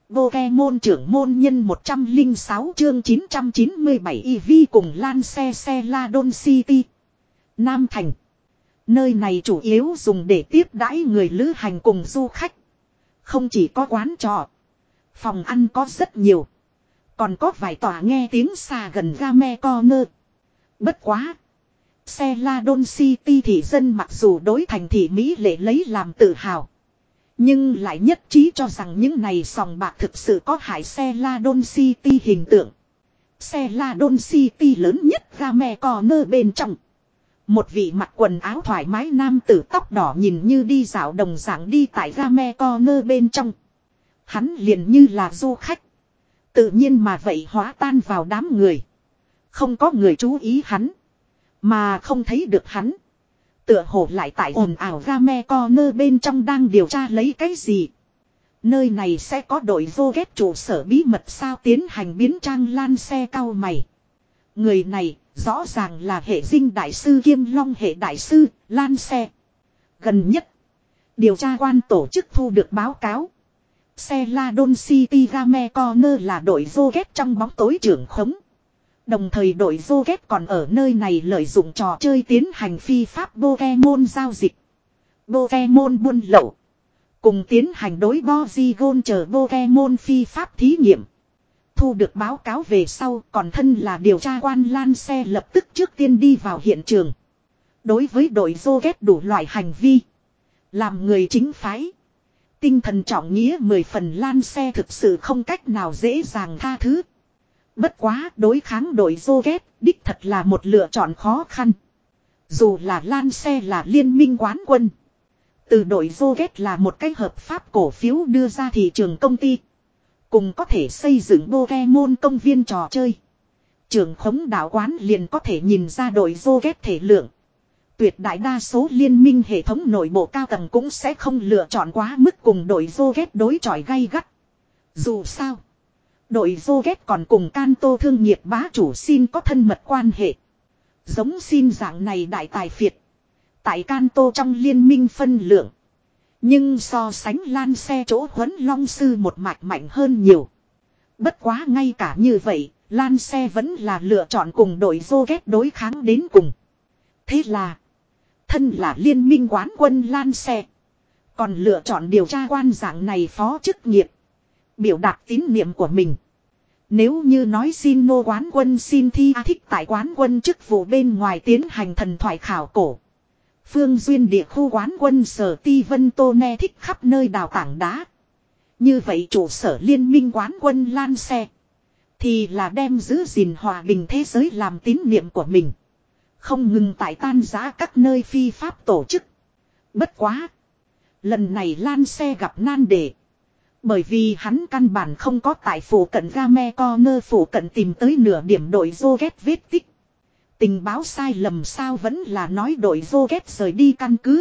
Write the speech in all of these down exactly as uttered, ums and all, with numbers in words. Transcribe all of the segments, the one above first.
Pokemon trưởng môn nhân một trăm lẻ sáu chương chín trăm chín mươi bảy Eevee cùng Lan xe xe La Don City. Nam Thành. Nơi này chủ yếu dùng để tiếp đãi người lữ hành cùng du khách. Không chỉ có quán trọ. Phòng ăn có rất nhiều. Còn có vài tòa nghe tiếng xa gần Game Corner. Bất quá. Xe La Don City thị dân mặc dù đối thành thị Mỹ lệ lấy làm tự hào. Nhưng lại nhất trí cho rằng những này sòng bạc thực sự có hại xe La Don City hình tượng. Xe La Don City lớn nhất Game Corner bên trong. Một vị mặc quần áo thoải mái nam tử tóc đỏ nhìn như đi dạo đồng dạng đi tại Game Corner bên trong. Hắn liền như là du khách. Tự nhiên mà vậy hóa tan vào đám người. Không có người chú ý hắn. Mà không thấy được hắn. Tựa hồ lại tại ồn ào Game Corner bên trong đang điều tra lấy cái gì. Nơi này sẽ có đội vô ghét trụ sở bí mật sao tiến hành biến trang Lan xe cao mày. Người này rõ ràng là hệ dinh đại sư kiêm long hệ đại sư Lan xe. Gần nhất. Điều tra quan tổ chức thu được báo cáo. Xe La Don City Game Corner là đội vô ghét trong bóng tối trưởng khống. Đồng thời đội vô ghét còn ở nơi này lợi dụng trò chơi tiến hành phi pháp Pokemon giao dịch. Pokemon buôn lậu. Cùng tiến hành đối Porygon chờ Pokemon phi pháp thí nghiệm. Thu được báo cáo về sau còn thân là điều tra quan Lan xe lập tức trước tiên đi vào hiện trường. Đối với đội vô ghét đủ loại hành vi. Làm người chính phái. Tinh thần trọng nghĩa mười phần Lan xe thực sự không cách nào dễ dàng tha thứ. Bất quá đối kháng đội vô ghét đích thật là một lựa chọn khó khăn. Dù là Lan xe là liên minh quán quân. Từ đội vô ghét là một cái hợp pháp cổ phiếu đưa ra thị trường công ty. Cùng có thể xây dựng Pokemon công viên trò chơi. Trưởng khống đạo quán liền có thể nhìn ra đội vô ghét thể lượng. Tuyệt đại đa số liên minh hệ thống nội bộ cao tầng cũng sẽ không lựa chọn quá mức cùng đội vô ghét đối chọi gay gắt. Dù sao. Đội vô ghét còn cùng Kanto thương nghiệp bá chủ Xin có thân mật quan hệ. Giống Xin dạng này đại tài phiệt. Tại Kanto trong liên minh phân lượng. Nhưng so sánh Lan xe chỗ huấn long sư một mạch mạnh hơn nhiều. Bất quá ngay cả như vậy, Lan xe vẫn là lựa chọn cùng đội vô ghét đối kháng đến cùng. Thế là, thân là liên minh quán quân Lan xe. Còn lựa chọn điều tra quan dạng này phó chức nghiệp. Biểu đạt tín niệm của mình. Nếu như nói xin nô quán quân xin thi thích tại quán quân chức vụ bên ngoài tiến hành thần thoại khảo cổ. Phương duyên địa khu quán quân sở ti vân tô ne thích khắp nơi đào tảng đá. Như vậy trụ sở liên minh quán quân Lan xe. Thì là đem giữ gìn hòa bình thế giới làm tín niệm của mình. Không ngừng tại tan giã các nơi phi pháp tổ chức. Bất quá. Lần này Lan xe gặp nan đề. Bởi vì hắn căn bản không có tại phủ cận Game Corner phủ cận tìm tới nửa điểm đội vô ghét vết tích. Tình báo sai lầm sao vẫn là nói đội vô ghét rời đi căn cứ.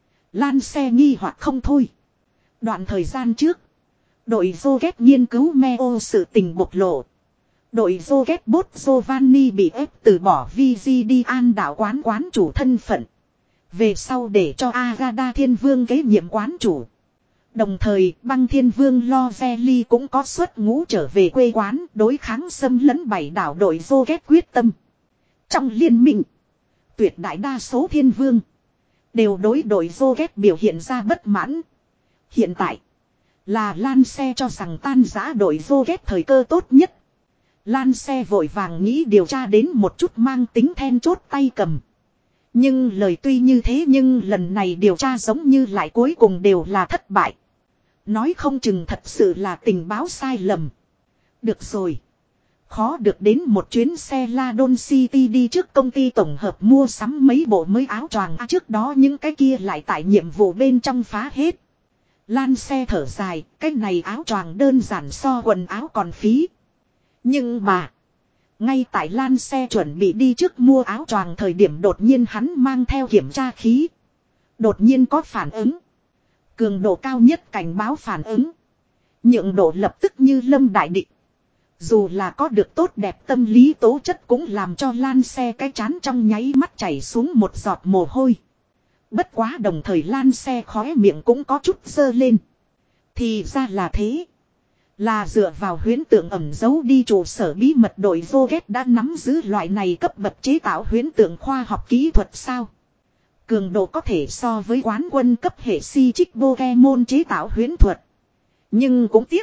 Lan xe nghi hoặc không thôi. Đoạn thời gian trước. Đội vô ghét nghiên cứu Meo sự tình bộc lộ. Đội vô ghét bốt Giovanni bị ép từ bỏ vê giê đi an đảo quán quán chủ thân phận. Về sau để cho Agada Thiên Vương kế nhiệm quán chủ. Đồng thời băng Thiên Vương Lozelli cũng có xuất ngũ trở về quê quán đối kháng xâm lấn bảy đảo đội vô ghét quyết tâm. Trong liên minh, tuyệt đại đa số thiên vương đều đối đội vô ghét biểu hiện ra bất mãn. Hiện tại, là Lan xe cho rằng tan giã đội vô ghét thời cơ tốt nhất. Lan xe vội vàng nghĩ điều tra đến một chút mang tính then chốt tay cầm. Nhưng lời tuy như thế nhưng lần này điều tra giống như lại cuối cùng đều là thất bại. Nói không chừng thật sự là tình báo sai lầm. Được rồi. Khó được đến một chuyến xe La Don City đi trước công ty tổng hợp mua sắm mấy bộ mới áo choàng. À, trước đó những cái kia lại tại nhiệm vụ bên trong phá hết. Lan xe thở dài, cái này áo choàng đơn giản so quần áo còn phí. Nhưng mà, ngay tại Lan xe chuẩn bị đi trước mua áo choàng thời điểm đột nhiên hắn mang theo kiểm tra khí. Đột nhiên có phản ứng. Cường độ cao nhất cảnh báo phản ứng. Nhượng độ lập tức như lâm đại địch. Dù là có được tốt đẹp tâm lý tố chất cũng làm cho Lan xe cái chán trong nháy mắt chảy xuống một giọt mồ hôi. Bất quá đồng thời Lan xe khóe miệng cũng có chút dơ lên. Thì ra là thế. Là dựa vào huyễn tượng ẩn giấu đi trụ sở bí mật đội Rocket đã nắm giữ loại này cấp bậc chế tạo huyễn tượng khoa học kỹ thuật sao. Cường độ có thể so với quán quân cấp hệ si trích Pokemon chế tạo huyễn thuật. Nhưng cũng tiếc.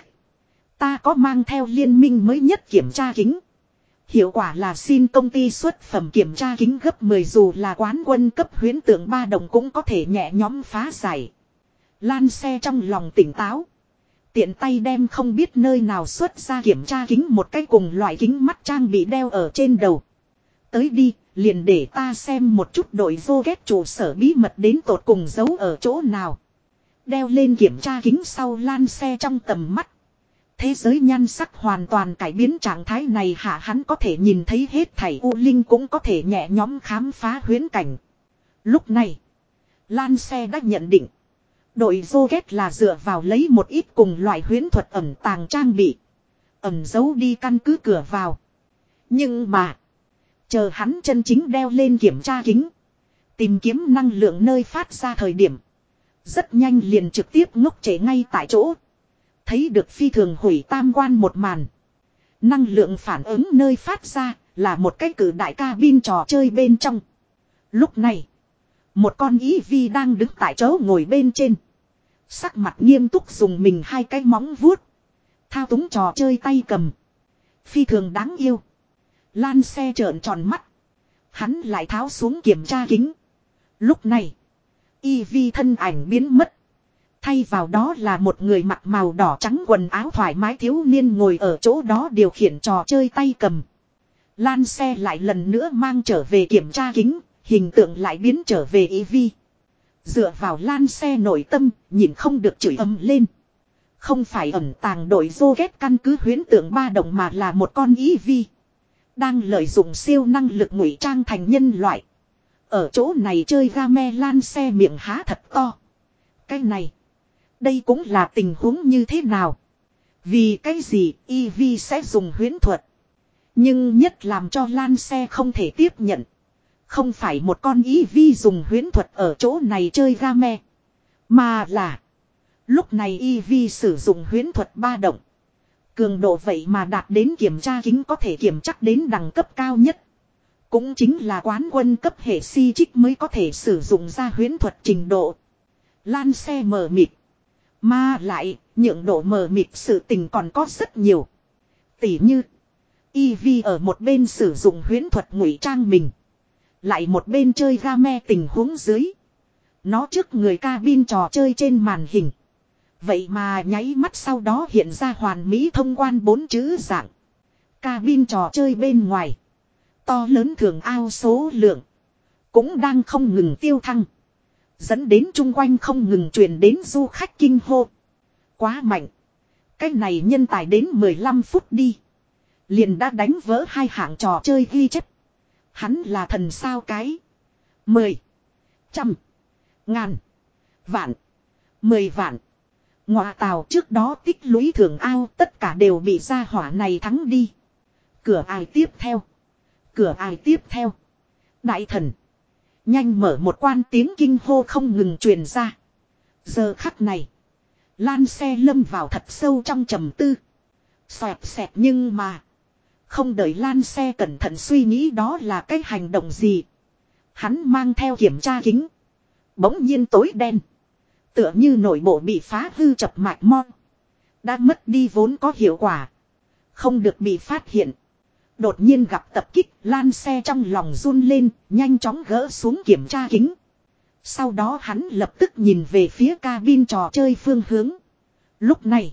Ta có mang theo liên minh mới nhất kiểm tra kính. Hiệu quả là xin công ty xuất phẩm kiểm tra kính gấp mười, dù là quán quân cấp huyễn tượng ba đồng cũng có thể nhẹ nhõm phá giải. Lan xe trong lòng tỉnh táo. Tiện tay đem không biết nơi nào xuất ra kiểm tra kính một cái cùng loại kính mắt trang bị đeo ở trên đầu. Tới đi, liền để ta xem một chút đội Rocket trụ sở bí mật đến tột cùng giấu ở chỗ nào. Đeo lên kiểm tra kính sau, Lan xe trong tầm mắt. Thế giới nhan sắc hoàn toàn cải biến, trạng thái này hạ hắn có thể nhìn thấy hết thảy u linh, cũng có thể nhẹ nhõm khám phá huyễn cảnh. Lúc này, Lan xe đã nhận định. Đội Rocket là dựa vào lấy một ít cùng loại huyễn thuật ẩn tàng trang bị. Ẩn giấu đi căn cứ cửa vào. Nhưng mà, chờ hắn chân chính đeo lên kiểm tra kính. Tìm kiếm năng lượng nơi phát ra thời điểm. Rất nhanh liền trực tiếp ngốc trễ ngay tại chỗ. Thấy được phi thường hủy tam quan một màn. Năng lượng phản ứng nơi phát ra là một cái cử đại cabin trò chơi bên trong. Lúc này, một con ý vi đang đứng tại chỗ ngồi bên trên. Sắc mặt nghiêm túc dùng mình hai cái móng vuốt. Thao túng trò chơi tay cầm. Phi thường đáng yêu. Lan xe trợn tròn mắt. Hắn lại tháo xuống kiểm tra kính. Lúc này, y vi thân ảnh biến mất. Thay vào đó là một người mặc màu đỏ trắng quần áo thoải mái thiếu niên ngồi ở chỗ đó điều khiển trò chơi tay cầm. Lan xe lại lần nữa mang trở về kiểm tra kính, hình tượng lại biến trở về y vi. Dựa vào Lan xe nội tâm, nhìn không được chửi ầm lên. Không phải ẩn tàng đội Rocket căn cứ huyễn tượng ba đồng, mà là một con y vi. Đang lợi dụng siêu năng lực ngụy trang thành nhân loại. Ở chỗ này chơi game. Lan xe miệng há thật to. Cái này, đây cũng là tình huống như thế nào? Vì cái gì e vê sẽ dùng huyễn thuật? Nhưng nhất làm cho Lan xe không thể tiếp nhận. Không phải một con e vê dùng huyễn thuật ở chỗ này chơi game. Mà là, lúc này e vê sử dụng huyễn thuật ba động. Cường độ vậy mà đạt đến kiểm tra kính có thể kiểm chắc đến đẳng cấp cao nhất. Cũng chính là quán quân cấp hệ si trích mới có thể sử dụng ra huyễn thuật trình độ. Lan xe mờ mịt. Mà lại, nhượng độ mờ mịt sự tình còn có rất nhiều. Tỉ như, e vê ở một bên sử dụng huyễn thuật ngụy trang mình. Lại một bên chơi game tình huống dưới. Nó trước người cabin trò chơi trên màn hình. Vậy mà nháy mắt sau đó hiện ra hoàn mỹ thông quan bốn chữ dạng. Cabin trò chơi bên ngoài. To lớn thường ao số lượng. Cũng đang không ngừng tiêu thăng. Dẫn đến chung quanh không ngừng truyền đến du khách kinh hô. Quá mạnh. Cái này nhân tài đến mười lăm phút đi. Liền đã đánh vỡ hai hạng trò chơi ghi chép. Hắn là thần sao cái. Mười. Trăm. Ngàn. Vạn. Mười vạn. Ngoại tàu trước đó tích lũy thưởng ao tất cả đều bị gia hỏa này thắng đi. Cửa ai tiếp theo. Cửa ai tiếp theo. Đại thần. Nhanh mở một quan tiếng kinh hô không ngừng truyền ra. Giờ khắc này. Lan xe lâm vào thật sâu trong trầm tư. Xoẹt xẹt nhưng mà. Không đợi Lan xe cẩn thận suy nghĩ đó là cái hành động gì. Hắn mang theo kiểm tra kính. Bỗng nhiên tối đen. Tựa như nội bộ bị phá hư chập mạch mon. Đã mất đi vốn có hiệu quả. Không được bị phát hiện. Đột nhiên gặp tập kích, Lan xe trong lòng run lên, nhanh chóng gỡ xuống kiểm tra kính. Sau đó hắn lập tức nhìn về phía cabin trò chơi phương hướng. Lúc này,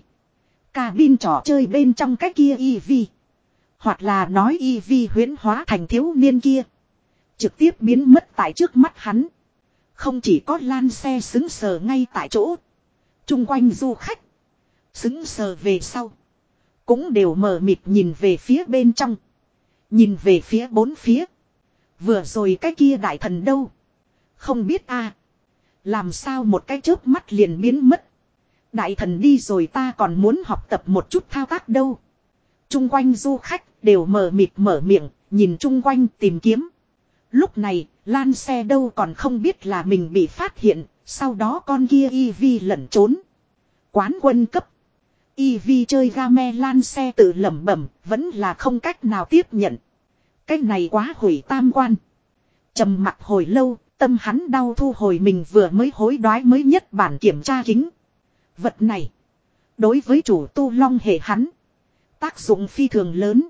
cabin trò chơi bên trong cái kia e vê. Hoặc là nói e vê huyễn hóa thành thiếu niên kia. Trực tiếp biến mất tại trước mắt hắn. Không chỉ có Lan xe xứng sờ ngay tại chỗ. Chung quanh du khách. Xứng sờ về sau. Cũng đều mờ mịt nhìn về phía bên trong. Nhìn về phía bốn phía. Vừa rồi cái kia đại thần đâu? Không biết a. Làm sao một cái chớp mắt liền biến mất. Đại thần đi rồi ta còn muốn học tập một chút thao tác đâu. Chung quanh du khách đều mờ mịt mở miệng. Nhìn chung quanh tìm kiếm. Lúc này Lan xe đâu còn không biết là mình bị phát hiện. Sau đó con kia e vê lẩn trốn. Quán quân cấp. Eevee chơi game lan xe tự lẩm bẩm, vẫn là không cách nào tiếp nhận. Cái này quá hủy tam quan. Trầm mặc hồi lâu, tâm hắn đau thu hồi mình vừa mới hối đoái mới nhất bản kiểm tra kính. Vật này, đối với chủ tu long hệ hắn, tác dụng phi thường lớn.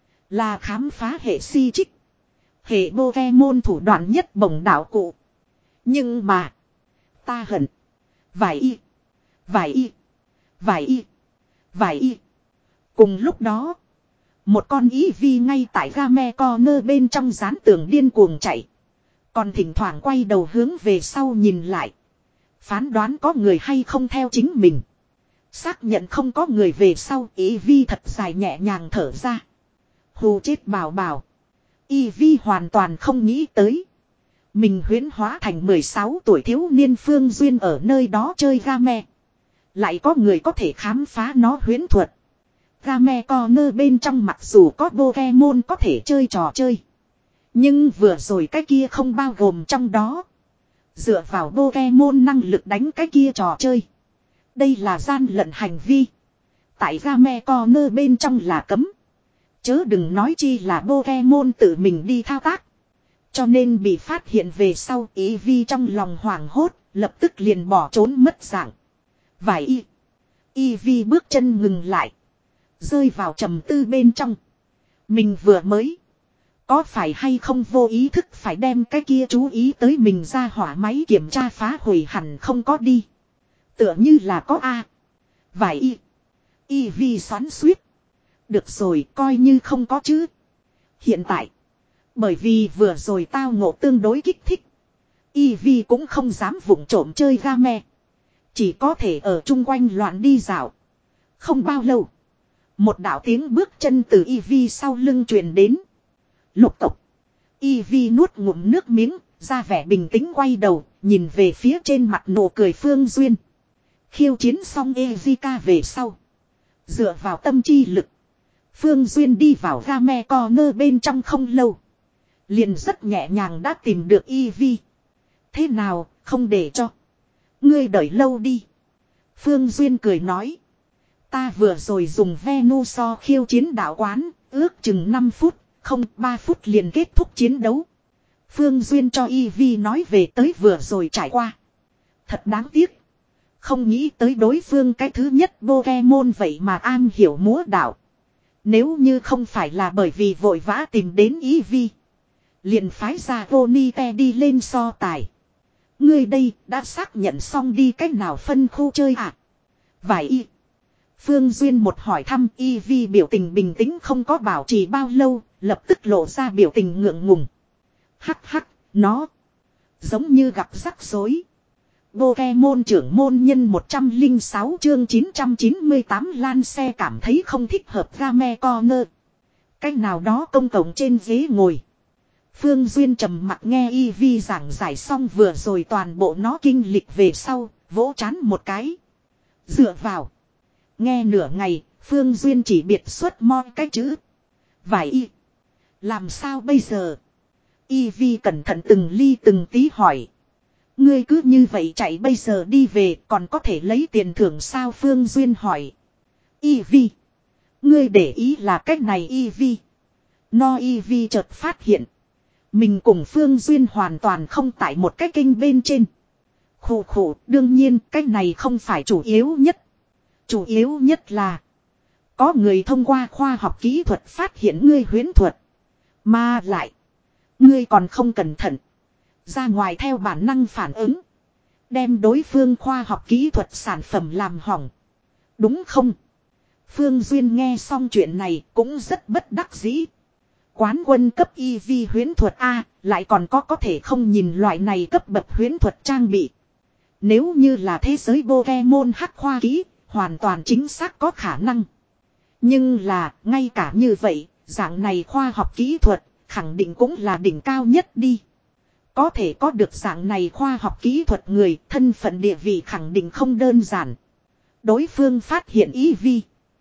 Là khám phá hệ si trích. Hệ Pokemon thủ đoạn nhất bổng đạo cụ. Nhưng mà, ta hận. Vài y. Vài y. Vài y. Vài y. Cùng lúc đó, một con Eevee ngay tại game corner bên trong dán tường điên cuồng chạy. Còn thỉnh thoảng quay đầu hướng về sau nhìn lại. Phán đoán có người hay không theo chính mình. Xác nhận không có người về sau, Eevee thật dài nhẹ nhàng thở ra. Hù chết bảo bảo. Eevee hoàn toàn không nghĩ tới. Mình huyễn hóa thành mười sáu tuổi thiếu niên Phương Duyên ở nơi đó chơi game. Lại có người có thể khám phá nó huyễn thuật. Game corner bên trong mặc dù có Pokemon có thể chơi trò chơi. Nhưng vừa rồi cái kia không bao gồm trong đó. Dựa vào Pokemon năng lực đánh cái kia trò chơi. Đây là gian lận hành vi. Tại game corner bên trong là cấm. Chớ đừng nói chi là Pokemon tự mình đi thao tác. Cho nên bị phát hiện về sau, Eevee trong lòng hoảng hốt, lập tức liền bỏ trốn mất dạng. Vài y. Eevee bước chân ngừng lại. Rơi vào trầm tư bên trong. Mình vừa mới. Có phải hay không vô ý thức phải đem cái kia chú ý tới mình ra hỏa máy kiểm tra phá hủy hẳn không có đi. Tựa như là có A. Vài y. Eevee xoắn suýt. Được rồi, coi như không có chứ. Hiện tại. Bởi vì vừa rồi tao ngộ tương đối kích thích. Eevee cũng không dám vụng trộm chơi game. Chỉ có thể ở chung quanh loạn đi dạo. Không bao lâu. Một đạo tiếng bước chân từ Eevee sau lưng truyền đến. Lục tục. Eevee nuốt ngụm nước miếng, ra vẻ bình tĩnh quay đầu, nhìn về phía trên mặt nụ cười Phương Duyên. Khiêu chiến xong Ezika về sau. Dựa vào tâm chi lực. Phương Duyên đi vào game corner bên trong không lâu. Liền rất nhẹ nhàng đã tìm được Eevee. Thế nào, không để cho. Ngươi đợi lâu đi. Phương Duyên cười nói. Ta vừa rồi dùng Venusaur khiêu chiến đạo quán, ước chừng năm phút, không ba phút liền kết thúc chiến đấu. Phương Duyên cho Eevee nói về tới vừa rồi trải qua. Thật đáng tiếc. Không nghĩ tới đối phương cái thứ nhất Pokemon vậy mà an hiểu múa đạo. Nếu như không phải là bởi vì vội vã tìm đến Eevee. Liền phái ra Ponyte đi lên so tài. Ngươi đây đã xác nhận xong đi cách nào phân khu chơi à? Vài y. Phương Duyên một hỏi thăm Eevee biểu tình bình tĩnh không có bảo trì bao lâu, lập tức lộ ra biểu tình ngượng ngùng. Hắc hắc, nó giống như gặp rắc rối. Pokemon trưởng môn nhân một trăm lẻ sáu chương chín trăm chín mươi tám Lan xe cảm thấy không thích hợp game corner. Cách nào đó công cộng trên ghế ngồi. Phương Duyên trầm mặc nghe Eevee giảng giải xong vừa rồi toàn bộ nó kinh lịch về sau, vỗ chán một cái. Dựa vào. Nghe nửa ngày, Phương Duyên chỉ biệt xuất moi cái chữ. Vài y. Làm sao bây giờ? Eevee cẩn thận từng ly từng tí hỏi. Ngươi cứ như vậy chạy bây giờ đi về còn có thể lấy tiền thưởng sao? Phương Duyên hỏi. Eevee. Ngươi để ý là cách này Eevee. No Eevee chợt phát hiện. Mình cùng Phương Duyên hoàn toàn không tại một cái kênh bên trên. Khổ khổ, đương nhiên cái này không phải chủ yếu nhất. Chủ yếu nhất là có người thông qua khoa học kỹ thuật phát hiện ngươi huyễn thuật. Mà lại, ngươi còn không cẩn thận. Ra ngoài theo bản năng phản ứng. Đem đối phương khoa học kỹ thuật sản phẩm làm hỏng. Đúng không? Phương Duyên nghe xong chuyện này cũng rất bất đắc dĩ. Quán quân cấp Eevee huyễn thuật A, lại còn có có thể không nhìn loại này cấp bậc huyễn thuật trang bị. Nếu như là thế giới Pokemon hắc khoa kỹ, hoàn toàn chính xác có khả năng. Nhưng là, ngay cả như vậy, dạng này khoa học kỹ thuật, khẳng định cũng là đỉnh cao nhất đi. Có thể có được dạng này khoa học kỹ thuật người, thân phận địa vị khẳng định không đơn giản. Đối phương phát hiện Eevee,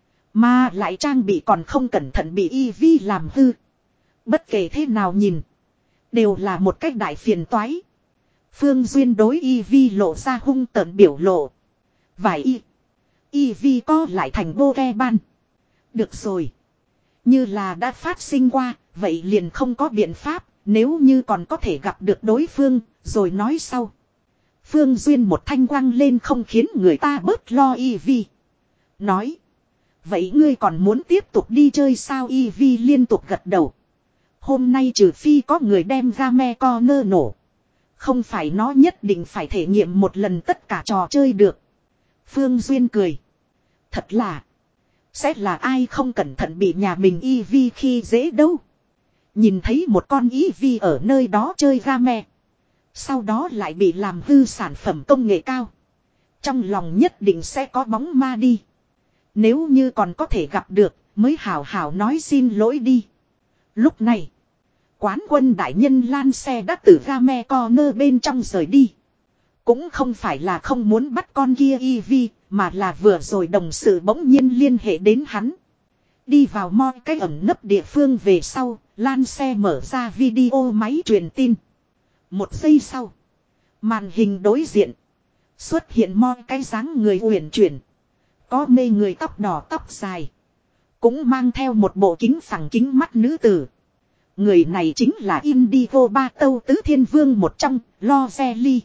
mà lại trang bị còn không cẩn thận bị Eevee làm hư. Bất kể thế nào nhìn, đều là một cách đại phiền toái. Phương Duyên đối Eevee lộ ra hung tợn biểu lộ. Vài y. Eevee co lại thành Pokemon. Được rồi. Như là đã phát sinh qua, vậy liền không có biện pháp, nếu như còn có thể gặp được đối phương, rồi nói sau. Phương Duyên một thanh quăng lên không khiến người ta bớt lo Eevee. Nói. Vậy ngươi còn muốn tiếp tục đi chơi sao? Eevee liên tục gật đầu. Hôm nay trừ phi có người đem Game Corner nổ. Không phải nó nhất định phải thể nghiệm một lần tất cả trò chơi được. Phương Duyên cười. Thật là. Sẽ là ai không cẩn thận bị nhà mình Eevee khi dễ đâu. Nhìn thấy một con Eevee ở nơi đó chơi game. Sau đó lại bị làm hư sản phẩm công nghệ cao. Trong lòng nhất định sẽ có bóng ma đi. Nếu như còn có thể gặp được mới hảo hảo nói xin lỗi đi. Lúc này. Quán quân đại nhân Lan xe đã từ Game Corner bên trong rời đi. Cũng không phải là không muốn bắt con kia Eevee, mà là vừa rồi đồng sự bỗng nhiên liên hệ đến hắn. Đi vào moi cái ẩn nấp địa phương về sau, Lan xe mở ra video máy truyền tin. Một giây sau, màn hình đối diện xuất hiện moi cái dáng người uyển chuyển. Có mê người tóc đỏ tóc dài. Cũng mang theo một bộ kính phẳng kính mắt nữ tử. Người này chính là Indigo Ba Tâu Tứ Thiên Vương một trong, Lozeli.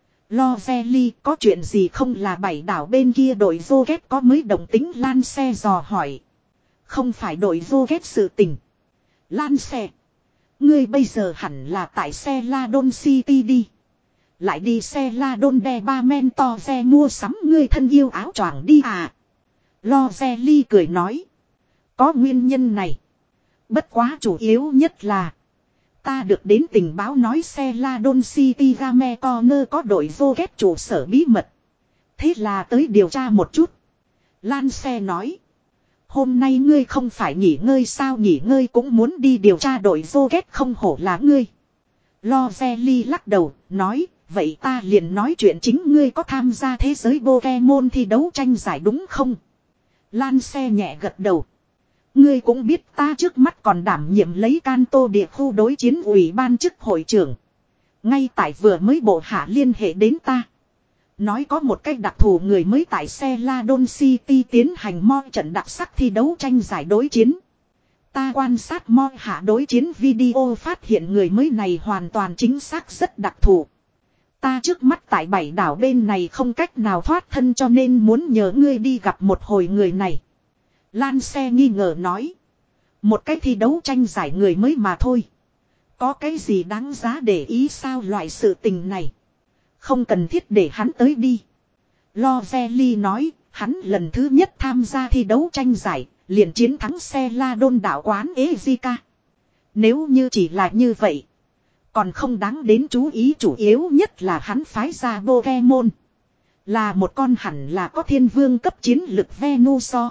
Lozeli có chuyện gì không là bảy đảo bên kia đội Rocket có mới động tính Lan xe dò hỏi. Không phải đội Rocket sự tình. Lan xe. Ngươi bây giờ hẳn là tại xe La Don City đi. Lại đi xe La Don đe ba men to xe mua sắm ngươi thân yêu áo choàng đi à. Lozeli cười nói. Có nguyên nhân này. Bất quá chủ yếu nhất là. Ta được đến tình báo nói xe La Don City Game Corner có đội Rocket trụ sở bí mật. Thế là tới điều tra một chút. Lan xe nói. Hôm nay ngươi không phải nghỉ ngơi sao nghỉ ngơi cũng muốn đi điều tra đội Rocket không hổ là ngươi. Lozeli lắc đầu, nói, vậy ta liền nói chuyện chính ngươi có tham gia thế giới Pokemon thi đấu tranh giải đúng không? Lan xe nhẹ gật đầu. Ngươi cũng biết ta trước mắt còn đảm nhiệm lấy Kanto địa khu đối chiến ủy ban chức hội trưởng. Ngay tại vừa mới bộ hạ liên hệ đến ta. Nói có một cách đặc thù người mới tại xe La Don City tiến hành mo trận đặc sắc thi đấu tranh giải đối chiến. Ta quan sát mo hạ đối chiến video phát hiện người mới này hoàn toàn chính xác rất đặc thù. Ta trước mắt tại bảy đảo bên này không cách nào thoát thân cho nên muốn nhờ ngươi đi gặp một hồi người này. Lan xe nghi ngờ nói. Một cái thi đấu tranh giải người mới mà thôi. Có cái gì đáng giá để ý sao loại sự tình này. Không cần thiết để hắn tới đi. Lozeli nói, hắn lần thứ nhất tham gia thi đấu tranh giải, liền chiến thắng xe La Đôn đạo quán Ezika. Nếu như chỉ là như vậy, còn không đáng đến chú ý chủ yếu nhất là hắn phái ra Pokemon. Là một con hẳn là có thiên vương cấp chiến lực Venusaur.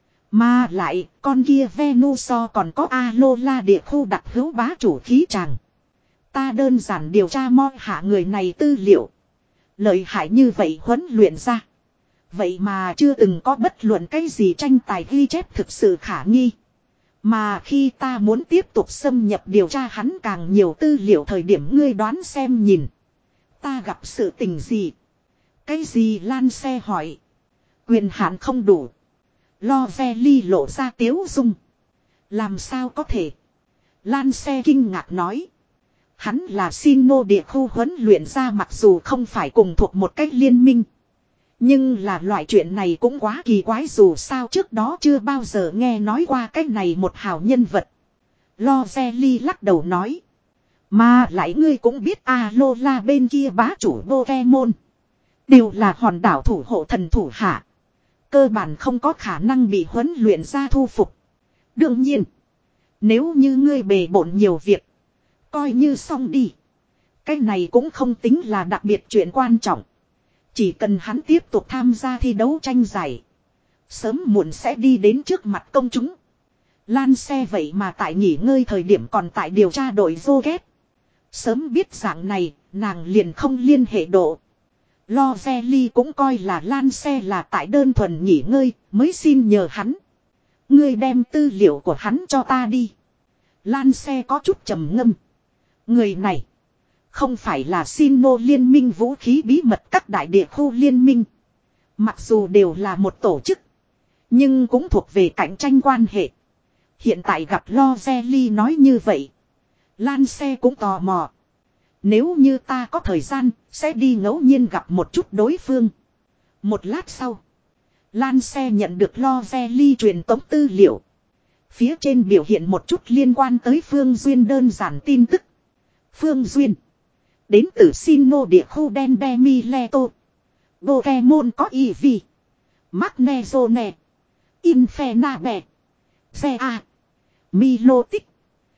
Mà lại, con kia Venusaur còn có Alola địa khu đặc hữu bá chủ khí tràng. Ta đơn giản điều tra mo hạ người này tư liệu. Lợi hại như vậy huấn luyện ra. Vậy mà chưa từng có bất luận cái gì tranh tài ghi chép thực sự khả nghi. Mà khi ta muốn tiếp tục xâm nhập điều tra hắn càng nhiều tư liệu thời điểm ngươi đoán xem nhìn. Ta gặp sự tình gì? Cái gì Lan xe hỏi? Quyền hạn không đủ. Lozeli lộ ra tiếu dung. Làm sao có thể? Lan xe kinh ngạc nói. Hắn là Sinnoh địa khu huấn luyện ra mặc dù không phải cùng thuộc một cách liên minh. Nhưng là loại chuyện này cũng quá kỳ quái dù sao trước đó chưa bao giờ nghe nói qua cách này một hào nhân vật. Lozeli lắc đầu nói. Mà lại ngươi cũng biết Alola bên kia bá chủ Pokemon. Đều là hòn đảo thủ hộ thần thủ hạ. Cơ bản không có khả năng bị huấn luyện ra thu phục. Đương nhiên. Nếu như ngươi bề bộn nhiều việc. Coi như xong đi. Cái này cũng không tính là đặc biệt chuyện quan trọng. Chỉ cần hắn tiếp tục tham gia thi đấu tranh giải. Sớm muộn sẽ đi đến trước mặt công chúng. Lan xe vậy mà tại nghỉ ngơi thời điểm còn tại điều tra đội Rocket. Sớm biết dạng này, nàng liền không liên hệ độ. Lozeli cũng coi là Lan xe là tại đơn thuần nghỉ ngơi, mới xin nhờ hắn. Ngươi đem tư liệu của hắn cho ta đi. Lan xe có chút trầm ngâm. Người này không phải là Sinnoh liên minh vũ khí bí mật các đại địa khu liên minh, Mặc dù đều là một tổ chức. Nhưng cũng thuộc về cạnh tranh quan hệ. Hiện tại gặp Lo-Zelly nói như vậy. Lan xe cũng tò mò. Nếu như ta có thời gian, sẽ đi ngẫu nhiên gặp một chút đối phương. Một lát sau. Lan xe nhận được Lo-Zelly truyền tống tư liệu. Phía trên biểu hiện một chút liên quan tới Phương Duyên đơn giản tin tức. Phương Duyên. Đến từ Sinnoh địa khu đen Demileto. Pokemon có Eevee. Magnezone. Infernape. Zea. Milotic.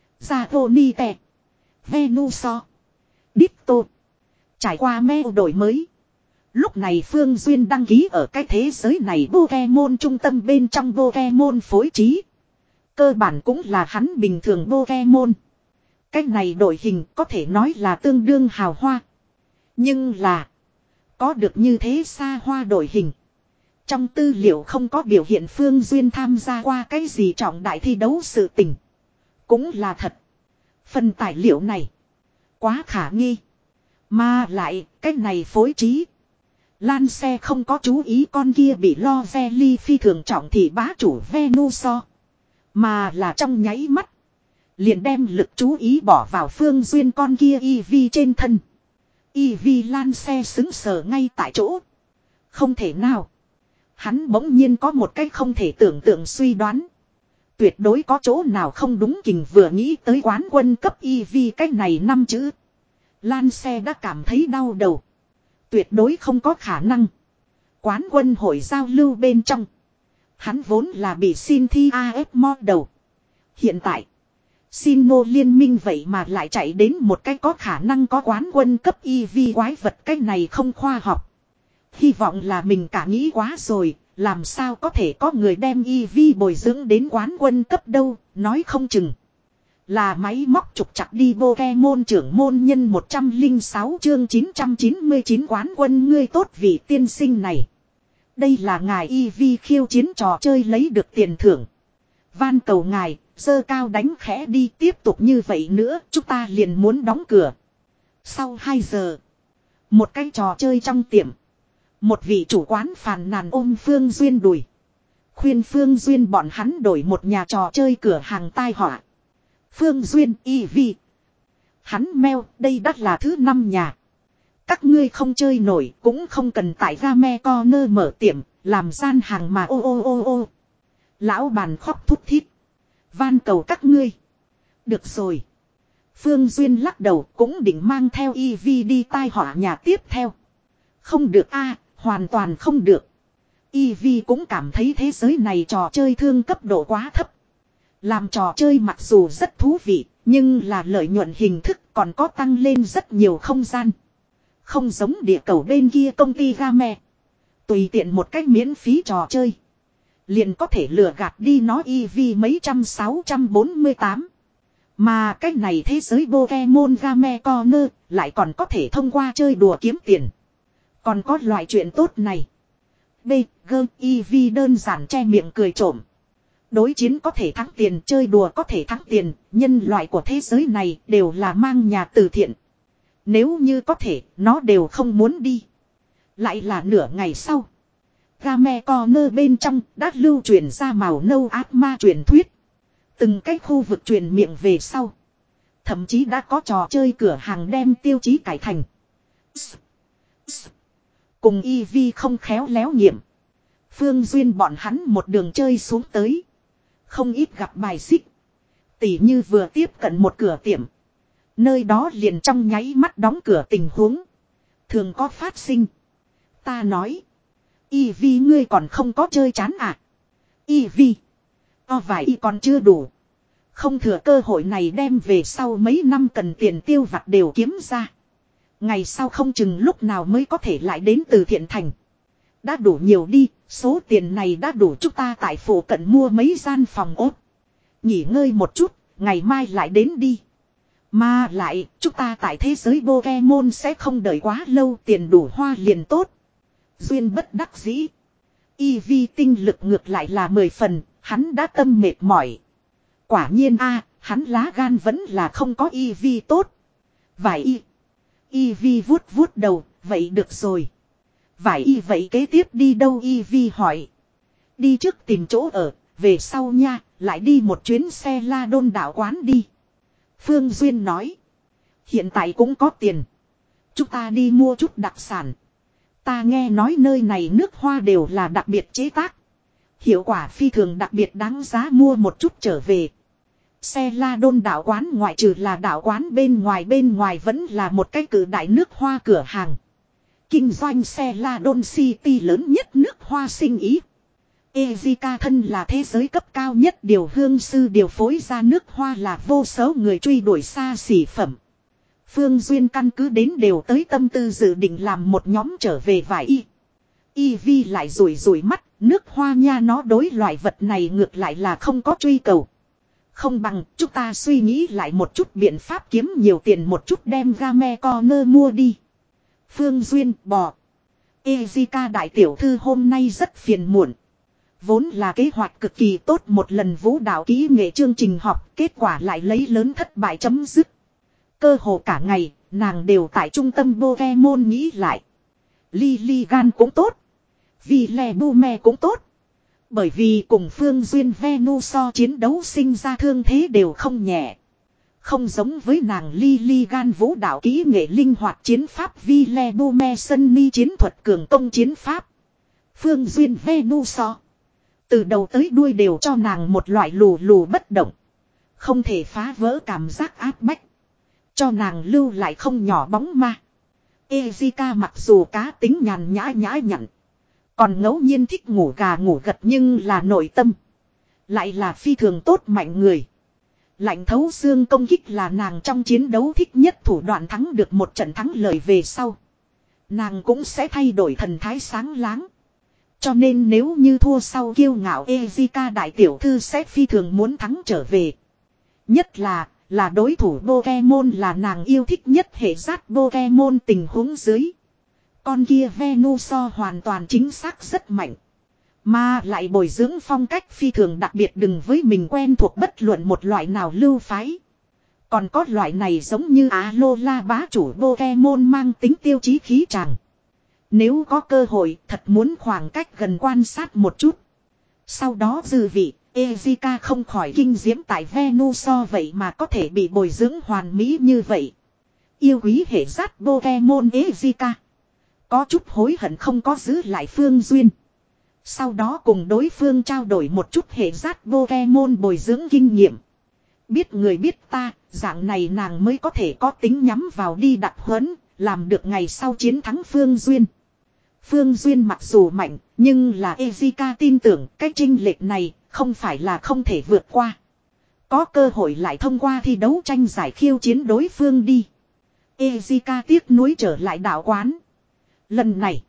Zagonite. Venusaur. Ditto. Trải qua meo đổi mới. Lúc này Phương Duyên đăng ký ở cái thế giới này Pokemon trung tâm bên trong Pokemon phối trí. Cơ bản cũng là hắn bình thường Pokemon. Cái này đội hình có thể nói là tương đương hào hoa. Nhưng là có được như thế xa hoa đội hình. Trong tư liệu không có biểu hiện Phương Duyên tham gia qua cái gì trọng đại thi đấu sự tình. Cũng là thật. Phần tài liệu này quá khả nghi. Mà lại cái này phối trí. Lan xe không có chú ý con kia bị Lo-Zelly phi thường trọng thì bá chủ Venusaur. Mà là trong nháy mắt. Liền đem lực chú ý bỏ vào Phương Duyên con kia Eevee trên thân. Eevee Lan xe xứng sờ ngay tại chỗ. Không thể nào. Hắn bỗng nhiên có một cái không thể tưởng tượng suy đoán. Tuyệt đối có chỗ nào không đúng kình vừa nghĩ tới quán quân cấp Eevee cái này năm chữ. Lan xe đã cảm thấy đau đầu. Tuyệt đối không có khả năng. Quán quân hội giao lưu bên trong. Hắn vốn là bị xin thi a ép mod đầu. Hiện tại. Sinnoh liên minh vậy mà lại chạy đến một cái có khả năng có quán quân cấp Eevee quái vật cái này không khoa học. Hy vọng là mình cả nghĩ quá rồi. Làm sao có thể có người đem Eevee bồi dưỡng đến quán quân cấp đâu. Nói không chừng. Là máy móc trục chặt đi Pokemon trưởng môn nhân một trăm lẻ sáu chương chín trăm chín mươi chín quán quân ngươi tốt vị tiên sinh này. Đây là ngài Eevee khiêu chiến trò chơi lấy được tiền thưởng. Van cầu ngài, giơ cao đánh khẽ đi tiếp tục như vậy nữa chúng ta liền muốn đóng cửa. Sau hai giờ, một cái trò chơi trong tiệm. Một vị chủ quán phàn nàn ôm Phương Duyên đùi. Khuyên Phương Duyên bọn hắn đổi một nhà trò chơi cửa hàng tai họa. Phương Duyên Eevee. Hắn meo, đây đắt là thứ năm nhà. Các ngươi không chơi nổi, cũng không cần tại Game Corner mở tiệm, làm gian hàng mà ô ô ô ô. Lão bàn khóc thút thít. Van cầu các ngươi. Được rồi. Phương Duyên lắc đầu cũng định mang theo Eevee đi tai họa nhà tiếp theo. Không được a, hoàn toàn không được. Eevee cũng cảm thấy thế giới này trò chơi thương cấp độ quá thấp. Làm trò chơi mặc dù rất thú vị, nhưng là lợi nhuận hình thức còn có tăng lên rất nhiều không gian. Không giống địa cầu bên kia công ty Game. Tùy tiện một cách miễn phí trò chơi. Liền có thể lừa gạt đi nó Eevee mấy trăm sáu trăm bốn mươi tám. Mà cách này thế giới Pokemon Game Corner lại còn có thể thông qua chơi đùa kiếm tiền. Còn có loại chuyện tốt này. B, G, Eevee đơn giản che miệng cười trộm. Đối chiến có thể thắng tiền, chơi đùa có thể thắng tiền, nhân loại của thế giới này đều là mang nhà từ thiện. Nếu như có thể, nó đều không muốn đi. Lại là nửa ngày sau. Game Corner bên trong đã lưu truyền ra màu nâu ác ma truyền thuyết. Từng cái khu vực truyền miệng về sau. Thậm chí đã có trò chơi cửa hàng đem tiêu chí cải thành. Cùng Eevee không khéo léo nghiệm. Phương Duyên bọn hắn một đường chơi xuống tới. Không ít gặp bài xích. Tỉ như vừa tiếp cận một cửa tiệm. Nơi đó liền trong nháy mắt đóng cửa tình huống. Thường có phát sinh. Ta nói. Eevee ngươi còn không có chơi chán à. Eevee. O vài y còn chưa đủ. Không thừa cơ hội này đem về sau mấy năm cần tiền tiêu vặt đều kiếm ra. Ngày sau không chừng lúc nào mới có thể lại đến từ thiện thành. Đã đủ nhiều đi, số tiền này đã đủ chúng ta tại phủ cận mua mấy gian phòng ốt. Nghỉ ngơi một chút, ngày mai lại đến đi. Mà lại, chúng ta tại thế giới Pokemon sẽ không đợi quá lâu, tiền đủ hoa liền tốt. Duyên bất đắc dĩ. Eevee tinh lực ngược lại là mười phần, hắn đã tâm mệt mỏi. Quả nhiên a, hắn lá gan vẫn là không có Eevee tốt. Vài y. Eevee vuốt vuốt đầu, vậy được rồi. Vải y vậy kế tiếp đi đâu y vi hỏi. Đi trước tìm chỗ ở, về sau nha, lại đi một chuyến xe la đôn đạo quán đi. Phương Duyên nói. Hiện tại cũng có tiền. Chúng ta đi mua chút đặc sản. Ta nghe nói nơi này nước hoa đều là đặc biệt chế tác. Hiệu quả phi thường đặc biệt đáng giá mua một chút trở về. Xe la đôn đạo quán ngoại trừ là đạo quán bên ngoài bên ngoài vẫn là một cái cử đại nước hoa cửa hàng. Kinh doanh xe la đôn city lớn nhất nước hoa sinh ý. Ezika thân là thế giới cấp cao nhất điều hương sư điều phối ra nước hoa là vô số người truy đuổi xa xỉ phẩm. Phương Duyên căn cứ đến đều tới tâm tư dự định làm một nhóm trở về vải y. Y Vi lại rủi rủi mắt, nước hoa nha nó đối loại vật này ngược lại là không có truy cầu. Không bằng chúng ta suy nghĩ lại một chút biện pháp kiếm nhiều tiền một chút đem game corner mua đi. Phương Duyên bỏ. Ezika đại tiểu thư hôm nay rất phiền muộn. Vốn là kế hoạch cực kỳ tốt một lần vũ đạo kỹ nghệ chương trình học, kết quả lại lấy lớn thất bại chấm dứt. Cơ hồ cả ngày, nàng đều tại trung tâm Pokemon nghĩ lại. Liligan cũng tốt. Vilebume cũng tốt. Bởi vì cùng Phương Duyên Venusaur chiến đấu sinh ra thương thế đều không nhẹ. Không giống với nàng Liligan vũ đạo kỹ nghệ linh hoạt chiến pháp Vilebume Sunny chiến thuật cường công chiến pháp. Phương Duyên Venusaur. Từ đầu tới đuôi đều cho nàng một loại lù lù bất động. Không thể phá vỡ cảm giác áp bách. Cho nàng lưu lại không nhỏ bóng ma. Ezika mặc dù cá tính nhàn nhã nhã nhặn. Còn ngẫu nhiên thích ngủ gà ngủ gật nhưng là nội tâm. Lại là phi thường tốt mạnh người. Lạnh thấu xương công kích là nàng trong chiến đấu thích nhất thủ đoạn thắng được một trận thắng lợi về sau. Nàng cũng sẽ thay đổi thần thái sáng láng. Cho nên nếu như thua sau kiêu ngạo Ezika đại tiểu thư sẽ phi thường muốn thắng trở về. Nhất là, là đối thủ Pokemon là nàng yêu thích nhất hệ rát Pokemon tình huống dưới. Con kia Venusaur hoàn toàn chính xác rất mạnh. Mà lại bồi dưỡng phong cách phi thường đặc biệt đừng với mình quen thuộc bất luận một loại nào lưu phái. Còn có loại này giống như Alola bá chủ Pokemon mang tính tiêu chí khí tràng. Nếu có cơ hội thật muốn khoảng cách gần quan sát một chút. Sau đó dư vị, Ezika không khỏi kinh diễm tại Venusaur vậy mà có thể bị bồi dưỡng hoàn mỹ như vậy. Yêu quý hệ rát Pokemon Ezika. Có chút hối hận không có giữ lại Phương Duyên. Sau đó cùng đối phương trao đổi một chút hệ rát Pokemon bồi dưỡng kinh nghiệm. Biết người biết ta, dạng này nàng mới có thể có tính nhắm vào đi đặt huấn, làm được ngày sau chiến thắng Phương Duyên. Phương Duyên mặc dù mạnh, nhưng là Ezika tin tưởng cái chênh lệch này không phải là không thể vượt qua. Có cơ hội lại thông qua thi đấu tranh giải khiêu chiến đối phương đi. Ezika tiếc nuối trở lại đạo quán. Lần này,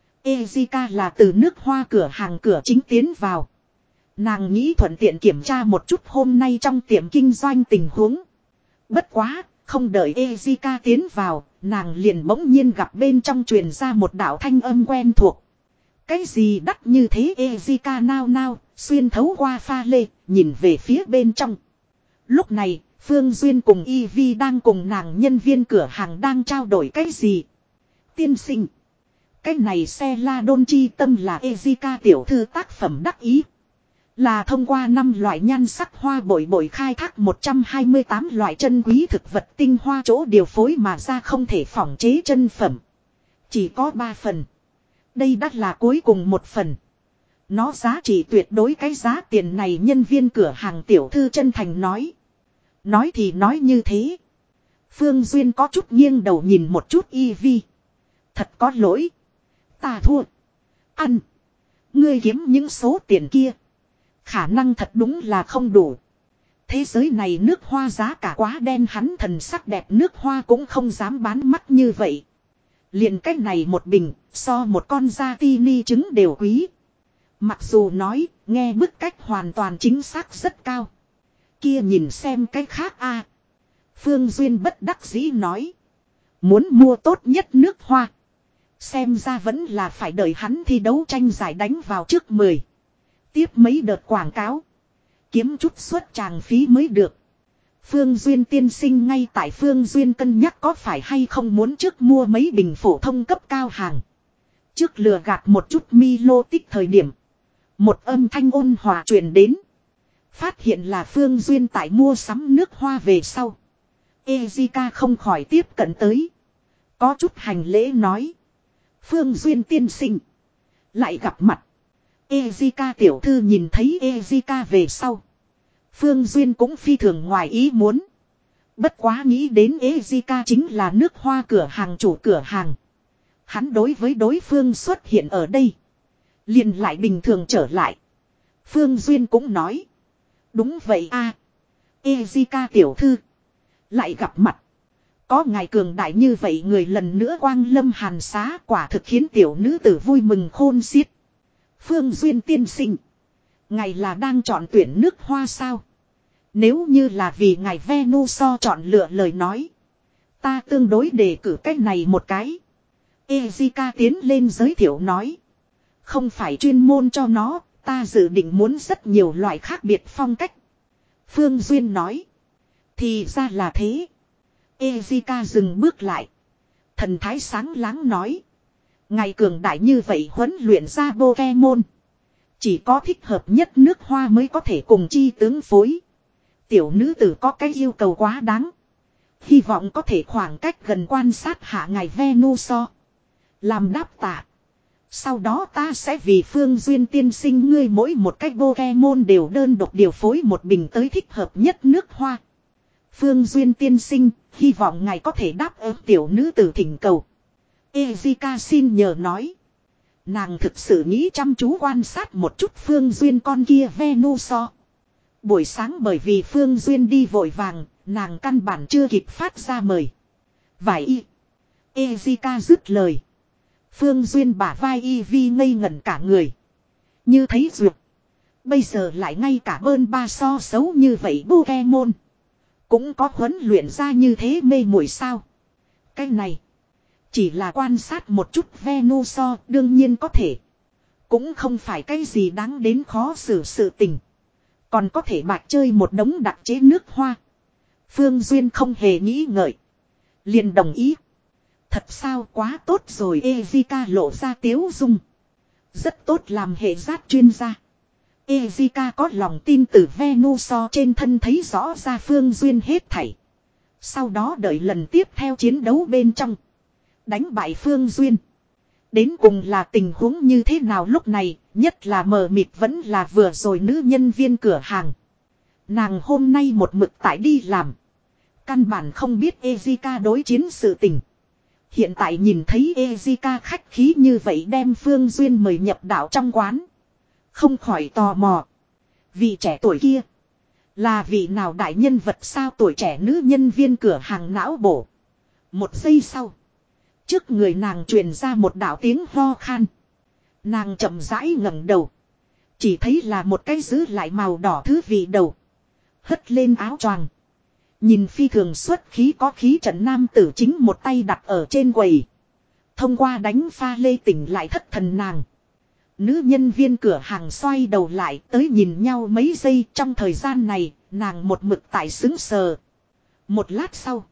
Ezika là từ nước hoa cửa hàng cửa chính tiến vào. Nàng nghĩ thuận tiện kiểm tra một chút hôm nay trong tiệm kinh doanh tình huống. Bất quá, không đợi Ezika tiến vào, nàng liền bỗng nhiên gặp bên trong truyền ra một đạo thanh âm quen thuộc. Cái gì đắt như thế Ezika nao nao, xuyên thấu qua pha lê, nhìn về phía bên trong. Lúc này, Phương Duyên cùng Eevee đang cùng nàng nhân viên cửa hàng đang trao đổi cái gì. Tiên sinh. Cái này xe la đôn chi tâm là Ezika tiểu thư tác phẩm đắc ý. Là thông qua năm loại nhan sắc hoa bội bội khai thác một trăm hai mươi tám loại chân quý thực vật tinh hoa chỗ điều phối mà ra không thể phỏng chế chân phẩm. Chỉ có ba phần. Đây đắt là cuối cùng một phần. Nó giá trị tuyệt đối cái giá tiền này nhân viên cửa hàng tiểu thư chân thành nói. Nói thì nói như thế. Phương Duyên có chút nghiêng đầu nhìn một chút Eevee. Thật có lỗi. Ta thua. Ăn. Ngươi kiếm những số tiền kia. Khả năng thật đúng là không đủ. Thế giới này nước hoa giá cả quá đen hắn thần sắc đẹp nước hoa cũng không dám bán mắt như vậy. Liền cách này một bình, so một con da tini trứng đều quý. Mặc dù nói, nghe bức cách hoàn toàn chính xác rất cao. Kia nhìn xem cái khác a. Phương Duyên bất đắc dĩ nói. Muốn mua tốt nhất nước hoa. Xem ra vẫn là phải đợi hắn thi đấu tranh giải đánh vào trước mười. Tiếp mấy đợt quảng cáo. Kiếm chút suất tràng phí mới được. Phương Duyên tiên sinh ngay tại Phương Duyên cân nhắc có phải hay không muốn trước mua mấy bình phổ thông cấp cao hàng. Trước lừa gạt một chút Milo tích thời điểm. Một âm thanh ôn hòa truyền đến. Phát hiện là Phương Duyên tại mua sắm nước hoa về sau. Ezika không khỏi tiếp cận tới. Có chút hành lễ nói. Phương Duyên tiên sinh. Lại gặp mặt. Ezika tiểu thư nhìn thấy Ezika về sau. Phương Duyên cũng phi thường ngoài ý muốn. Bất quá nghĩ đến Ezika chính là nước hoa cửa hàng chủ cửa hàng. Hắn đối với đối phương xuất hiện ở đây. Liền lại bình thường trở lại. Phương Duyên cũng nói. Đúng vậy a, à, Ezika tiểu thư. Lại gặp mặt. Có ngài cường đại như vậy người lần nữa quang lâm hàn xá quả thực khiến tiểu nữ tử vui mừng khôn xiết. Phương Duyên tiên sinh. Ngài là đang chọn tuyển nước hoa sao? Nếu như là vì ngài Venuso chọn lựa lời nói. Ta tương đối đề cử cách này một cái. Ezika tiến lên giới thiệu nói. Không phải chuyên môn cho nó, ta dự định muốn rất nhiều loại khác biệt phong cách. Phương Duyên nói. Thì ra là thế. Ezika dừng bước lại. Thần thái sáng láng nói. Ngày cường đại như vậy huấn luyện ra Pokemon. Chỉ có thích hợp nhất nước hoa mới có thể cùng chi tướng phối. Tiểu nữ tử có cái yêu cầu quá đáng. Hy vọng có thể khoảng cách gần quan sát hạ ngài Venuso. Làm đáp tạ. Sau đó ta sẽ vì Phương Duyên tiên sinh ngươi mỗi một cách Pokemon đều đơn độc điều phối một bình tới thích hợp nhất nước hoa. Phương Duyên tiên sinh, hy vọng ngài có thể đáp ứng tiểu nữ tử thỉnh cầu. Ezika xin nhờ nói. Nàng thực sự nghĩ chăm chú quan sát một chút Phương Duyên con kia Venuso. Buổi sáng bởi vì Phương Duyên đi vội vàng, nàng căn bản chưa kịp phát ra mời. Vài y. Ezika dứt lời. Phương Duyên bả vai y vi ngây ngẩn cả người. Như thấy duyệt. Bây giờ lại ngay cả bơn ba so xấu như vậy Pokemon. Cũng có huấn luyện ra như thế mê muội sao. Cái này. Chỉ là quan sát một chút Venuso đương nhiên có thể. Cũng không phải cái gì đáng đến khó xử sự tình. Còn có thể bạc chơi một đống đặc chế nước hoa. Phương Duyên không hề nghĩ ngợi. Liền đồng ý. Thật sao quá tốt rồi Ezika lộ ra tiếu dung. Rất tốt làm hệ giác chuyên gia. Ezika có lòng tin từ Venuso trên thân thấy rõ ra Phương Duyên hết thảy. Sau đó đợi lần tiếp theo chiến đấu bên trong. Đánh bại Phương Duyên. Đến cùng là tình huống như thế nào lúc này, nhất là mờ mịt vẫn là vừa rồi nữ nhân viên cửa hàng. Nàng hôm nay một mực tại đi làm. Căn bản không biết Ezika đối chiến sự tình. Hiện tại nhìn thấy Ezika khách khí như vậy đem Phương Duyên mời nhập đạo trong quán. Không khỏi tò mò. Vị trẻ tuổi kia. Là vị nào đại nhân vật sao tuổi trẻ nữ nhân viên cửa hàng não bổ. Một giây sau. Trước người nàng truyền ra một đạo tiếng ho khan. Nàng chậm rãi ngẩng đầu. Chỉ thấy là một cái giữ lại màu đỏ thứ vị đầu. Hất lên áo choàng. Nhìn phi thường xuất khí có khí trận nam tử chính một tay đặt ở trên quầy. Thông qua đánh pha lê tỉnh lại thất thần nàng. Nữ nhân viên cửa hàng xoay đầu lại tới nhìn nhau mấy giây trong thời gian này nàng một mực tại xứng sờ. Một lát sau.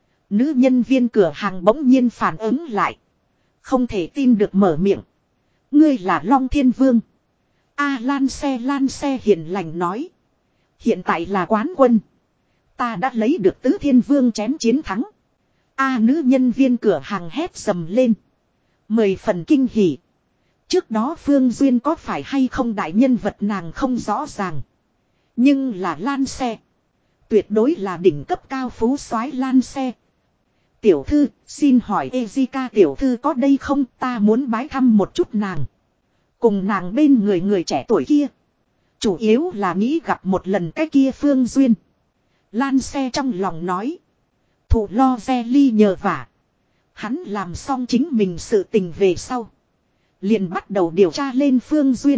Nữ nhân viên cửa hàng bỗng nhiên phản ứng lại. Không thể tin được mở miệng. Ngươi là Long Thiên Vương. A Lan xe Lan xe hiền lành nói. Hiện tại là quán quân. Ta đã lấy được tứ thiên vương chén chiến thắng. A nữ nhân viên cửa hàng hét sầm lên. Mười phần kinh hỉ. Trước đó Phương Duyên có phải hay không đại nhân vật nàng không rõ ràng. Nhưng là Lan xe. Tuyệt đối là đỉnh cấp cao phú soái Lan xe. Tiểu thư, xin hỏi Ezika tiểu thư có đây không ta muốn bái thăm một chút nàng. Cùng nàng bên người người trẻ tuổi kia. Chủ yếu là nghĩ gặp một lần cái kia Phương Duyên. Lan xe trong lòng nói. Thụ lo ve ly nhờ vả. Hắn làm xong chính mình sự tình về sau. Liền bắt đầu điều tra lên Phương Duyên.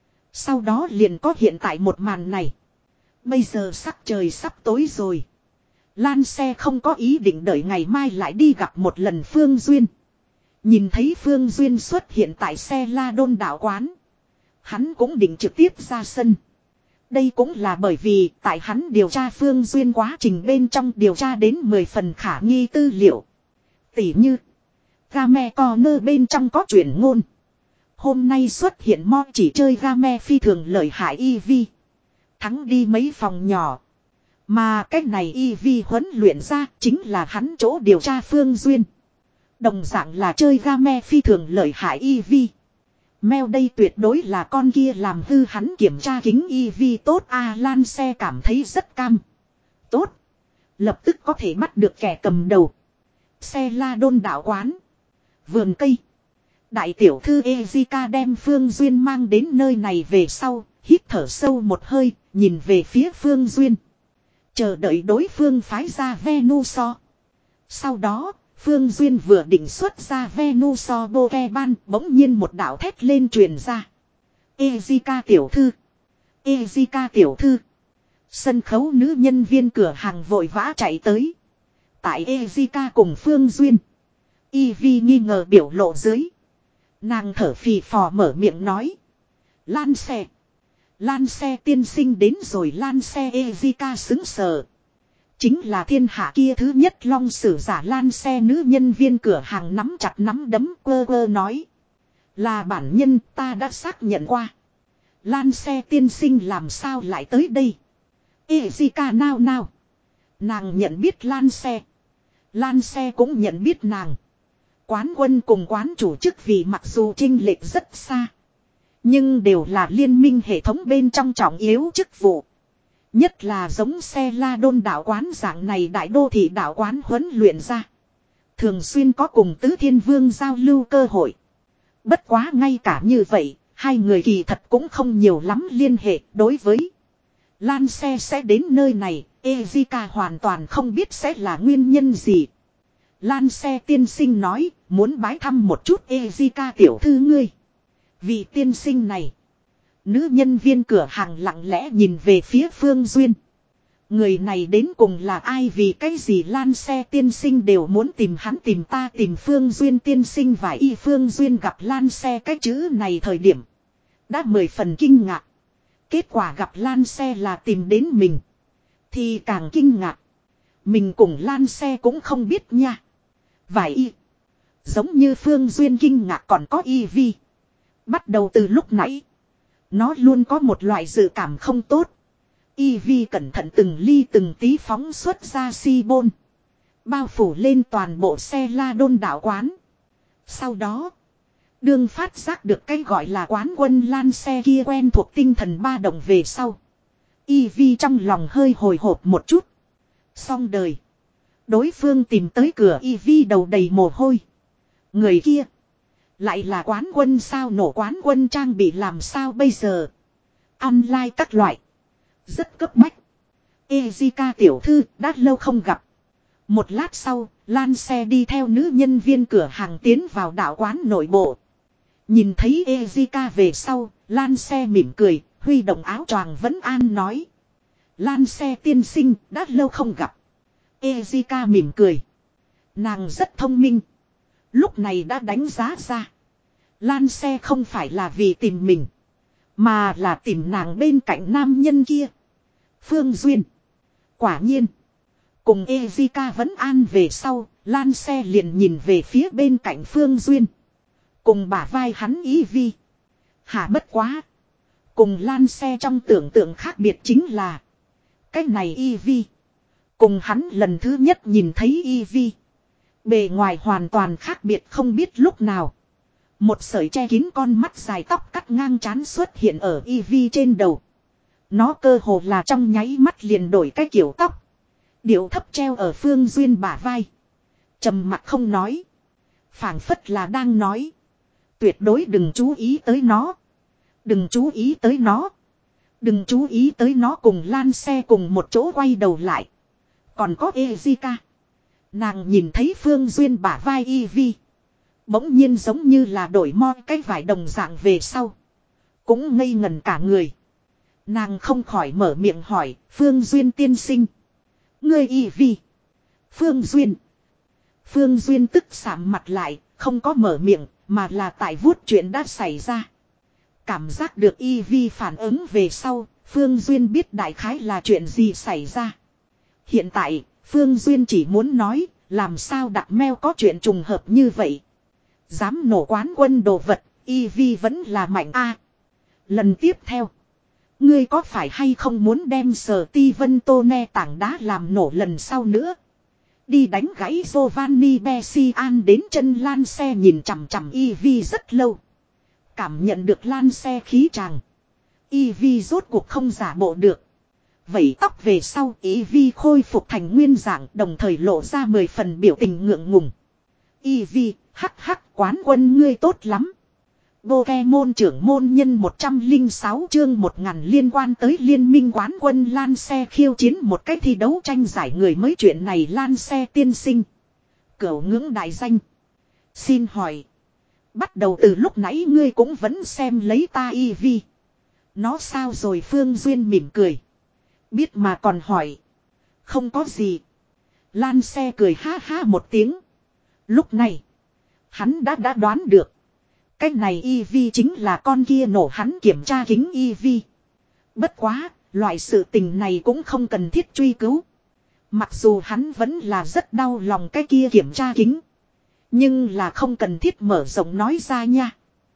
Sau đó liền có hiện tại một màn này. Bây giờ sắc trời sắp tối rồi. Lan xe không có ý định đợi ngày mai lại đi gặp một lần Phương Duyên. Nhìn thấy Phương Duyên xuất hiện tại xe la đôn đạo quán. Hắn cũng định trực tiếp ra sân. Đây cũng là bởi vì tại hắn điều tra Phương Duyên quá trình bên trong điều tra đến mười phần khả nghi tư liệu. Tỉ như Game Corner bên trong có truyền ngôn. Hôm nay xuất hiện mo chỉ chơi game phi thường lợi hại Eevee. Thắng đi mấy phòng nhỏ. Mà cách này Eevee huấn luyện ra chính là hắn chỗ điều tra Phương Duyên. Đồng dạng là chơi game phi thường lợi hại Eevee. Mèo đây tuyệt đối là con kia làm hư hắn kiểm tra kính Eevee tốt a Lan xe cảm thấy rất cam. Tốt. Lập tức có thể bắt được kẻ cầm đầu. Xe la đôn đạo quán. Vườn cây. Đại tiểu thư Ezika đem Phương Duyên mang đến nơi này về sau. Hít thở sâu một hơi. Nhìn về phía Phương Duyên. Chờ đợi đối phương phái ra Venusaur. Sau đó. Phương Duyên vừa định xuất ra Venusaur Pokemon. Bỗng nhiên một đạo thét lên truyền ra. Ezika tiểu thư. Ezika tiểu thư. Sân khấu nữ nhân viên cửa hàng vội vã chạy tới. Tại Ezika cùng Phương Duyên. Eevee nghi ngờ biểu lộ dưới. Nàng thở phì phò mở miệng nói. Lan xe. Lan xe tiên sinh đến rồi Lan xe Ezika xứng sờ. Chính là thiên hạ kia thứ nhất long sử giả Lan xe nữ nhân viên cửa hàng nắm chặt nắm đấm quơ quơ nói. Là bản nhân ta đã xác nhận qua. Lan xe tiên sinh làm sao lại tới đây. Ezika nao nao. Nàng nhận biết Lan xe. Lan xe cũng nhận biết nàng. Quán quân cùng quán chủ chức vì mặc dù chênh lệch rất xa. Nhưng đều là liên minh hệ thống bên trong trọng yếu chức vụ. Nhất là giống xe la đôn đạo quán dạng này đại đô thị đạo quán huấn luyện ra. Thường xuyên có cùng tứ thiên vương giao lưu cơ hội. Bất quá ngay cả như vậy, hai người kỳ thật cũng không nhiều lắm liên hệ đối với. Lan xe sẽ đến nơi này, Ezika hoàn toàn không biết sẽ là nguyên nhân gì. Lan xe tiên sinh nói, muốn bái thăm một chút Ezika tiểu thư ngươi. Vị tiên sinh này. Nữ nhân viên cửa hàng lặng lẽ nhìn về phía Phương Duyên. Người này đến cùng là ai vì cái gì Lan xe tiên sinh đều muốn tìm hắn tìm ta tìm Phương Duyên tiên sinh và y Phương Duyên gặp Lan xe cái chữ này thời điểm. Đã mười phần kinh ngạc. Kết quả gặp Lan xe là tìm đến mình. Thì càng kinh ngạc. Mình cùng Lan xe cũng không biết nha. Vài y. Giống như Phương Duyên kinh ngạc còn có Eevee. Bắt đầu từ lúc nãy. Nó luôn có một loại dự cảm không tốt. Eevee cẩn thận từng ly từng tí phóng xuất ra si bôn. Bao phủ lên toàn bộ xe la đôn đạo quán. Sau đó. Đương phát giác được cái gọi là quán quân Lan xe kia quen thuộc tinh thần ba động về sau. Eevee trong lòng hơi hồi hộp một chút. Xong đời. Đối phương tìm tới cửa Eevee đầu đầy mồ hôi. Người kia. Lại là quán quân sao nổ quán quân trang bị làm sao bây giờ. Online các loại. Rất cấp bách. Ezika tiểu thư đã lâu không gặp. Một lát sau, Lan xe đi theo nữ nhân viên cửa hàng tiến vào đạo quán nội bộ. Nhìn thấy Ezika về sau, Lan xe mỉm cười, huy động áo choàng vẫn an nói. Lan xe tiên sinh đã lâu không gặp. Ezika mỉm cười. Nàng rất thông minh. Lúc này đã đánh giá ra. Lan xe không phải là vì tìm mình. Mà là tìm nàng bên cạnh nam nhân kia. Phương Duyên. Quả nhiên. Cùng Ezika vẫn an về sau. Lan xe liền nhìn về phía bên cạnh Phương Duyên. Cùng bả vai hắn Eevee. Hả bất quá. Cùng Lan xe trong tưởng tượng khác biệt chính là. Cái này Eevee. Cùng hắn lần thứ nhất nhìn thấy Eevee. Bề ngoài hoàn toàn khác biệt không biết lúc nào. Một sợi che kín con mắt dài tóc cắt ngang trán xuất hiện ở Eevee trên đầu. Nó cơ hồ là trong nháy mắt liền đổi cái kiểu tóc. Điệu thấp treo ở Phương Duyên bả vai. Trầm mặt không nói. Phảng phất là đang nói. Tuyệt đối đừng chú ý tới nó. Đừng chú ý tới nó. Đừng chú ý tới nó cùng Lan xe cùng một chỗ quay đầu lại. Còn có Ezika. Nàng nhìn thấy Phương Duyên bả vai Eevee. Bỗng nhiên giống như là đổi mo cái vải đồng dạng về sau. Cũng ngây ngẩn cả người. Nàng không khỏi mở miệng hỏi Phương Duyên tiên sinh. Ngươi Eevee. Phương Duyên. Phương Duyên tức sạm mặt lại. Không có mở miệng mà là tại vuốt chuyện đã xảy ra. Cảm giác được Eevee phản ứng về sau. Phương Duyên biết đại khái là chuyện gì xảy ra. Hiện tại Phương Duyên chỉ muốn nói. Làm sao đặt meo có chuyện trùng hợp như vậy. Dám nổ quán quân đồ vật. Eevee vẫn là mạnh a. Lần tiếp theo. Ngươi có phải hay không muốn đem sở ti vân tô ne tảng đá làm nổ lần sau nữa. Đi đánh gãy Giovanni Bessian đến chân lan xe nhìn chằm chằm Eevee rất lâu. Cảm nhận được lan xe khí tràng. Eevee rốt cuộc không giả bộ được. Vẩy tóc về sau Eevee khôi phục thành nguyên dạng đồng thời lộ ra mười phần biểu tình ngượng ngùng. Eevee, hắc hắc quán quân ngươi tốt lắm. Pokemon trưởng môn nhân một trăm lẻ sáu chương một ngàn liên quan tới liên minh quán quân Lan Xe khiêu chiến một cách thi đấu tranh giải người mới chuyện này Lan Xe tiên sinh. Cửu ngưỡng đại danh. Xin hỏi. Bắt đầu từ lúc nãy ngươi cũng vẫn xem lấy ta Eevee. Nó sao rồi Phương Duyên mỉm cười. Biết mà còn hỏi. Không có gì. Lan Xe cười ha ha một tiếng. Lúc này. Hắn đã đã đoán được. Cái này Eevee chính là con kia nổ hắn kiểm tra kính Eevee. Bất quá, loại sự tình này cũng không cần thiết truy cứu. Mặc dù hắn vẫn là rất đau lòng cái kia kiểm tra kính. Nhưng là không cần thiết mở rộng nói ra nha.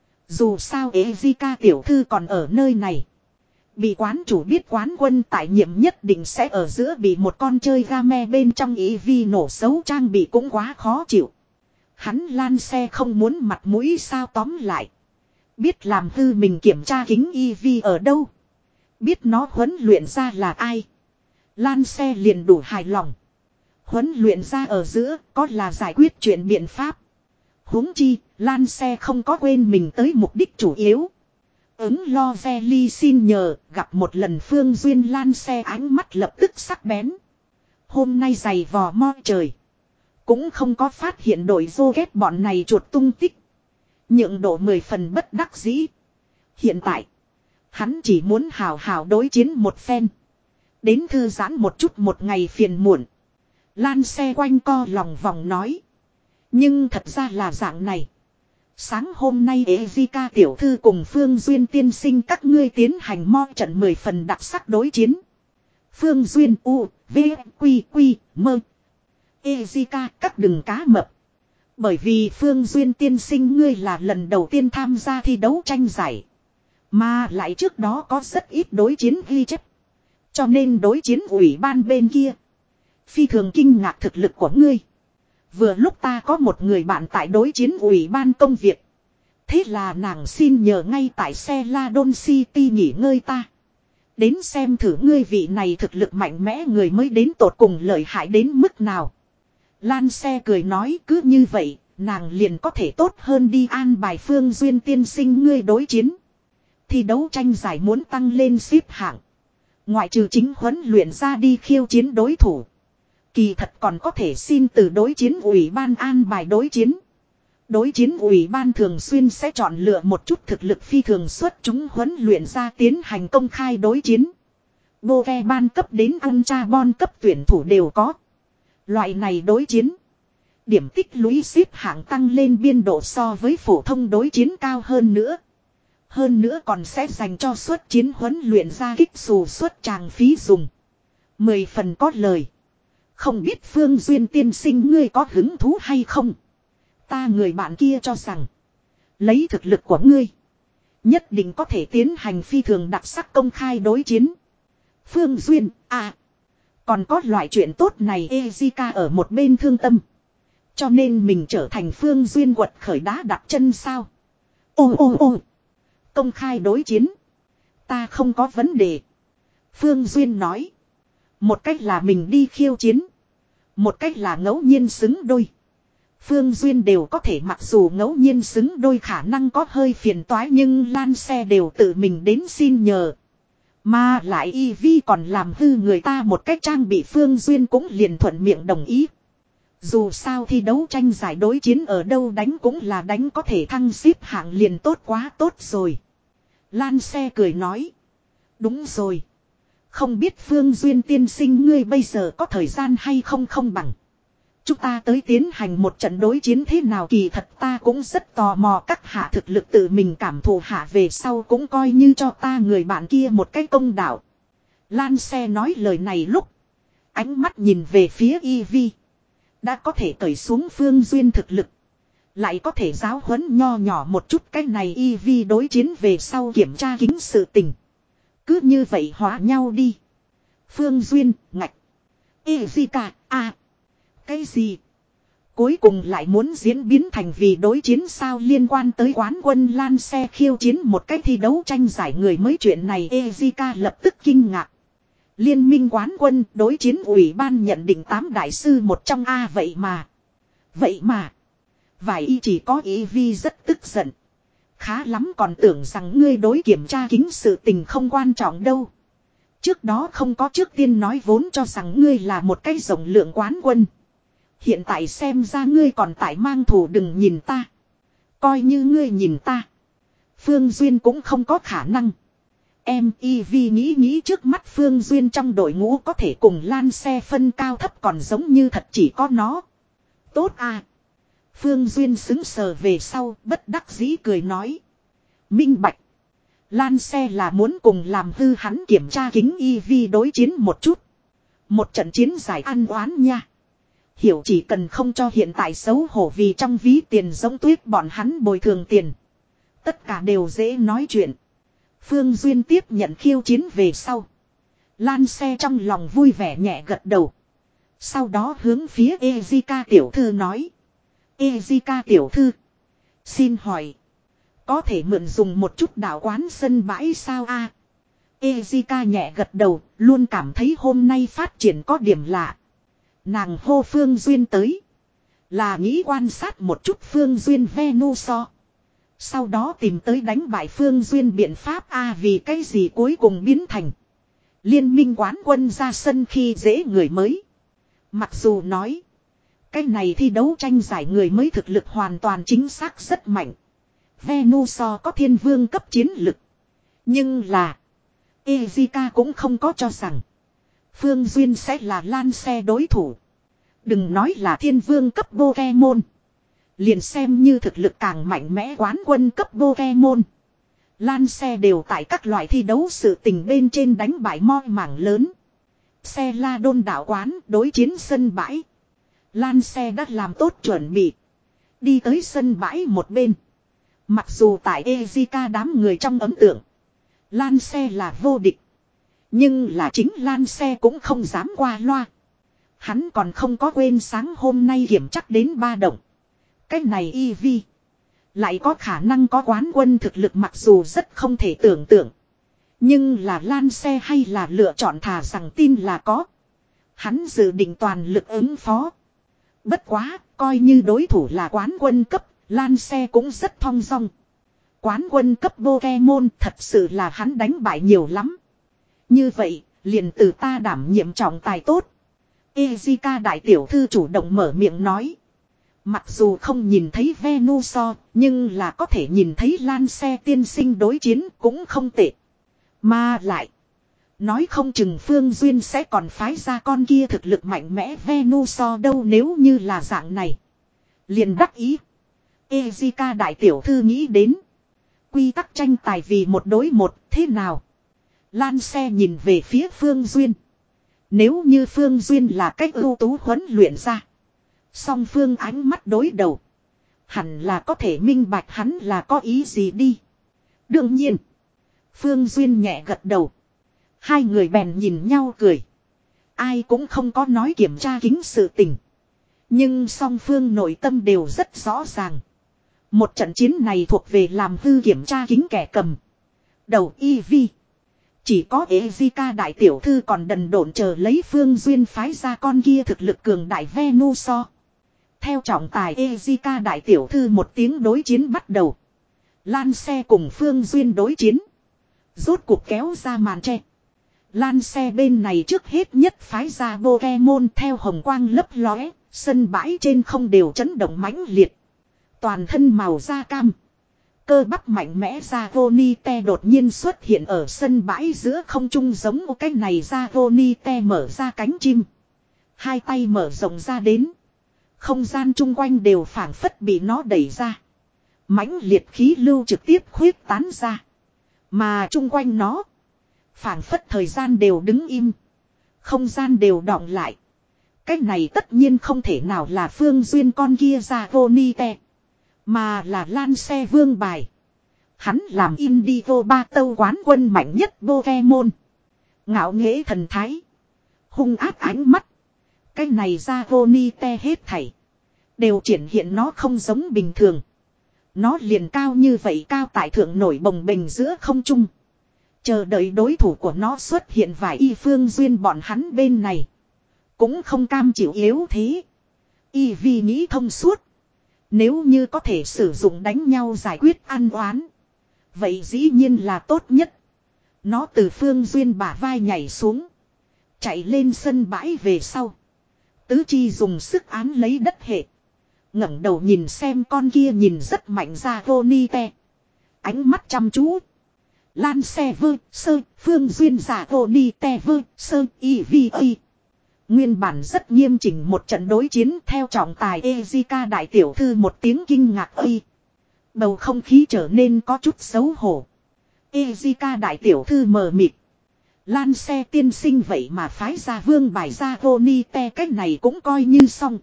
Dù sao Ezika tiểu thư còn ở nơi này. Bị quán chủ biết quán quân tại nhiệm nhất định sẽ ở giữa bị một con chơi game bên trong Eevee nổ xấu trang bị cũng quá khó chịu. Hắn Lan Xe không muốn mặt mũi sao tóm lại. Biết làm hư mình kiểm tra kính Eevee ở đâu. Biết nó huấn luyện ra là ai. Lan Xe liền đủ hài lòng. Huấn luyện ra ở giữa có là giải quyết chuyện biện pháp. Huống chi, Lan Xe không có quên mình tới mục đích chủ yếu. Ứng lo ve ly xin nhờ, gặp một lần Phương Duyên Lan Xe ánh mắt lập tức sắc bén. Hôm nay giày vò mo trời. Cũng không có phát hiện đội vô ghét bọn này chuột tung tích. Nhượng độ mười phần bất đắc dĩ. Hiện tại, hắn chỉ muốn hào hào đối chiến một phen. Đến thư giãn một chút một ngày phiền muộn. Lan Xe quanh co lòng vòng nói. Nhưng thật ra là dạng này. Sáng hôm nay Ezika tiểu thư cùng Phương Duyên tiên sinh các ngươi tiến hành mo trận mười phần đặc sắc đối chiến. Phương Duyên U, V, Quy, Quy, Mơ. Ezika các đừng cá mập. Bởi vì Phương Duyên tiên sinh ngươi là lần đầu tiên tham gia thi đấu tranh giải. Mà lại trước đó có rất ít đối chiến ghi chép. Cho nên đối chiến ủy ban bên kia. Phi thường kinh ngạc thực lực của ngươi. Vừa lúc ta có một người bạn tại đối chiến ủy ban công việc. Thế là nàng xin nhờ ngay tại xe La Don City nghỉ ngơi ta. Đến xem thử ngươi vị này thực lực mạnh mẽ người mới đến tột cùng lợi hại đến mức nào. Lan Xe cười nói cứ như vậy, nàng liền có thể tốt hơn đi an bài Phương Duyên tiên sinh ngươi đối chiến. Thi đấu tranh giải muốn tăng lên xếp hạng. Ngoại trừ chính huấn luyện ra đi khiêu chiến đối thủ. Kỳ thật còn có thể xin từ đối chiến ủy ban an bài đối chiến. Đối chiến ủy ban thường xuyên sẽ chọn lựa một chút thực lực phi thường xuất chúng huấn luyện ra tiến hành công khai đối chiến. Bô ve ban cấp đến Ultra Bon cấp tuyển thủ đều có. Loại này đối chiến. Điểm tích lũy xếp hạng tăng lên biên độ so với phổ thông đối chiến cao hơn nữa. Hơn nữa còn sẽ dành cho suất chiến huấn luyện ra kích xù suất tràng phí dùng. Mười phần có lời. Không biết Phương Duyên tiên sinh ngươi có hứng thú hay không? Ta người bạn kia cho rằng. Lấy thực lực của ngươi. Nhất định có thể tiến hành phi thường đặc sắc công khai đối chiến. Phương Duyên, à. Còn có loại chuyện tốt này Ezika ở một bên thương tâm. Cho nên mình trở thành Phương Duyên quật khởi đá đặt chân sao. Ô ô ô. Công khai đối chiến. Ta không có vấn đề. Phương Duyên nói. Một cách là mình đi khiêu chiến. Một cách là ngẫu nhiên xứng đôi. Phương Duyên đều có thể mặc dù ngẫu nhiên xứng đôi khả năng có hơi phiền toái nhưng Lan Xe đều tự mình đến xin nhờ. Mà lại Eevee còn làm hư người ta một cách trang bị Phương Duyên cũng liền thuận miệng đồng ý. Dù sao thi đấu tranh giải đối chiến ở đâu đánh cũng là đánh có thể thăng xếp hạng liền tốt quá tốt rồi. Lan Xe cười nói. Đúng rồi. Không biết Phương Duyên tiên sinh ngươi bây giờ có thời gian hay không không bằng. Chúng ta tới tiến hành một trận đối chiến thế nào kỳ thật ta cũng rất tò mò các hạ thực lực tự mình cảm thụ hạ về sau cũng coi như cho ta người bạn kia một cái công đạo. Lan Xe nói lời này lúc. Ánh mắt nhìn về phía Eevee. Đã có thể cởi xuống Phương Duyên thực lực. Lại có thể giáo huấn nho nhỏ một chút cái này y vi đối chiến về sau kiểm tra kính sự tình. Cứ như vậy hóa nhau đi. Phương Duyên, ngạch. Ezika, à. Cái gì? Cuối cùng lại muốn diễn biến thành vì đối chiến sao liên quan tới quán quân Lan xe khiêu chiến một cái thi đấu tranh giải người mới chuyện này Ezika lập tức kinh ngạc. Liên minh quán quân đối chiến ủy ban nhận định tám đại sư một trong A vậy mà. Vậy mà. Vài y chỉ có ý vi rất tức giận. Khá lắm còn tưởng rằng ngươi đối kiểm tra kính sự tình không quan trọng đâu. Trước đó không có trước tiên nói vốn cho rằng ngươi là một cái rộng lượng quán quân. Hiện tại xem ra ngươi còn tại mang thủ đừng nhìn ta. Coi như ngươi nhìn ta. Phương Duyên cũng không có khả năng. Em y vi nghĩ nghĩ trước mắt Phương Duyên trong đội ngũ có thể cùng Lan xe phân cao thấp còn giống như thật chỉ có nó. Tốt à. Phương Duyên xứng sờ về sau bất đắc dĩ cười nói. Minh bạch. Lan xe là muốn cùng làm hư hắn kiểm tra kính y vi đối chiến một chút. Một trận chiến giải ăn oán nha. Hiểu chỉ cần không cho hiện tại xấu hổ vì trong ví tiền giống tuyết bọn hắn bồi thường tiền. Tất cả đều dễ nói chuyện. Phương Duyên tiếp nhận khiêu chiến về sau. Lan xe trong lòng vui vẻ nhẹ gật đầu. Sau đó hướng phía Ezika tiểu thư nói. Ezika tiểu thư. Xin hỏi. Có thể mượn dùng một chút đảo quán sân bãi sao a? Ezika nhẹ gật đầu. Luôn cảm thấy hôm nay phát triển có điểm lạ. Nàng hô Phương Duyên tới. Là nghĩ quan sát một chút Phương Duyên Venuso. Sau đó tìm tới đánh bại Phương Duyên biện pháp a vì cái gì cuối cùng biến thành. Liên minh quán quân ra sân khi dễ người mới. Mặc dù nói. Cái này thi đấu tranh giải người mới thực lực hoàn toàn chính xác rất mạnh. Venuso có thiên vương cấp chiến lực. Nhưng là. Ezika cũng không có cho rằng. Phương Duyên sẽ là Lan xe đối thủ. Đừng nói là thiên vương cấp Pokemon. Liền xem như thực lực càng mạnh mẽ quán quân cấp Pokemon. Lan xe đều tại các loại thi đấu sự tình bên trên đánh bại moi mảng lớn. Xe la đôn đảo quán đối chiến sân bãi. Lan xe đã làm tốt chuẩn bị. Đi tới sân bãi một bên. Mặc dù tại Ezika đám người trong ấn tượng. Lan xe là vô địch. Nhưng là chính Lan xe cũng không dám qua loa. Hắn còn không có quên sáng hôm nay kiểm chắc đến ba động. Cái này y vi. Lại có khả năng có quán quân thực lực mặc dù rất không thể tưởng tượng. Nhưng là Lan xe hay là lựa chọn thà rằng tin là có. Hắn dự định toàn lực ứng phó. Bất quá, coi như đối thủ là quán quân cấp, Lan xe cũng rất thong dong. Quán quân cấp Pokemon thật sự là hắn đánh bại nhiều lắm. Như vậy, liền từ ta đảm nhiệm trọng tài tốt. Ezika đại tiểu thư chủ động mở miệng nói. Mặc dù không nhìn thấy Venuso, nhưng là có thể nhìn thấy Lan xe tiên sinh đối chiến cũng không tệ. Mà lại, nói không chừng Phương Duyên sẽ còn phái ra con kia thực lực mạnh mẽ Venuso đâu nếu như là dạng này. Liền đắc ý. Ezika đại tiểu thư nghĩ đến. Quy tắc tranh tài vì một đối một thế nào? Lan xe nhìn về phía Phương Duyên. Nếu như Phương Duyên là cách ưu tú huấn luyện ra. Song Phương ánh mắt đối đầu. Hẳn là có thể minh bạch hắn là có ý gì đi. Đương nhiên. Phương Duyên nhẹ gật đầu. Hai người bèn nhìn nhau cười. Ai cũng không có nói kiểm tra kính sự tình. Nhưng song phương nội tâm đều rất rõ ràng. Một trận chiến này thuộc về làm hư kiểm tra kính kẻ cầm. Đầu y vi. Chỉ có Ezika đại tiểu thư còn đần độn chờ lấy Phương Duyên phái ra con kia thực lực cường đại Venuso. Theo trọng tài Ezika đại tiểu thư một tiếng đối chiến bắt đầu. Lan xe cùng Phương Duyên đối chiến. Rốt cuộc kéo ra màn tre. Lan xe bên này trước hết nhất phái ra Pokemon theo hồng quang lấp lóe. Sân bãi trên không đều chấn động mãnh liệt. Toàn thân màu da cam. Cơ bắp mạnh mẽ Zagonite đột nhiên xuất hiện ở sân bãi giữa không trung giống cái này Zagonite mở ra cánh chim. Hai tay mở rộng ra đến. Không gian chung quanh đều phảng phất bị nó đẩy ra. Mãnh liệt khí lưu trực tiếp khuyết tán ra. Mà chung quanh nó. Phảng phất thời gian đều đứng im. Không gian đều đọng lại. Cái này tất nhiên không thể nào là Phương Duyên con kia Zagonite. Mà là lan xe vương bài. Hắn làm Indigo ba tâu quán quân mạnh nhất Pokemon. Ngạo nghễ thần thái. Hung ác ánh mắt. Cái này ra Vonite hết thảy. Đều triển hiện nó không giống bình thường. Nó liền cao như vậy, cao tại thượng nổi bồng bềnh giữa không trung. Chờ đợi đối thủ của nó xuất hiện vài y phương duyên bọn hắn bên này. Cũng không cam chịu yếu thế. Y vì nghĩ thông suốt. Nếu như có thể sử dụng đánh nhau giải quyết ăn oán. Vậy dĩ nhiên là tốt nhất. Nó từ phương duyên bả vai nhảy xuống. Chạy lên sân bãi về sau. Tứ chi dùng sức án lấy đất hệ. ngẩng đầu nhìn xem con kia nhìn rất mạnh ra Vonite. Ánh mắt chăm chú. Lan xe vơ sơ phương duyên giả Vonite vơ sơ y vi y. Nguyên bản rất nghiêm chỉnh một trận đối chiến theo trọng tài Ezika đại tiểu thư một tiếng kinh ngạc ơi. Bầu không khí trở nên có chút xấu hổ. Ezika đại tiểu thư mờ mịt. Lan xe tiên sinh vậy mà phái ra vương bài ra Vonite cách này cũng coi như xong.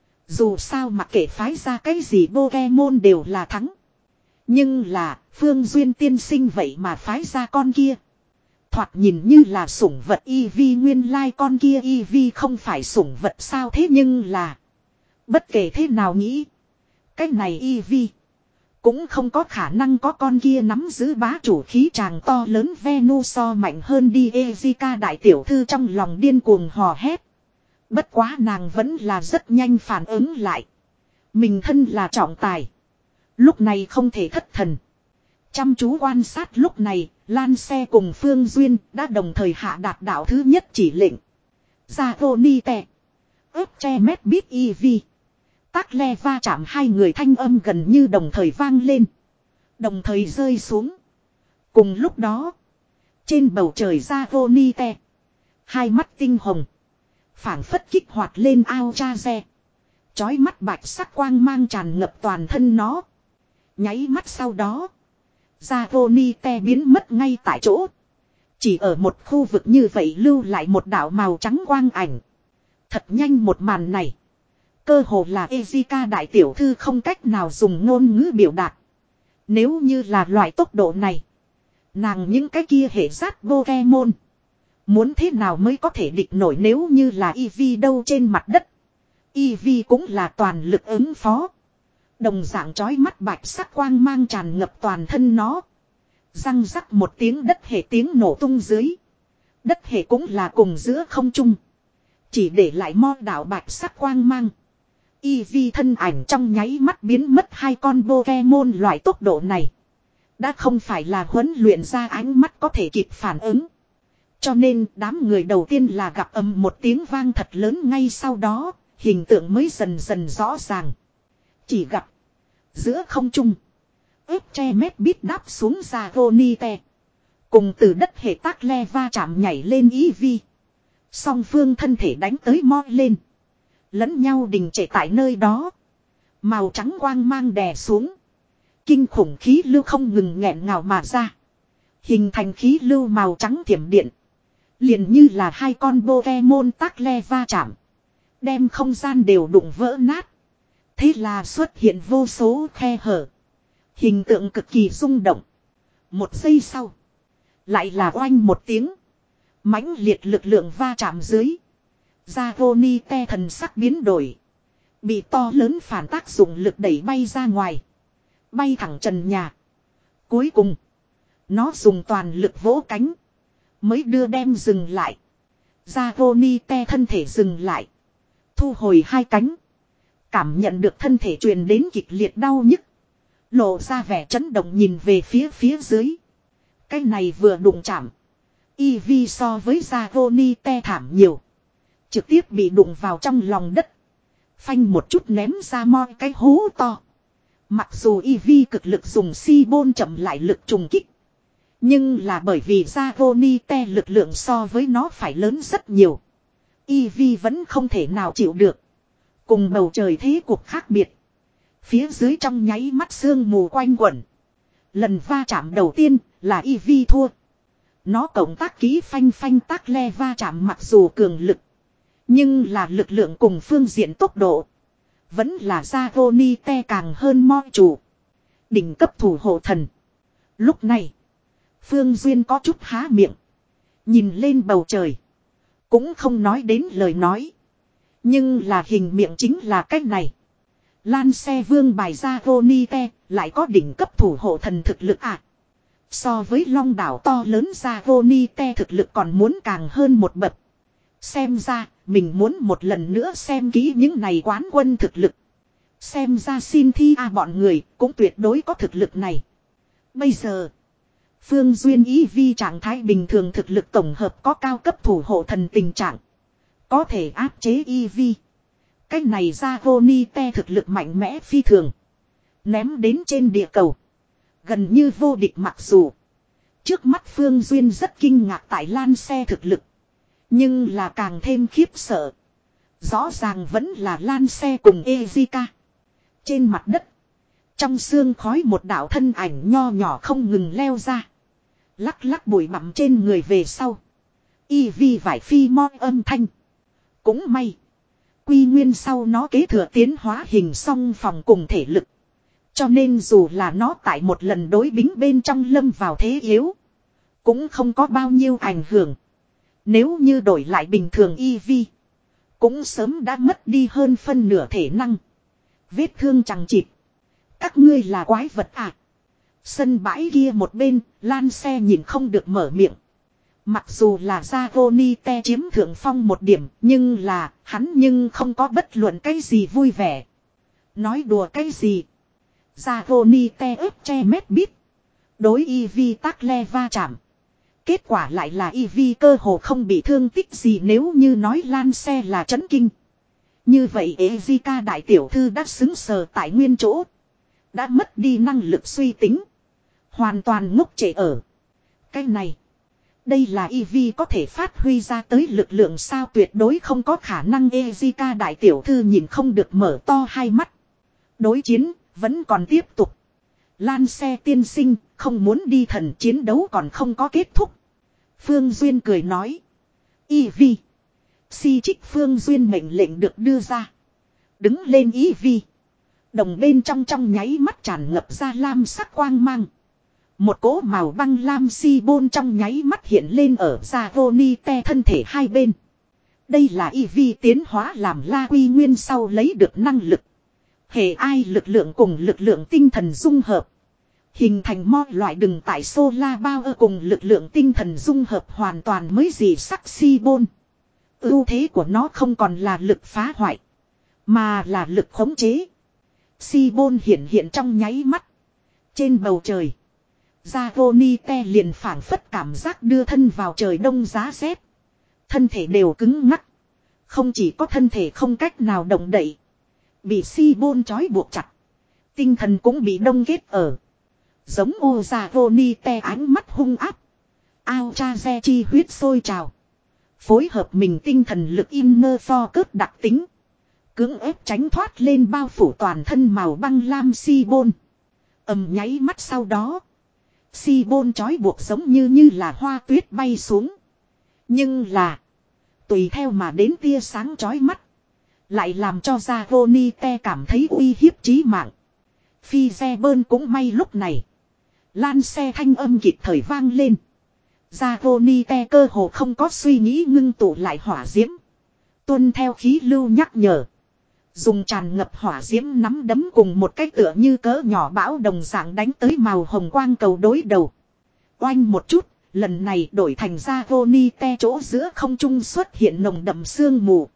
Dù sao mặc kệ phái ra cái gì Pokemon đều là thắng. Nhưng là Phương Duyên tiên sinh vậy mà phái ra con kia. Thoạt nhìn như là sủng vật Eevee nguyên lai like con kia Eevee không phải sủng vật sao thế nhưng là. Bất kể thế nào nghĩ. Cái này Eevee. Cũng không có khả năng có con kia nắm giữ bá chủ khí tràng to lớn Venusaur mạnh hơn đi Ezika đại tiểu thư trong lòng điên cuồng hò hét. Bất quá nàng vẫn là rất nhanh phản ứng lại. Mình thân là trọng tài. Lúc này không thể thất thần. Chăm chú quan sát lúc này, Lan Xe cùng Phương Duyên đã đồng thời hạ đạt đạo thứ nhất chỉ lệnh. Ra Vonite. ớp che mét biết Eevee. Tác le va chạm hai người thanh âm gần như đồng thời vang lên. Đồng thời rơi xuống. Cùng lúc đó. Trên bầu trời ra Vonite. Hai mắt tinh hồng. Phảng phất kích hoạt lên ao cha xe. Chói mắt bạch sắc quang mang tràn ngập toàn thân nó. Nháy mắt sau đó. Ra Vonite biến mất ngay tại chỗ. Chỉ ở một khu vực như vậy lưu lại một đạo màu trắng quang ảnh. Thật nhanh một màn này. Cơ hồ là Ezika đại tiểu thư không cách nào dùng ngôn ngữ biểu đạt. Nếu như là loại tốc độ này. Nàng những cái kia hệ sát Pokemon. Muốn thế nào mới có thể địch nổi nếu như là Eevee đâu trên mặt đất. Eevee cũng là toàn lực ứng phó. Đồng dạng chói mắt bạch sắc quang mang tràn ngập toàn thân nó. Răng rắc một tiếng đất hệ tiếng nổ tung dưới. Đất hệ cũng là cùng giữa không trung. Chỉ để lại mo đảo bạch sắc quang mang. Eevee thân ảnh trong nháy mắt biến mất hai con Pokemon loại tốc độ này. Đã không phải là huấn luyện ra ánh mắt có thể kịp phản ứng. Cho nên đám người đầu tiên là gặp ầm một tiếng vang thật lớn ngay sau đó, hình tượng mới dần dần rõ ràng. Chỉ gặp giữa không trung, ướp che mét bít đáp xuống ra Vonite. Cùng từ đất hệ tác le va chạm nhảy lên Eevee. Song phương thân thể đánh tới moi lên. Lẫn nhau đình trệ tại nơi đó. Màu trắng quang mang đè xuống. Kinh khủng khí lưu không ngừng nghẹn ngào mà ra. Hình thành khí lưu màu trắng thiểm điện. Liền như là hai con Pokemon tác le va chạm. Đem không gian đều đụng vỡ nát. Thế là xuất hiện vô số khe hở. Hình tượng cực kỳ rung động. Một giây sau. Lại là oanh một tiếng. Mãnh liệt lực lượng va chạm dưới. Ra Vonite thần sắc biến đổi. Bị to lớn phản tác dụng lực đẩy bay ra ngoài. Bay thẳng trần nhà. Cuối cùng. Nó dùng toàn lực vỗ cánh. Mới đưa đem dừng lại. Ra Vonite thân thể dừng lại. Thu hồi hai cánh. Cảm nhận được thân thể truyền đến kịch liệt đau nhức. Lộ ra vẻ chấn động nhìn về phía phía dưới. Cái này vừa đụng chạm. Eevee so với ra Vonite thảm nhiều. Trực tiếp bị đụng vào trong lòng đất. Phanh một chút ném ra moi cái hố to. Mặc dù Eevee cực lực dùng si bôn chậm lại lực trùng kích. Nhưng là bởi vì ra Vonite lực lượng so với nó phải lớn rất nhiều. Eevee vẫn không thể nào chịu được. Cùng bầu trời thế cuộc khác biệt. Phía dưới trong nháy mắt sương mù quanh quẩn. Lần va chạm đầu tiên là Eevee thua. Nó cộng tác kỹ phanh phanh tác le va chạm mặc dù cường lực. Nhưng là lực lượng cùng phương diện tốc độ. vẫn là Dragonite càng hơn mo chủ. Đỉnh cấp thủ hộ thần. Lúc này, Phương Duyên có chút há miệng. Nhìn lên bầu trời. Cũng không nói đến lời nói. Nhưng là hình miệng chính là cách này. Lan xe vương bài Dragonite lại có đỉnh cấp thủ hộ thần thực lực à. So với long đảo to lớn Dragonite thực lực còn muốn càng hơn một bậc. Xem ra, mình muốn một lần nữa xem kỹ những này quán quân thực lực. Xem ra xin thi a bọn người cũng tuyệt đối có thực lực này. Bây giờ, Phương Duyên ý vi trạng thái bình thường thực lực tổng hợp có cao cấp thủ hộ thần tình trạng. Có thể áp chế i vê. Cách này Dragonite thực lực mạnh mẽ phi thường. Ném đến trên địa cầu. Gần như vô địch mặc dù. Trước mắt Phương Duyên rất kinh ngạc tại Lan xe thực lực. Nhưng là càng thêm khiếp sợ. Rõ ràng vẫn là Lan xe cùng Ezika. Trên mặt đất. Trong xương khói một đạo thân ảnh nho nhỏ không ngừng leo ra. Lắc lắc bụi bặm trên người về sau. Y vi vải phi mo âm thanh. Cũng may. Quy nguyên sau nó kế thừa tiến hóa hình song phòng cùng thể lực. Cho nên dù là nó tại một lần đối bính bên trong lâm vào thế yếu. Cũng không có bao nhiêu ảnh hưởng. Nếu như đổi lại bình thường i vê. Cũng sớm đã mất đi hơn phân nửa thể năng. Vết thương chẳng chịt. Các ngươi là quái vật à. Sân bãi kia một bên, Lan xe nhìn không được mở miệng. Mặc dù là Dragonite chiếm thượng phong một điểm, nhưng là, hắn nhưng không có bất luận cái gì vui vẻ. Nói đùa cái gì. Dragonite ướp che mét bít. Đối i vê tác le va chạm. Kết quả lại là i vê cơ hồ không bị thương tích gì nếu như nói Lan xe là chấn kinh. Như vậy Ezika đại tiểu thư đã xứng sờ tại nguyên chỗ. Đã mất đi năng lực suy tính. Hoàn toàn ngốc trệ ở. Cái này. Đây là i vê có thể phát huy ra tới lực lượng sao tuyệt đối không có khả năng Ezika đại tiểu thư nhìn không được mở to hai mắt. Đối chiến, vẫn còn tiếp tục. Lan xe tiên sinh, không muốn đi thần chiến đấu còn không có kết thúc. Phương Duyên cười nói. i vê. Si trích Phương Duyên mệnh lệnh được đưa ra. Đứng lên i vê. Đồng bên trong trong nháy mắt tràn ngập ra lam sắc quang mang. Một cỗ màu băng lam si bôn trong nháy mắt hiện lên ở Dragonite thân thể hai bên. Đây là i vê tiến hóa làm La Quy Nguyên sau lấy được năng lực. Hệ ai lực lượng cùng lực lượng tinh thần dung hợp. Hình thành mo loại đừng tại Solar Power cùng lực lượng tinh thần dung hợp hoàn toàn mới gì sắc si bôn. Ưu thế của nó không còn là lực phá hoại. Mà là lực khống chế. Si bôn hiện hiện trong nháy mắt. Trên bầu trời. Dragonite liền phảng phất cảm giác đưa thân vào trời đông giá rét. Thân thể đều cứng ngắc. Không chỉ có thân thể không cách nào động đậy. Bị si bôn trói buộc chặt. Tinh thần cũng bị đông kết ở. Giống ô Dragonite ánh mắt hung áp. Ao cha xe chi huyết sôi trào. Phối hợp mình tinh thần lực inner focus đặc tính. Cưỡng ép tránh thoát lên bao phủ toàn thân màu băng lam si bôn. Ầm nháy mắt sau đó. Si bôn trói buộc giống như như là hoa tuyết bay xuống. Nhưng là. Tùy theo mà đến tia sáng trói mắt. Lại làm cho Dragonite cảm thấy uy hiếp chí mạng. Phi xe bơn cũng may lúc này. Lan xe thanh âm kịp thời vang lên. Dragonite cơ hồ không có suy nghĩ ngưng tụ lại hỏa diễm. Tuân theo khí lưu nhắc nhở. Dùng tràn ngập hỏa diễm nắm đấm cùng một cái tựa như cỡ nhỏ bão đồng dạng đánh tới màu hồng quang cầu đối đầu. Oanh một chút, lần này đổi thành Dragonite chỗ giữa không trung xuất hiện nồng đậm sương mù.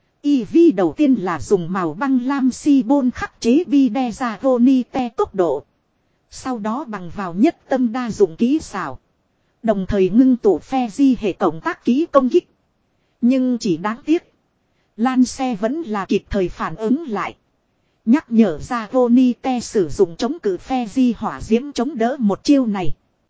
i vê đầu tiên là dùng màu băng lam si bôn khắc chế bi đe Dragonite tốc độ. Sau đó bằng vào nhất tâm đa dụng kỹ xảo. Đồng thời ngưng tụ phe di hệ cộng tác kỹ công kích. Nhưng chỉ đáng tiếc. Lan xe vẫn là kịp thời phản ứng lại. Nhắc nhở Dragonite sử dụng chống cự phe di hỏa diễm chống đỡ một chiêu này.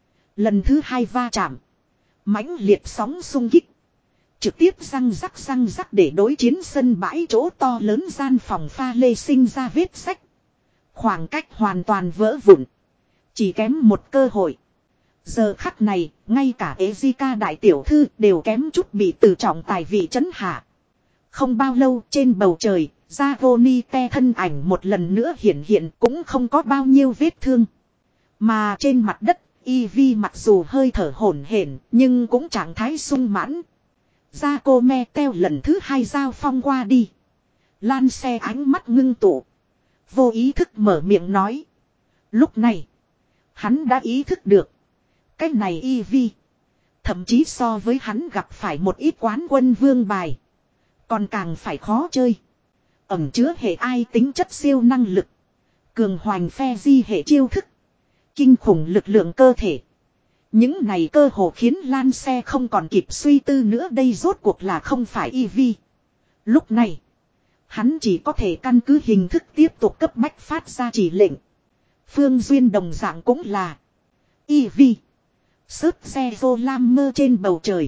Lần thứ hai va chạm. Mãnh liệt sóng xung kích. Trực tiếp răng rắc răng rắc để đối chiến sân bãi chỗ to lớn gian phòng pha lê sinh ra vết sách. Khoảng cách hoàn toàn vỡ vụn. Chỉ kém một cơ hội. Giờ khắc này, ngay cả Ezika đại tiểu thư đều kém chút bị từ trọng tài vị chấn hạ. Không bao lâu trên bầu trời, Dragonite thân ảnh một lần nữa hiện hiện cũng không có bao nhiêu vết thương. Mà trên mặt đất, Eevee mặc dù hơi thở hổn hển nhưng cũng trạng thái sung mãn. Dragonite lần thứ hai giao phong qua đi. Lan xe ánh mắt ngưng tụ. Vô ý thức mở miệng nói. Lúc này, hắn đã ý thức được. Cái này Eevee. Thậm chí so với hắn gặp phải một ít quán quân vương bài. Còn càng phải khó chơi. Ẩm chứa hệ ai tính chất siêu năng lực. Cường hoành phe di hệ chiêu thức. Kinh khủng lực lượng cơ thể. Những này cơ hồ khiến Lan xe không còn kịp suy tư nữa, đây rốt cuộc là không phải Eevee. Lúc này, hắn chỉ có thể căn cứ hình thức tiếp tục cấp bách phát ra chỉ lệnh. Phương Duyên đồng dạng cũng là Eevee. Sớt xe vô lam mơ trên bầu trời.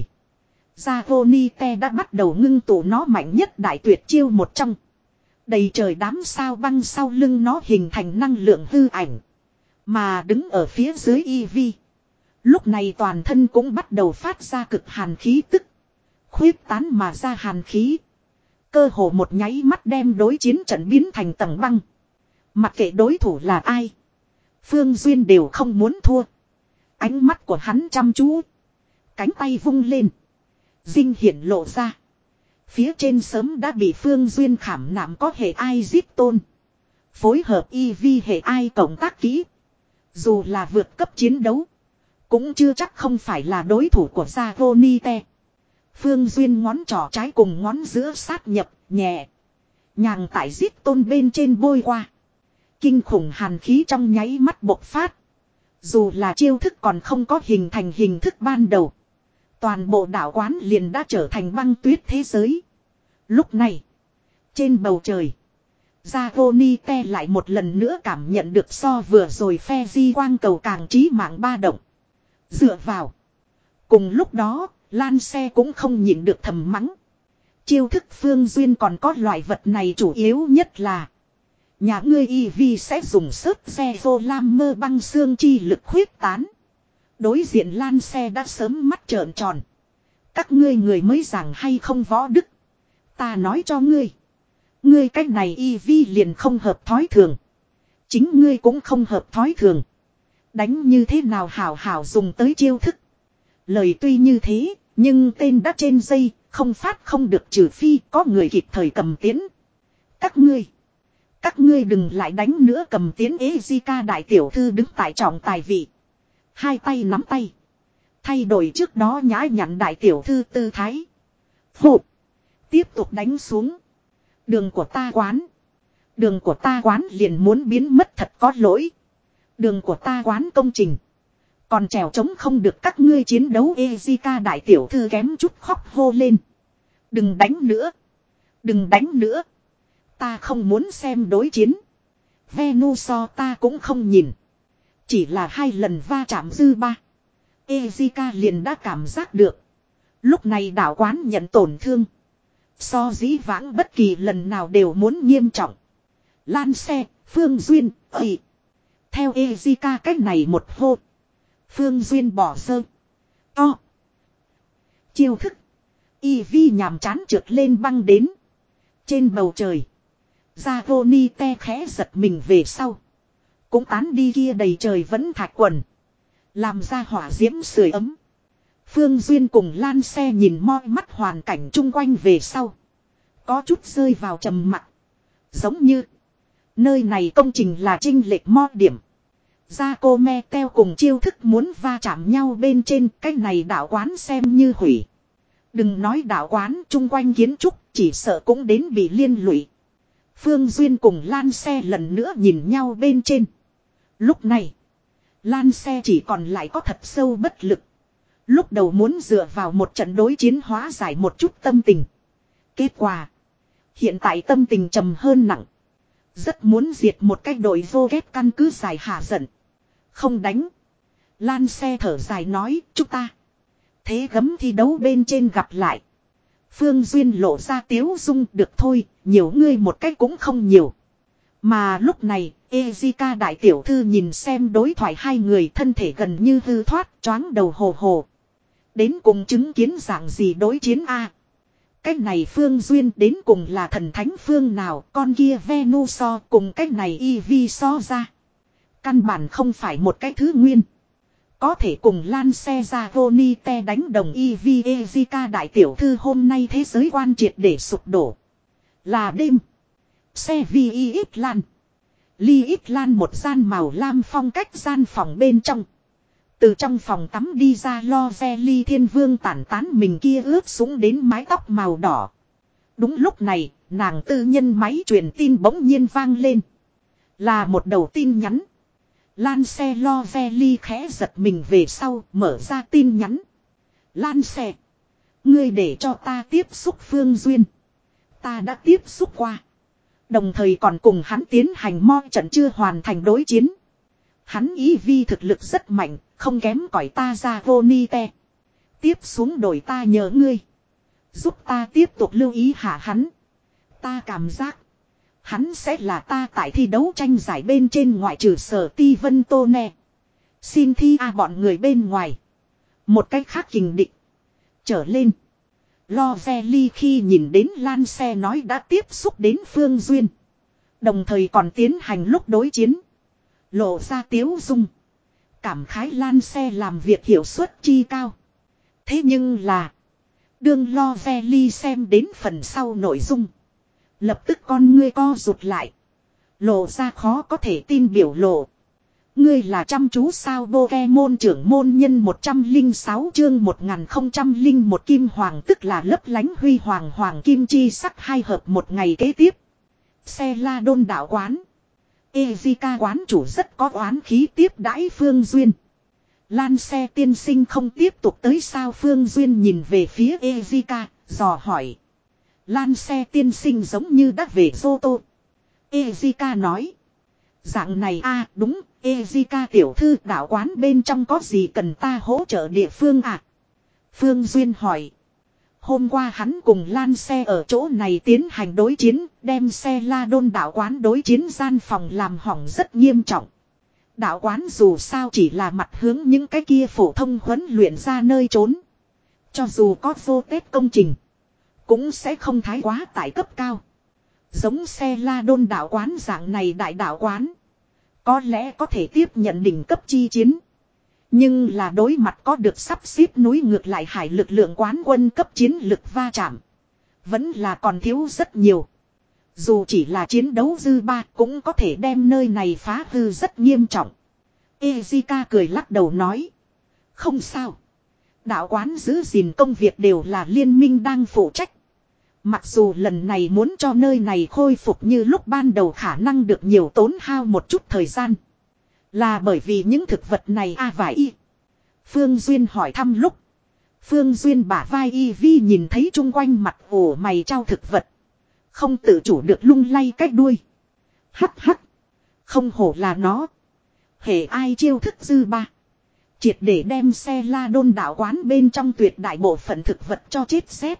Dragonite đã bắt đầu ngưng tụ nó mạnh nhất đại tuyệt chiêu một trong. Đầy trời đám sao băng sau lưng nó hình thành năng lượng hư ảnh. Mà đứng ở phía dưới Eevee. Lúc này toàn thân cũng bắt đầu phát ra cực hàn khí tức. Khuyết tán mà ra hàn khí. Cơ hồ một nháy mắt đem đối chiến trận biến thành tầng băng. Mặc kệ đối thủ là ai. Phương Duyên đều không muốn thua. Ánh mắt của hắn chăm chú. Cánh tay vung lên. Dinh hiển lộ ra. Phía trên sớm đã bị Phương Duyên khảm nạm có hệ ai giết tôn. Phối hợp Eevee hệ ai cộng tác kỹ. Dù là vượt cấp chiến đấu. Cũng chưa chắc không phải là đối thủ của Dragonite. Phương Duyên ngón trỏ trái cùng ngón giữa sát nhập nhẹ. Nhàng tại giết tôn bên trên bôi qua. Kinh khủng hàn khí trong nháy mắt bộc phát. Dù là chiêu thức còn không có hình thành hình thức ban đầu. Toàn bộ đảo quán liền đã trở thành băng tuyết thế giới. Lúc này, trên bầu trời, Dragonite lại một lần nữa cảm nhận được so vừa rồi phe di quang cầu càng trí mạng ba động. Dựa vào. Cùng lúc đó, Lan xe cũng không nhịn được thầm mắng. Chiêu thức Phương Duyên còn có loại vật này chủ yếu nhất là nhà ngươi Eevee sẽ dùng sớt xe vô lam mơ băng xương chi lực khuyết tán. Đối diện Lan xe đã sớm mắt trợn tròn. Các ngươi người mới giảng hay không võ đức. Ta nói cho ngươi. Ngươi cách này Eevee liền không hợp thói thường. Chính ngươi cũng không hợp thói thường. Đánh như thế nào hảo hảo dùng tới chiêu thức. Lời tuy như thế, nhưng tên đã trên dây, không phát không được trừ phi có người kịp thời cầm tiến. Các ngươi. Các ngươi đừng lại đánh nữa, cầm tiến Ezika đại tiểu thư đứng tại trọng tài vị. Hai tay nắm tay. Thay đổi trước đó nhã nhặn đại tiểu thư tư thái. Phụ. Tiếp tục đánh xuống. Đường của ta quán. Đường của ta quán liền muốn biến mất thật có lỗi. Đường của ta quán công trình. Còn trèo trống không được các ngươi chiến đấu. Ezika đại tiểu thư kém chút khóc hô lên. Đừng đánh nữa. Đừng đánh nữa. Ta không muốn xem đối chiến. Venuso ta cũng không nhìn. Chỉ là hai lần va chạm dư ba. Ezika liền đã cảm giác được. Lúc này đảo quán nhận tổn thương. So dĩ vãng bất kỳ lần nào đều muốn nghiêm trọng. Lan xe, Phương Duyên, ị. Theo Ezika cách này một hô. Phương Duyên bỏ sơ. To. Chiêu thức. Eevee nhàm chán trượt lên băng đến. Trên bầu trời. Dragonite khẽ giật mình về sau. Cũng tán đi kia đầy trời vẫn thạch quần. Làm ra hỏa diễm sưởi ấm. Phương Duyên cùng Lan xe nhìn moi mắt hoàn cảnh chung quanh về sau. Có chút rơi vào trầm mặc. Giống như. Nơi này công trình là chênh lệch mo điểm. Dragonite cùng chiêu thức muốn va chạm nhau bên trên. Cái này đảo quán xem như hủy. Đừng nói đảo quán chung quanh kiến trúc. Chỉ sợ cũng đến bị liên lụy. Phương Duyên cùng Lan xe lần nữa nhìn nhau bên trên. Lúc này. Lan xe chỉ còn lại có thật sâu bất lực. Lúc đầu muốn dựa vào một trận đối chiến hóa giải một chút tâm tình. Kết quả. Hiện tại tâm tình trầm hơn nặng. Rất muốn diệt một cái đội vô ghét căn cứ giải hạ giận. Không đánh. Lan xe thở dài nói chúng ta. Thế gấm thi đấu bên trên gặp lại. Phương Duyên lộ ra tiếu dung được thôi. Nhiều ngươi một cái cũng không nhiều. Mà lúc này Ezika đại tiểu thư nhìn xem đối thoại hai người thân thể gần như hư thoát choáng đầu hồ hồ. Đến cùng chứng kiến dạng gì đối chiến a? Cái này Phương Duyên đến cùng là thần thánh phương nào, con kia Venus so cùng cái này Eevee so ra. Căn bản không phải một cái thứ nguyên. Có thể cùng Lan xe ra Vonite đánh đồng Eevee Ezika đại tiểu thư hôm nay thế giới quan triệt để sụp đổ. Là đêm. Xe vi y ít lan. Ly ít lan một gian màu lam phong cách gian phòng bên trong. Từ trong phòng tắm đi ra lo ve ly thiên vương tản tán mình kia ướt sũng đến mái tóc màu đỏ. Đúng lúc này, nàng tư nhân máy truyền tin bỗng nhiên vang lên. Là một đầu tin nhắn. Lan xe lo ve ly khẽ giật mình về sau, mở ra tin nhắn. Lan xe. Ngươi để cho ta tiếp xúc Phương Duyên. Ta đã tiếp xúc qua. Đồng thời còn cùng hắn tiến hành mo trận chưa hoàn thành đối chiến. Hắn ý vi thực lực rất mạnh, không kém cỏi ta ra vô ni te. Tiếp xuống đổi ta nhớ ngươi. Giúp ta tiếp tục lưu ý hạ hắn. Ta cảm giác. Hắn sẽ là ta tại thi đấu tranh giải bên trên ngoại trừ sở ti vân tô nè. Xin thi a bọn người bên ngoài. Một cách khác kình định. Trở lên. Lo ve ly khi nhìn đến Lan xe nói đã tiếp xúc đến Phương Duyên. Đồng thời còn tiến hành lúc đối chiến. Lộ ra tiếu dung. Cảm khái Lan xe làm việc hiệu suất chi cao. Thế nhưng là. Đương lo ve ly xem đến phần sau nội dung. Lập tức con ngươi co rụt lại. Lộ ra khó có thể tin biểu lộ. Ngươi là chăm chú sao Pokemon trưởng môn nhân một trăm lẻ sáu chương một nghìn không trăm lẻ một kim hoàng tức là lấp lánh huy hoàng hoàng kim chi sắc hai hợp một ngày kế tiếp. Xe la đôn đạo quán. Ezika quán chủ rất có oán khí tiếp đãi Phương Duyên. Lan xe tiên sinh không tiếp tục tới sao Phương Duyên nhìn về phía Ezika, dò hỏi. Lan xe tiên sinh giống như đã về Zoto. Ezika nói. Dạng này a đúng, Ezika tiểu thư đạo quán bên trong có gì cần ta hỗ trợ địa phương à? Phương Duyên hỏi. Hôm qua hắn cùng Lan xe ở chỗ này tiến hành đối chiến, đem xe la đôn đạo quán đối chiến gian phòng làm hỏng rất nghiêm trọng. Đạo quán dù sao chỉ là mặt hướng những cái kia phổ thông huấn luyện ra nơi trốn. Cho dù có vô tết công trình, cũng sẽ không thái quá tại cấp cao. Giống xe la đôn đạo quán dạng này đại đạo quán. Có lẽ có thể tiếp nhận đỉnh cấp chi chiến. Nhưng là đối mặt có được sắp xếp núi ngược lại hải lực lượng quán quân cấp chiến lực va chạm. Vẫn là còn thiếu rất nhiều. Dù chỉ là chiến đấu dư ba cũng có thể đem nơi này phá hư rất nghiêm trọng. Ezika cười lắc đầu nói. Không sao. Đạo quán giữ gìn công việc đều là liên minh đang phụ trách. Mặc dù lần này muốn cho nơi này khôi phục như lúc ban đầu khả năng được nhiều tốn hao một chút thời gian. Là bởi vì những thực vật này a à và y. Phương Duyên hỏi thăm lúc. Phương Duyên bả vai y vi nhìn thấy chung quanh mặt ổ mày trao thực vật. Không tự chủ được lung lay cách đuôi. Hắc hắc. Không hổ là nó. Hễ ai chiêu thức dư ba. Triệt để đem xe la đôn đạo quán bên trong tuyệt đại bộ phận thực vật cho chết xét.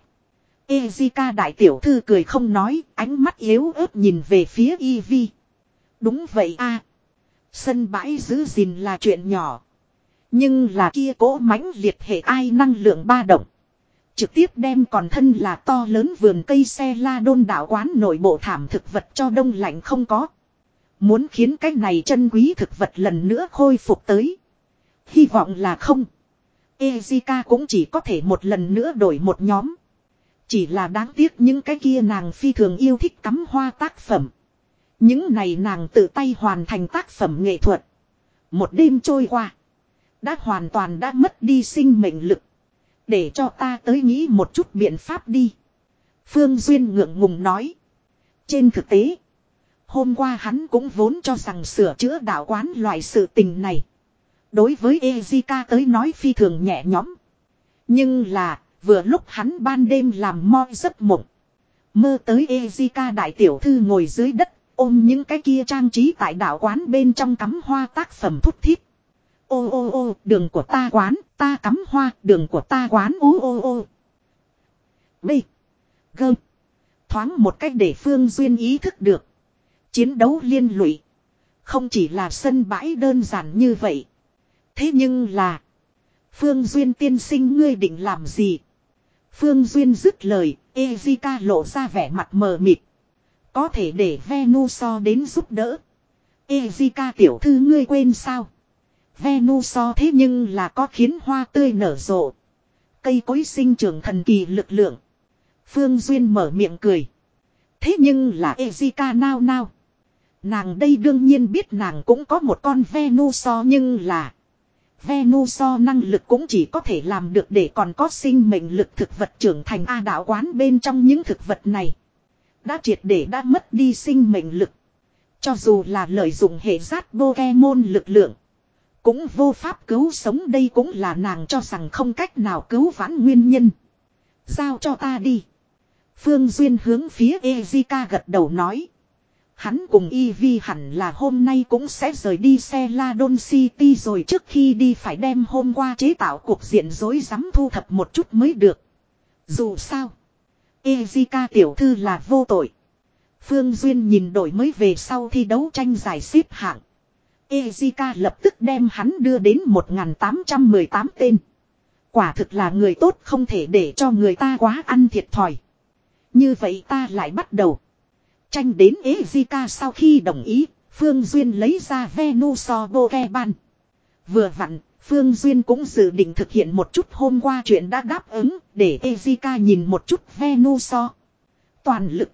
Ezika đại tiểu thư cười không nói, ánh mắt yếu ớt nhìn về phía Eevee. Đúng vậy a, sân bãi giữ gìn là chuyện nhỏ. Nhưng là kia cỗ mãnh liệt hệ ai năng lượng ba động. Trực tiếp đem còn thân là to lớn vườn cây xe la đôn đạo quán nội bộ thảm thực vật cho đông lạnh không có. Muốn khiến cái này chân quý thực vật lần nữa khôi phục tới. Hy vọng là không. Ezika cũng chỉ có thể một lần nữa đổi một nhóm. Chỉ là đáng tiếc những cái kia nàng phi thường yêu thích cắm hoa tác phẩm. Những này nàng tự tay hoàn thành tác phẩm nghệ thuật. Một đêm trôi qua. Đã hoàn toàn đã mất đi sinh mệnh lực. Để cho ta tới nghĩ một chút biện pháp đi. Phương Duyên ngượng ngùng nói. Trên thực tế. Hôm qua hắn cũng vốn cho rằng sửa chữa đạo quán loại sự tình này. Đối với Ezika tới nói phi thường nhẹ nhõm. Nhưng là. Vừa lúc hắn ban đêm làm mo giấc mộng. Mơ tới Ezika đại tiểu thư ngồi dưới đất. Ôm những cái kia trang trí tại đạo quán bên trong cắm hoa tác phẩm thút thít. Ô ô ô, đường của ta quán, ta cắm hoa, đường của ta quán ô ô ô. B. Gơ. Thoáng một cách để Phương Duyên ý thức được. Chiến đấu liên lụy. Không chỉ là sân bãi đơn giản như vậy. Thế nhưng là. Phương Duyên tiên sinh ngươi định làm gì? Phương Duyên dứt lời, Ezika lộ ra vẻ mặt mờ mịt. Có thể để Venuso đến giúp đỡ. Ezika tiểu thư ngươi quên sao? Venuso thế nhưng là có khiến hoa tươi nở rộ. Cây cối sinh trưởng thần kỳ lực lượng. Phương Duyên mở miệng cười. Thế nhưng là Ezika nao nao. Nàng đây đương nhiên biết nàng cũng có một con Venuso nhưng là. Venuso năng lực cũng chỉ có thể làm được để còn có sinh mệnh lực thực vật trưởng thành A đạo quán bên trong những thực vật này. Đã triệt để đã mất đi sinh mệnh lực. Cho dù là lợi dụng hệ giác Pokemon lực lượng. Cũng vô pháp cứu sống đây cũng là nàng cho rằng không cách nào cứu vãn nguyên nhân. Giao cho ta đi. Phương Duyên hướng phía Ezika gật đầu nói. Hắn cùng Eevee hẳn là hôm nay cũng sẽ rời đi Celadon City rồi trước khi đi phải đem hôm qua chế tạo cuộc diện rối rắm thu thập một chút mới được. Dù sao, Ezika tiểu thư là vô tội. Phương Duyên nhìn đổi mới về sau thi đấu tranh giải xếp hạng. Ezika lập tức đem hắn đưa đến một nghìn tám trăm mười tám tên. Quả thực là người tốt không thể để cho người ta quá ăn thiệt thòi. Như vậy ta lại bắt đầu. Tranh đến Ezika sau khi đồng ý, Phương Duyên lấy ra Venuso Pokemon. Vừa vặn, Phương Duyên cũng dự định thực hiện một chút hôm qua chuyện đã đáp ứng, để Ezika nhìn một chút Venuso. Toàn lực.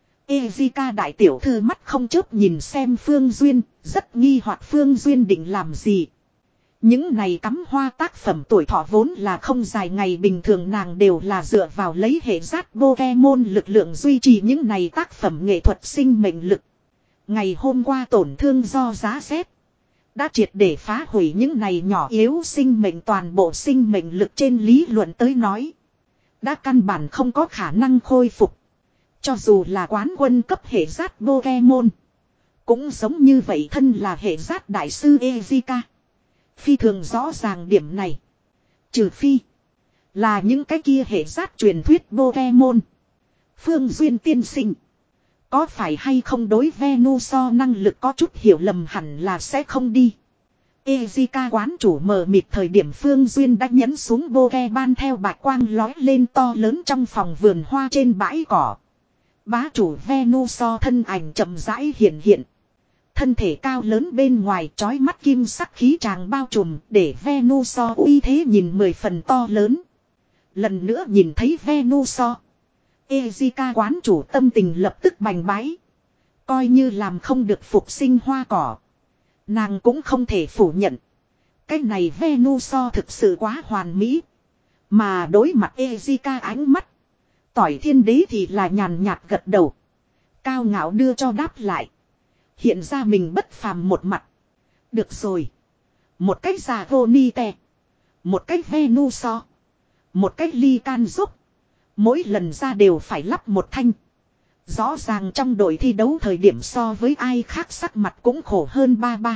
Ezika đại tiểu thư mắt không chớp nhìn xem Phương Duyên, rất nghi hoặc Phương Duyên định làm gì. Những này cắm hoa tác phẩm tuổi thọ vốn là không dài ngày bình thường nàng đều là dựa vào lấy hệ giác Pokemon lực lượng duy trì những này tác phẩm nghệ thuật sinh mệnh lực. Ngày hôm qua tổn thương do giá rét đã triệt để phá hủy những này nhỏ yếu sinh mệnh toàn bộ sinh mệnh lực trên lý luận tới nói. Đã căn bản không có khả năng khôi phục. Cho dù là quán quân cấp hệ giác Pokemon. Cũng giống như vậy thân là hệ giác đại sư Ezika. Phi thường rõ ràng điểm này. Trừ phi là những cái kia hệ giác truyền thuyết Pokemon. Phương Duyên tiên sinh. Có phải hay không đối Venuso năng lực có chút hiểu lầm hẳn là sẽ không đi. Ezika quán chủ mờ mịt thời điểm Phương Duyên đã nhấn xuống Pokemon theo bạch quang lói lên to lớn trong phòng vườn hoa trên bãi cỏ. Bá chủ Venuso thân ảnh chậm rãi hiện hiện. Thân thể cao lớn bên ngoài trói mắt kim sắc khí tràng bao trùm để Venuso uy thế nhìn mười phần to lớn. Lần nữa nhìn thấy Venuso. Ezika quán chủ tâm tình lập tức bành bái. Coi như làm không được phục sinh hoa cỏ. Nàng cũng không thể phủ nhận. Cái này Venuso thực sự quá hoàn mỹ. Mà đối mặt Ezika ánh mắt. Tỏi thiên đế thì là nhàn nhạt gật đầu. Cao ngạo đưa cho đáp lại. Hiện ra mình bất phàm một mặt. Được rồi. Một cách giả vô ni tè. Một cách Venuso. Một cách ly can giúp. Mỗi lần ra đều phải lắp một thanh. Rõ ràng trong đội thi đấu thời điểm so với ai khác sắc mặt cũng khổ hơn ba ba.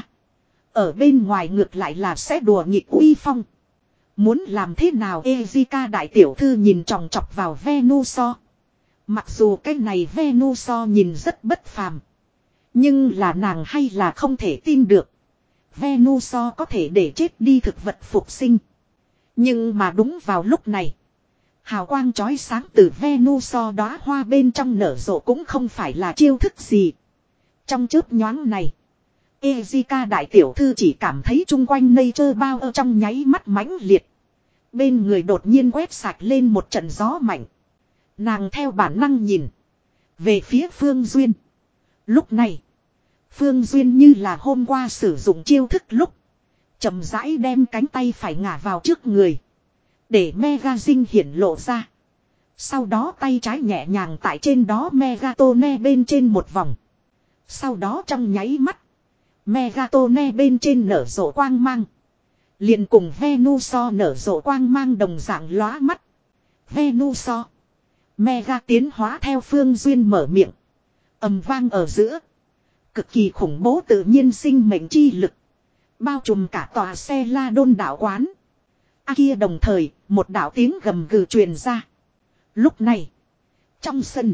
Ở bên ngoài ngược lại là sẽ đùa nghịch uy phong. Muốn làm thế nào Ezika đại tiểu thư nhìn tròng trọc vào Venuso. Mặc dù cái này Venuso nhìn rất bất phàm. Nhưng là nàng hay là không thể tin được. Venuso có thể để chết đi thực vật phục sinh. Nhưng mà đúng vào lúc này. Hào quang chói sáng từ Venuso đóa hoa bên trong nở rộ cũng không phải là chiêu thức gì. Trong chớp nhoáng này. Ezika đại tiểu thư chỉ cảm thấy chung quanh nây chơ bao ở trong nháy mắt mãnh liệt. Bên người đột nhiên quét sạch lên một trận gió mạnh. Nàng theo bản năng nhìn. Về phía Phương Duyên. Lúc này. Phương Duyên như là hôm qua sử dụng chiêu thức lúc. Chậm rãi đem cánh tay phải ngả vào trước người. Để Megazing hiển lộ ra. Sau đó tay trái nhẹ nhàng tại trên đó Megatone bên trên một vòng. Sau đó trong nháy mắt. Megatone bên trên nở rộ quang mang. Liền cùng Venuso nở rộ quang mang đồng dạng lóa mắt. Venuso. Mega tiến hóa theo Phương Duyên mở miệng. Ầm vang ở giữa. Cực kỳ khủng bố tự nhiên sinh mệnh chi lực. Bao trùm cả tòa xe la đôn đạo quán. A kia đồng thời, một đạo tiếng gầm gừ truyền ra. Lúc này, trong sân,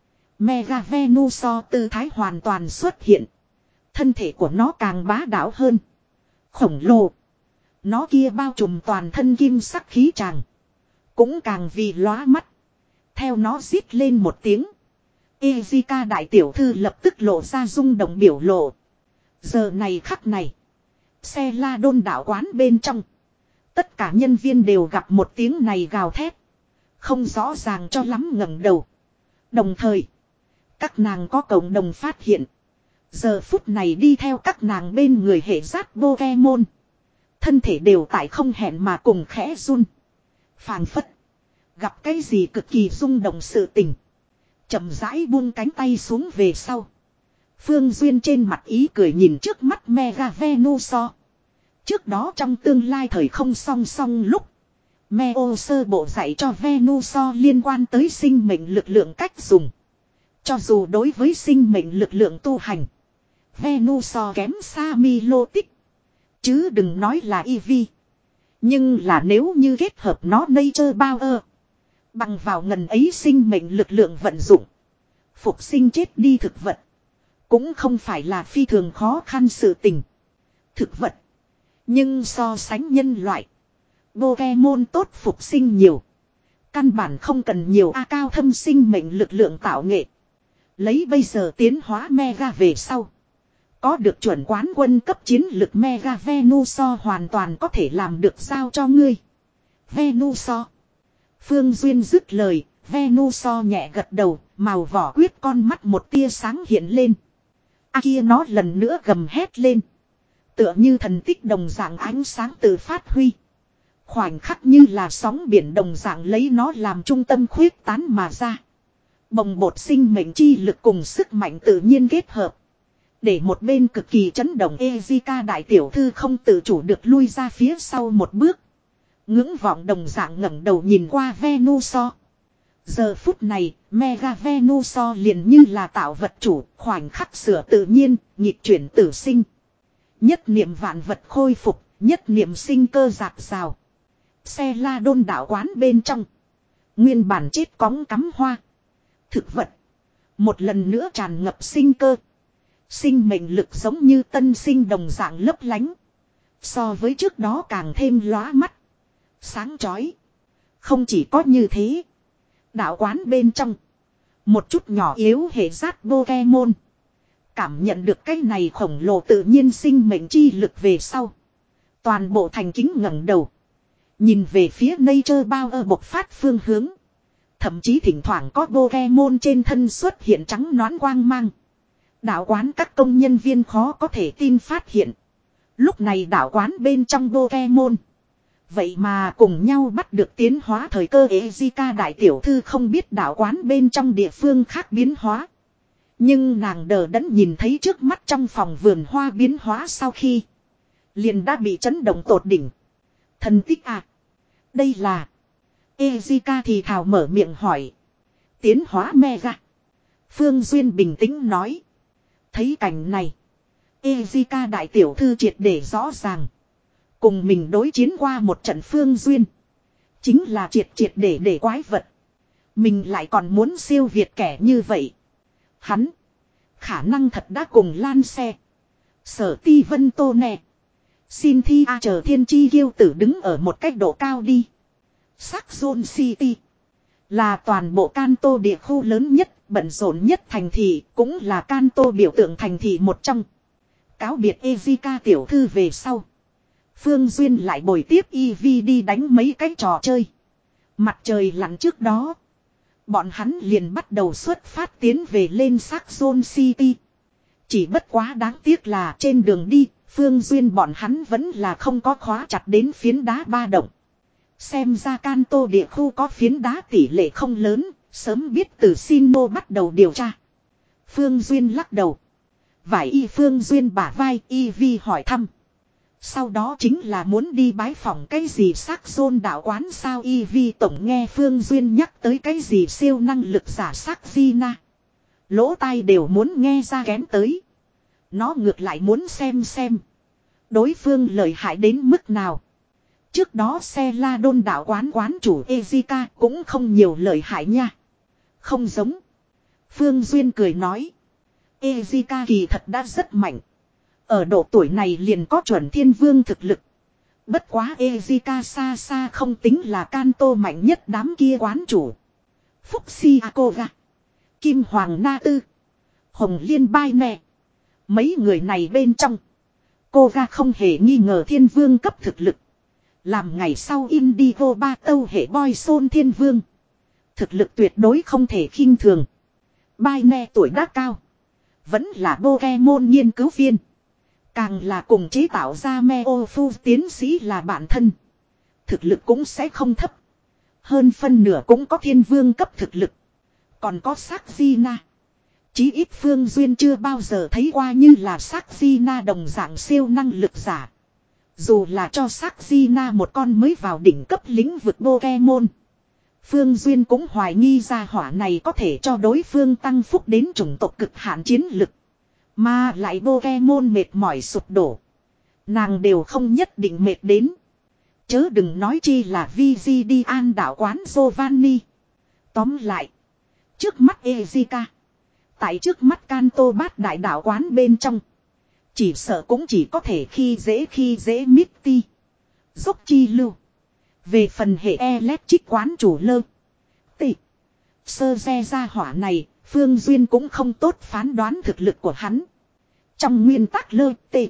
Mega Venuso tư thái hoàn toàn xuất hiện. Thân thể của nó càng bá đạo hơn. Khổng lồ. Nó kia bao trùm toàn thân kim sắc khí tràng. cũng càng vì lóa mắt. Theo nó rít lên một tiếng. Ezika đại tiểu thư lập tức lộ ra rung động biểu lộ. Giờ này khắc này. Xe la đôn đạo quán bên trong. Tất cả nhân viên đều gặp một tiếng này gào thét. Không rõ ràng cho lắm ngẩng đầu. Đồng thời. Các nàng có cộng đồng phát hiện. Giờ phút này đi theo các nàng bên người hệ giác Pokemon. Thân thể đều tại không hẹn mà cùng khẽ run. Phàng phất. Gặp cái gì cực kỳ rung động sự tình. Chậm rãi buông cánh tay xuống về sau. Phương Duyên trên mặt ý cười nhìn trước mắt Mega Venusaur. Trước đó trong tương lai thời không song song lúc. Meo sơ bộ dạy cho Venusaur liên quan tới sinh mệnh lực lượng cách dùng. Cho dù đối với sinh mệnh lực lượng tu hành. Venusaur kém xa Milotic. Chứ đừng nói là Eevee. Nhưng là nếu như kết hợp nó Nature Power. Bằng vào ngần ấy sinh mệnh lực lượng vận dụng. Phục sinh chết đi thực vật. Cũng không phải là phi thường khó khăn sự tình. Thực vật. Nhưng so sánh nhân loại. Pokemon tốt phục sinh nhiều. Căn bản không cần nhiều A cao thâm sinh mệnh lực lượng tạo nghệ. Lấy bây giờ tiến hóa Mega về sau. Có được chuẩn quán quân cấp chiến lực Mega Venusaur hoàn toàn có thể làm được giao cho ngươi. Venusaur. Phương Duyên dứt lời, Venusaur nhẹ gật đầu, màu vỏ quyết con mắt một tia sáng hiện lên. A kia nó lần nữa gầm hét lên. Tựa như thần tích đồng dạng ánh sáng tự phát huy. Khoảnh khắc như là sóng biển đồng dạng lấy nó làm trung tâm khuyết tán mà ra. Bồng bột sinh mệnh chi lực cùng sức mạnh tự nhiên kết hợp. Để một bên cực kỳ chấn động Ezika đại tiểu thư không tự chủ được lui ra phía sau một bước. Ngưỡng vọng đồng dạng ngẩng đầu nhìn qua Venusaur. Giờ phút này, Mega Venusaur liền như là tạo vật chủ, khoảnh khắc sửa tự nhiên, nhịp chuyển tử sinh. Nhất niệm vạn vật khôi phục, nhất niệm sinh cơ dạt rào. Xe la đôn đạo quán bên trong. Nguyên bản chết cóng cắm hoa. Thực vật. Một lần nữa tràn ngập sinh cơ. Sinh mệnh lực giống như tân sinh đồng dạng lấp lánh. So với trước đó càng thêm lóa mắt. Sáng chói. Không chỉ có như thế. Đạo quán bên trong. Một chút nhỏ yếu hệ giác Pokemon. Cảm nhận được cái này khổng lồ tự nhiên sinh mệnh chi lực về sau. Toàn bộ thành kính ngẩng đầu. Nhìn về phía Nature Power bộc phát phương hướng. Thậm chí thỉnh thoảng có Pokemon trên thân xuất hiện trắng nõn quang mang. Đạo quán các công nhân viên khó có thể tin phát hiện. Lúc này đạo quán bên trong Pokemon. Vậy mà cùng nhau bắt được tiến hóa thời cơ Ezika đại tiểu thư không biết đạo quán bên trong địa phương khác biến hóa. Nhưng nàng đờ đẫn nhìn thấy trước mắt trong phòng vườn hoa biến hóa sau khi. Liền đã bị chấn động tột đỉnh. Thần tích à. Đây là. Ezika thì thào mở miệng hỏi. Tiến hóa Mega. Phương Duyên bình tĩnh nói. Thấy cảnh này. Ezika đại tiểu thư triệt để rõ ràng. Cùng mình đối chiến qua một trận Phương Duyên. Chính là triệt triệt để để quái vật. Mình lại còn muốn siêu việt kẻ như vậy. Hắn. Khả năng thật đã cùng Lan Xe. Sở Ti Vân Tô nè. Xin thi a chờ thiên chi kiêu tử đứng ở một cách độ cao đi. Sắc Zone City. Là toàn bộ Kanto địa khu lớn nhất, bận rộn nhất thành thị, cũng là Kanto biểu tượng thành thị một trong. Cáo biệt Ezika tiểu thư về sau. Phương Duyên lại bồi tiếp Eevee đi đánh mấy cái trò chơi. Mặt trời lặn trước đó. Bọn hắn liền bắt đầu xuất phát tiến về lên sắc Zone City. Chỉ bất quá đáng tiếc là trên đường đi, Phương Duyên bọn hắn vẫn là không có khóa chặt đến phiến đá ba động. Xem ra Kanto địa khu có phiến đá tỷ lệ không lớn, sớm biết từ Sinnoh bắt đầu điều tra. Phương Duyên lắc đầu. Vải y Phương Duyên bả vai Eevee hỏi thăm. Sau đó chính là muốn đi bái phỏng cái gì sắc zone đạo quán sao Eevee tổng nghe Phương Duyên nhắc tới cái gì siêu năng lực giả sắc Gina. Lỗ tai đều muốn nghe ra kén tới. Nó ngược lại muốn xem xem. Đối phương lợi hại đến mức nào. Trước đó xe la đôn đạo quán quán chủ Ezika cũng không nhiều lợi hại nha. Không giống. Phương Duyên cười nói. Ezika kỳ thật đã rất mạnh. Ở độ tuổi này liền có chuẩn thiên vương thực lực. Bất quá Ezika xa xa không tính là Kanto mạnh nhất đám kia quán chủ. Fuxia Koga, Kim Hoàng Na Tư, Hồng Liên Bai Nè. Mấy người này bên trong, Koga không hề nghi ngờ thiên vương cấp thực lực. Làm ngày sau Indigo ba tâu hệ boy Son thiên vương. Thực lực tuyệt đối không thể khinh thường. Bai Nè tuổi đã cao, vẫn là Pokemon nghiên cứu viên. Càng là cùng chế tạo ra Meowfu tiến sĩ là bạn thân. Thực lực cũng sẽ không thấp. Hơn phân nửa cũng có thiên vương cấp thực lực. Còn có Sakzina. Chí ít Phương Duyên chưa bao giờ thấy qua như là Sakzina đồng dạng siêu năng lực giả. Dù là cho Sakzina một con mới vào đỉnh cấp lĩnh vực Pokemon. Phương Duyên cũng hoài nghi ra hỏa này có thể cho đối phương tăng phúc đến chủng tộc cực hạn chiến lực. Mà lại Pokemon mệt mỏi sụp đổ. Nàng đều không nhất định mệt đến. Chớ đừng nói chi là Vigidian đạo quán Giovanni. Tóm lại. Trước mắt Ezika. Tại trước mắt Kanto bát đại đạo quán bên trong. Chỉ sợ cũng chỉ có thể khi dễ khi dễ Mitty. Dốc chi lưu. Về phần hệ electric quán chủ lơ. Tị. Sơ xe ra hỏa này. Phương Duyên cũng không tốt phán đoán thực lực của hắn. Trong nguyên tắc lơ tị.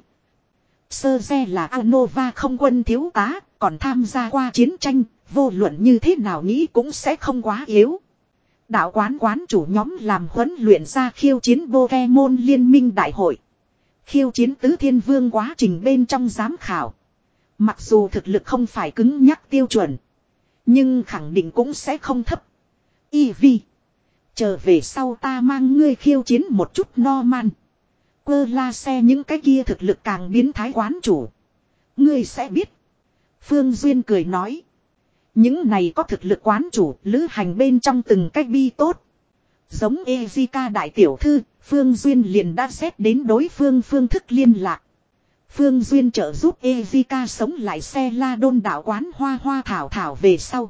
Sơ xe là Anova không quân thiếu tá. Còn tham gia qua chiến tranh. Vô luận như thế nào nghĩ cũng sẽ không quá yếu. Đạo quán quán chủ nhóm làm huấn luyện ra khiêu chiến Pokemon liên minh đại hội. Khiêu chiến tứ thiên vương quá trình bên trong giám khảo. Mặc dù thực lực không phải cứng nhắc tiêu chuẩn. Nhưng khẳng định cũng sẽ không thấp. Eevee. Trở về sau ta mang ngươi khiêu chiến một chút Norman. Quơ la xe những cái kia thực lực càng biến thái quán chủ. Ngươi sẽ biết. Phương Duyên cười nói. Những này có thực lực quán chủ lữ hành bên trong từng cách bi tốt. Giống Ezika đại tiểu thư, Phương Duyên liền đã xét đến đối phương phương thức liên lạc. Phương Duyên trợ giúp Ezika sống lại xe la đôn đạo quán hoa hoa thảo thảo về sau.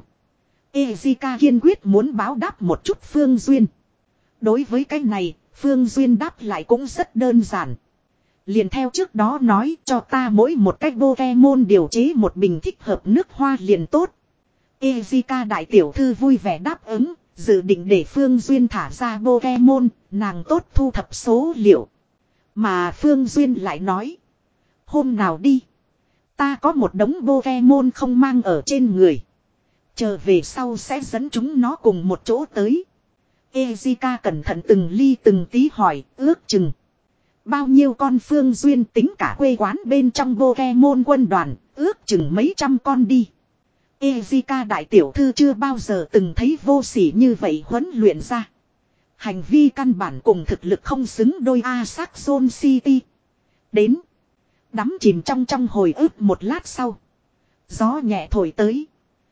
Ezika kiên quyết muốn báo đáp một chút Phương Duyên. Đối với cái này, Phương Duyên đáp lại cũng rất đơn giản. Liền theo trước đó nói cho ta mỗi một cách Pokemon điều chế một bình thích hợp nước hoa liền tốt. Ezika đại tiểu thư vui vẻ đáp ứng, dự định để Phương Duyên thả ra Pokemon, nàng tốt thu thập số liệu. Mà Phương Duyên lại nói, hôm nào đi, ta có một đống Pokemon không mang ở trên người. Chờ về sau sẽ dẫn chúng nó cùng một chỗ tới. Ezika cẩn thận từng ly từng tí hỏi, ước chừng bao nhiêu con? Phương Duyên tính cả quê quán bên trong Pokemon quân đoàn, ước chừng mấy trăm con đi. Ezika đại tiểu thư chưa bao giờ từng thấy vô sỉ như vậy huấn luyện ra. Hành vi căn bản cùng thực lực không xứng đôi. A Saxon City. Đến. Đắm chìm trong trong hồi ức một lát sau. Gió nhẹ thổi tới.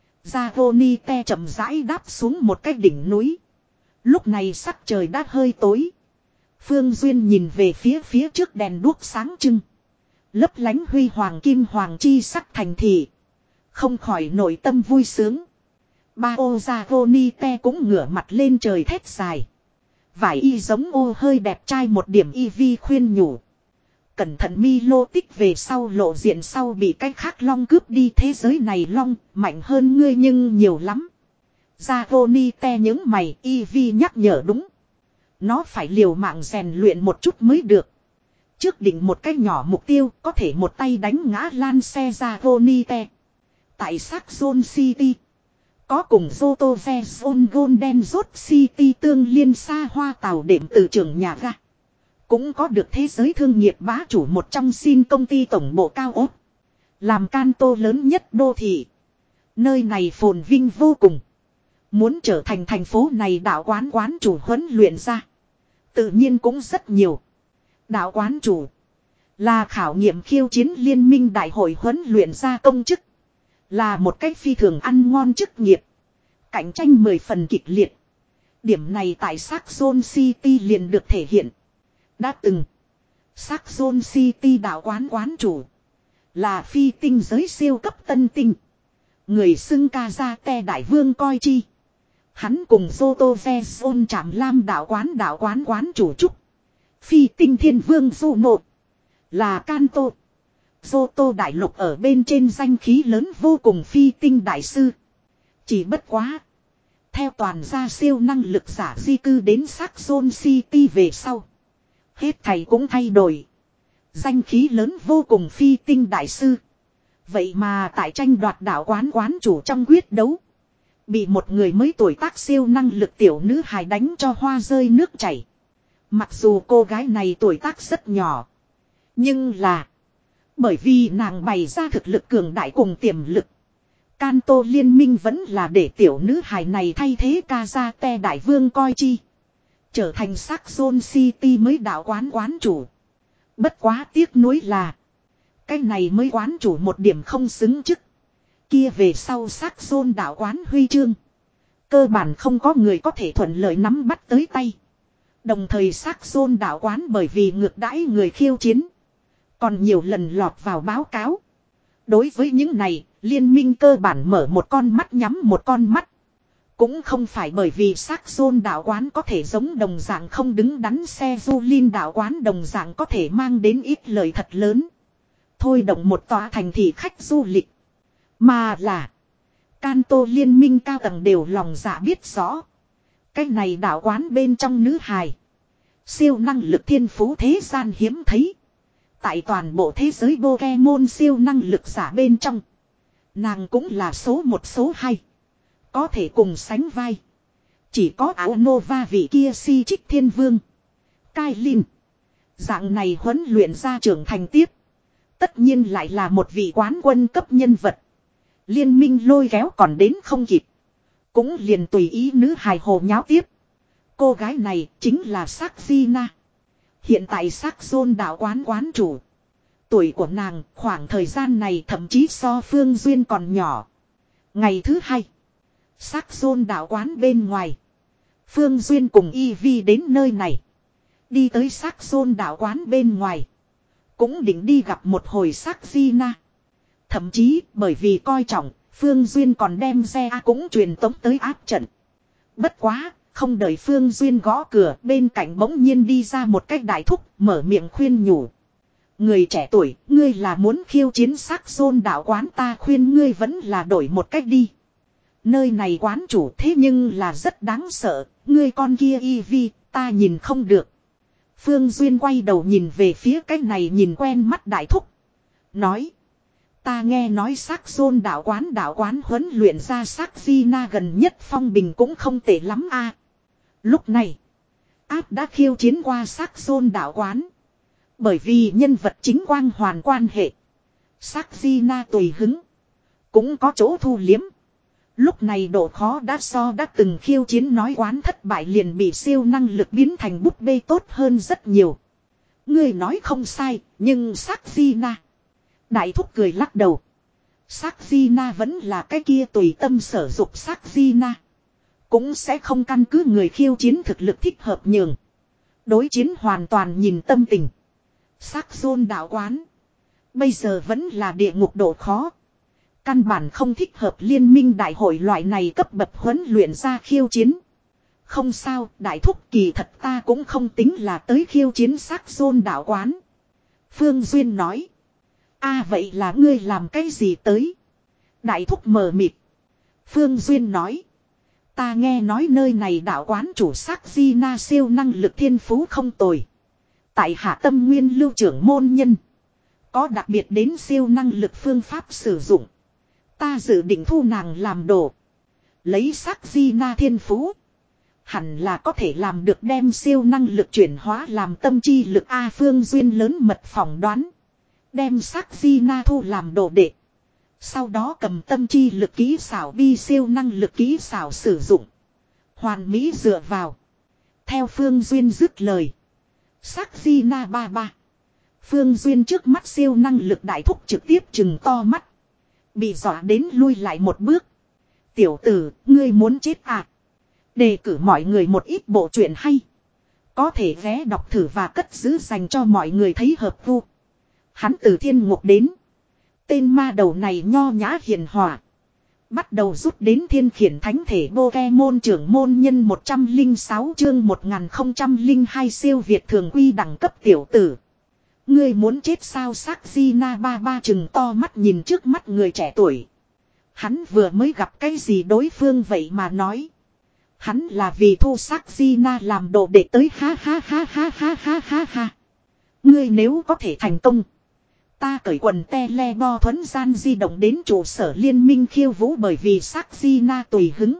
Zagonite chậm rãi đáp xuống một cái đỉnh núi. Lúc này sắc trời đã hơi tối. Phương Duyên nhìn về phía phía trước đèn đuốc sáng trưng. Lấp lánh huy hoàng kim hoàng chi sắc thành thị. Không khỏi nội tâm vui sướng. Bao Zagonite cũng ngửa mặt lên trời thét dài. Vải y giống ô hơi đẹp trai một điểm. Eevee khuyên nhủ. Cẩn thận Milo tích về sau lộ diện sau bị cái khác long cướp đi. Thế giới này long mạnh hơn ngươi nhưng nhiều lắm. Zagonite những mày. Eevee nhắc nhở đúng. Nó phải liều mạng rèn luyện một chút mới được. Trước định một cái nhỏ mục tiêu có thể một tay đánh ngã lan xe Zagonite. Tại Saxon City. Có cùng Zoto Zone Golden Rod City tương liên xa hoa tàu đệm từ trường nhà ga. Cũng có được thế giới thương nghiệp bá chủ một trong xin công ty tổng bộ cao ốt. Làm Kanto lớn nhất đô thị. Nơi này phồn vinh vô cùng. Muốn trở thành thành phố này đạo quán quán chủ huấn luyện ra. Tự nhiên cũng rất nhiều. Đạo quán chủ. Là khảo nghiệm khiêu chiến liên minh đại hội huấn luyện ra công chức. Là một cách phi thường ăn ngon chức nghiệp. Cạnh tranh mười phần kịch liệt. Điểm này tại Saxon City liền được thể hiện. Đã từng. Saxon City đạo quán quán chủ. Là phi tinh giới siêu cấp tân tinh. Người xưng ca ra te đại vương coi chi. Hắn cùng Zoto Zone Trạm Lam đạo quán đạo quán quán chủ trúc. Phi tinh thiên vương du nộ. Là Kanto. Tô đại lục ở bên trên danh khí lớn vô cùng phi tinh đại sư. Chỉ bất quá. Theo toàn gia siêu năng lực giả di cư đến Saxon City về sau. Hết thầy cũng thay đổi. Danh khí lớn vô cùng phi tinh đại sư. Vậy mà tại tranh đoạt đảo quán quán chủ trong quyết đấu. Bị một người mới tuổi tác siêu năng lực tiểu nữ hài đánh cho hoa rơi nước chảy. Mặc dù cô gái này tuổi tác rất nhỏ. Nhưng là. Bởi vì nàng bày ra thực lực cường đại cùng tiềm lực. Kanto liên minh vẫn là để tiểu nữ hài này thay thế Kazate đại vương coi chi. Trở thành Saxon City mới đảo quán quán chủ. Bất quá tiếc nuối là. Cái này mới quán chủ một điểm không xứng chức. Kia về sau Saxon đảo quán huy chương. Cơ bản không có người có thể thuận lợi nắm bắt tới tay. Đồng thời Saxon đảo quán bởi vì ngược đãi người khiêu chiến. Còn nhiều lần lọt vào báo cáo. Đối với những này, liên minh cơ bản mở một con mắt nhắm một con mắt. Cũng không phải bởi vì Saxon đảo quán có thể giống đồng dạng không đứng đắn xe du linh đảo quán đồng dạng có thể mang đến ít lời thật lớn. Thôi động một tòa thành thị khách du lịch. Mà là Kanto liên minh cao tầng đều lòng dạ biết rõ. Cái này đảo quán bên trong nữ hài. Siêu năng lực thiên phú thế gian hiếm thấy. Tại toàn bộ thế giới Pokemon siêu năng lực giả bên trong. Nàng cũng là số một số hai. Có thể cùng sánh vai. Chỉ có áo Nova vị kia si trích thiên vương. Kailin. Dạng này huấn luyện ra trưởng thành tiếp. Tất nhiên lại là một vị quán quân cấp nhân vật. Liên minh lôi kéo còn đến không kịp. Cũng liền tùy ý nữ hài hồ nháo tiếp. Cô gái này chính là Saxina. Hiện tại Saxon đảo quán quán chủ. Tuổi của nàng khoảng thời gian này thậm chí so Phương Duyên còn nhỏ. Ngày thứ hai. Saxon đảo quán bên ngoài. Phương Duyên cùng Eevee đến nơi này. Đi tới Saxon đảo quán bên ngoài. Cũng định đi gặp một hồi Saxina. Thậm chí bởi vì coi trọng, Phương Duyên còn đem xe cũng truyền tống tới áp trận. Bất quá, không đợi Phương Duyên gõ cửa, bên cạnh bỗng nhiên đi ra một cách đại thúc, mở miệng khuyên nhủ. Người trẻ tuổi, ngươi là muốn khiêu chiến Saxon đảo quán, ta khuyên ngươi vẫn là đổi một cách đi. Nơi này quán chủ thế nhưng là rất đáng sợ, ngươi con kia Eevee, ta nhìn không được. Phương Duyên quay đầu nhìn về phía cái này nhìn quen mắt đại thúc. Nói. Ta nghe nói Saxon đảo quán đảo quán huấn luyện ra Saxina gần nhất phong bình cũng không tệ lắm a. Lúc này. Áp đã khiêu chiến qua Saxon đảo quán. Bởi vì nhân vật chính quang hoàn quan hệ. Saxina tùy hứng. Cũng có chỗ thu liếm. Lúc này độ khó đã so đã từng khiêu chiến nói quán thất bại liền bị siêu năng lực biến thành búp bê tốt hơn rất nhiều. Ngươi nói không sai, nhưng Saxina. Đại thúc cười lắc đầu. Saxina vẫn là cái kia tùy tâm sở dục Saxina. Cũng sẽ không căn cứ người khiêu chiến thực lực thích hợp nhường. Đối chiến hoàn toàn nhìn tâm tình. Saxon đảo quán. Bây giờ vẫn là địa ngục độ khó. Căn bản không thích hợp liên minh đại hội loại này cấp bậc huấn luyện ra khiêu chiến. Không sao, đại thúc kỳ thật ta cũng không tính là tới khiêu chiến Saxon đảo quán. Phương Duyên nói. A à, vậy là ngươi làm cái gì tới? Đại thúc mờ mịt. Phương Duyên nói. Ta nghe nói nơi này đảo quán chủ Saxina siêu năng lực thiên phú không tồi. Tại hạ tâm nguyên lưu trưởng môn nhân. Có đặc biệt đến siêu năng lực phương pháp sử dụng. Ta dự định thu nàng làm đồ. Lấy Saxina thiên phú. Hẳn là có thể làm được đem siêu năng lực chuyển hóa làm tâm chi lực A. Phương Duyên lớn mật phỏng đoán. Đem Saxina thu làm đồ đệ. Sau đó cầm tâm chi lực kỹ xảo bi siêu năng lực kỹ xảo sử dụng. Hoàn mỹ dựa vào. Theo Phương Duyên dứt lời. Saxina ba ba. Phương Duyên trước mắt siêu năng lực đại thúc trực tiếp chừng to mắt. Bị dọa đến lui lại một bước. Tiểu tử, ngươi muốn chết à? Đề cử mọi người một ít bộ truyện hay. Có thể ghé đọc thử và cất giữ dành cho mọi người thấy hợp vu. Hắn từ thiên ngục đến. Tên ma đầu này nho nhã hiền hòa. Bắt đầu rút đến thiên khiển thánh thể Pokemon trưởng môn nhân một trăm lẻ sáu chương một nghìn không trăm lẻ hai siêu việt thường quy đẳng cấp tiểu tử. Ngươi muốn chết sao? Sakina ba ba chừng to mắt nhìn trước mắt người trẻ tuổi. Hắn vừa mới gặp cái gì đối phương vậy mà nói. Hắn là vì thu Sakina làm đồ đệ tới, ha ha ha ha ha ha ha ha. Ngươi nếu có thể thành công. Ta cởi quần tele bo thuấn gian di động đến trụ sở liên minh khiêu vũ, bởi vì Sakina tùy hứng.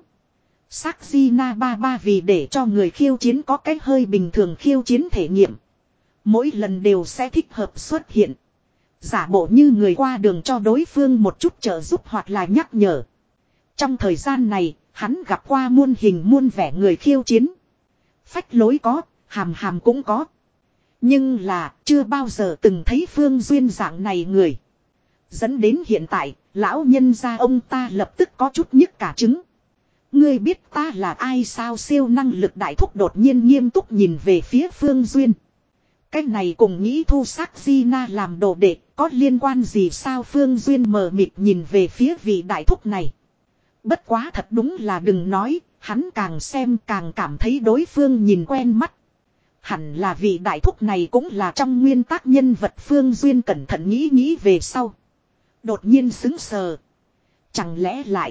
Sakina ba ba vì để cho người khiêu chiến có cái hơi bình thường khiêu chiến thể nghiệm. Mỗi lần đều sẽ thích hợp xuất hiện. Giả bộ như người qua đường cho đối phương một chút trợ giúp hoặc là nhắc nhở. Trong thời gian này, hắn gặp qua muôn hình muôn vẻ người khiêu chiến. Phách lối có, hàm hàm cũng có. Nhưng là chưa bao giờ từng thấy Phương Duyên dạng này người. Dẫn đến hiện tại, lão nhân gia ông ta lập tức có chút nhức cả trứng. Ngươi biết ta là ai sao? Siêu năng lực đại thúc đột nhiên nghiêm túc nhìn về phía Phương Duyên. Cái này cùng nghĩ thu Sakina làm đồ đệ có liên quan gì sao? Phương Duyên mờ mịt nhìn về phía vị đại thúc này. Bất quá thật đúng là đừng nói, hắn càng xem càng cảm thấy đối phương nhìn quen mắt. Hẳn là vị đại thúc này cũng là trong nguyên tắc nhân vật. Phương Duyên cẩn thận nghĩ nghĩ về sau. Đột nhiên sững sờ. Chẳng lẽ lại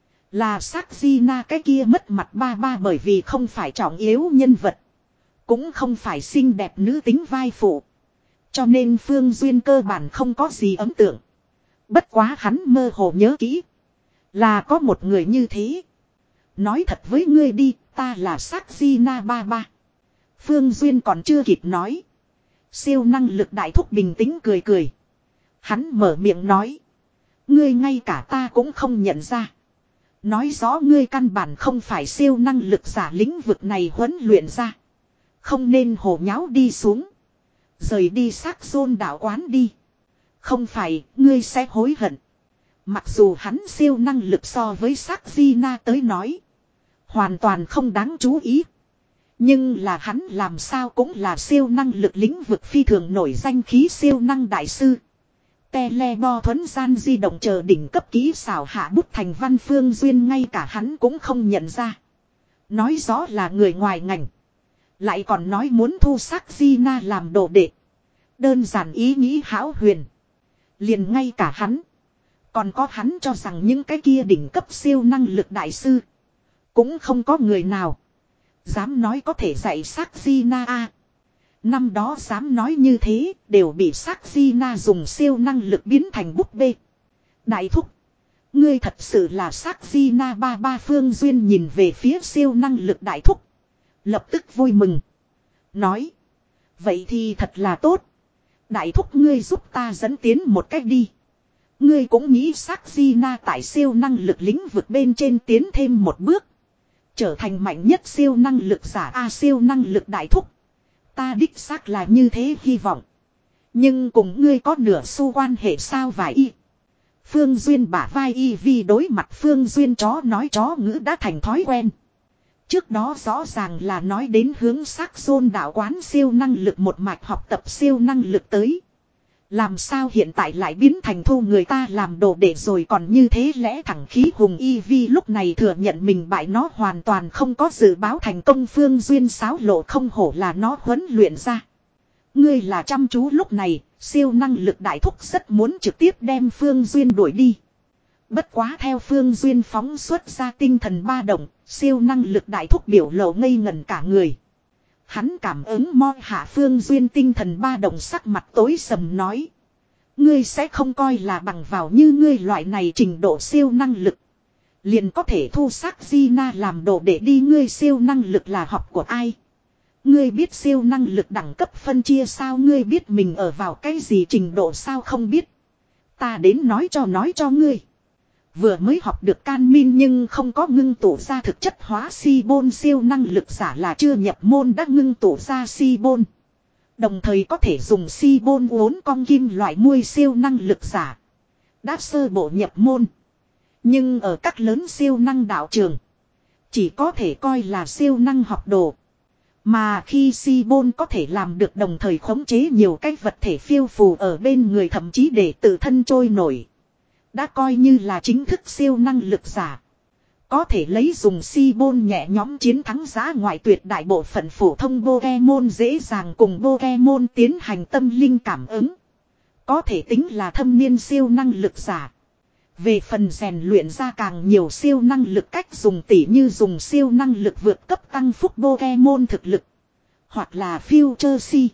là Sakina cái kia mất mặt ba ba, bởi vì không phải trọng yếu nhân vật. Cũng không phải xinh đẹp nữ tính vai phụ. Cho nên Phương Duyên cơ bản không có gì ấn tượng. Bất quá hắn mơ hồ nhớ kỹ. Là có một người như thế. Nói thật với ngươi đi, ta là Sakina ba ba. Phương Duyên còn chưa kịp nói. Siêu năng lực đại thúc bình tĩnh cười cười. Hắn mở miệng nói. Ngươi ngay cả ta cũng không nhận ra. Nói rõ ngươi căn bản không phải siêu năng lực giả lĩnh vực này huấn luyện ra. Không nên hồ nháo đi xuống. Rời đi xác xôn đảo quán đi. Không phải, ngươi sẽ hối hận. Mặc dù hắn siêu năng lực so với Sakina tới nói. Hoàn toàn không đáng chú ý. Nhưng là hắn làm sao cũng là siêu năng lực lĩnh vực phi thường nổi danh khí siêu năng đại sư. Telebo thuấn gian di động chờ đỉnh cấp kỹ xảo hạ bút thành văn. Phương Duyên ngay cả hắn cũng không nhận ra. Nói rõ là người ngoài ngành. Lại còn nói muốn thu Sakina làm đồ đệ. Đơn giản ý nghĩ hão huyền. Liền ngay cả hắn. Còn có hắn cho rằng những cái kia đỉnh cấp siêu năng lực đại sư. Cũng không có người nào dám nói có thể dạy Sakina a. Năm đó dám nói như thế đều bị Sakina dùng siêu năng lực biến thành búp bê. Đại thúc, ngươi thật sự là Sakina ba ba. Phương Duyên nhìn về phía siêu năng lực đại thúc. Lập tức vui mừng. Nói. Vậy thì thật là tốt. Đại thúc ngươi giúp ta dẫn tiến một cách đi. Ngươi cũng nghĩ Sakina tại siêu năng lực lĩnh vực bên trên tiến thêm một bước. Trở thành mạnh nhất siêu năng lực giả a. Siêu năng lực đại thúc. Ta đích xác là như thế hy vọng. Nhưng cùng ngươi có nửa xu quan hệ sao vài y. Phương Duyên bả vai y vì đối mặt Phương Duyên chó nói chó ngữ đã thành thói quen. Trước đó rõ ràng là nói đến hướng sắc xôn đạo quán siêu năng lực một mạch học tập siêu năng lực tới. Làm sao hiện tại lại biến thành thu người ta làm đồ để rồi còn như thế lẽ thẳng khí hùng. Y vi lúc này thừa nhận mình bại nó hoàn toàn không có dự báo thành công. Phương Duyên sáo lộ không hổ là nó huấn luyện ra. Ngươi là chăm chú. Lúc này siêu năng lực đại thúc rất muốn trực tiếp đem Phương Duyên đuổi đi. Bất quá theo Phương Duyên phóng xuất ra tinh thần ba động, siêu năng lực đại thúc biểu lộ ngây ngẩn cả người. Hắn cảm ứng moi hạ Phương Duyên tinh thần ba động, sắc mặt tối sầm nói. Ngươi sẽ không coi là bằng vào như ngươi loại này trình độ siêu năng lực. Liền có thể thu Sakina làm đồ để đi. Ngươi siêu năng lực là học của ai? Ngươi biết siêu năng lực đẳng cấp phân chia sao? Ngươi biết mình ở vào cái gì trình độ sao? Không biết. Ta đến nói cho nói cho ngươi. Vừa mới học được can min nhưng không có ngưng tụ ra thực chất hóa si bôn siêu năng lực giả là chưa nhập môn đã ngưng tụ ra si bôn. Đồng thời có thể dùng si bôn uốn cong kim loại muôi siêu năng lực giả. Đã sơ bộ nhập môn. Nhưng ở các lớn siêu năng đạo trường. Chỉ có thể coi là siêu năng học đồ. Mà khi si bôn có thể làm được đồng thời khống chế nhiều cái vật thể phiêu phù ở bên người, thậm chí để tự thân trôi nổi. Đã coi như là chính thức siêu năng lực giả. Có thể lấy dùng si bôn nhẹ nhõm chiến thắng giá ngoại tuyệt đại bộ phận phổ thông Pokemon, dễ dàng cùng Pokemon tiến hành tâm linh cảm ứng. Có thể tính là thâm niên siêu năng lực giả. Về phần rèn luyện ra càng nhiều siêu năng lực cách dùng, tỉ như dùng siêu năng lực vượt cấp tăng phúc Pokemon thực lực. Hoặc là Future Si,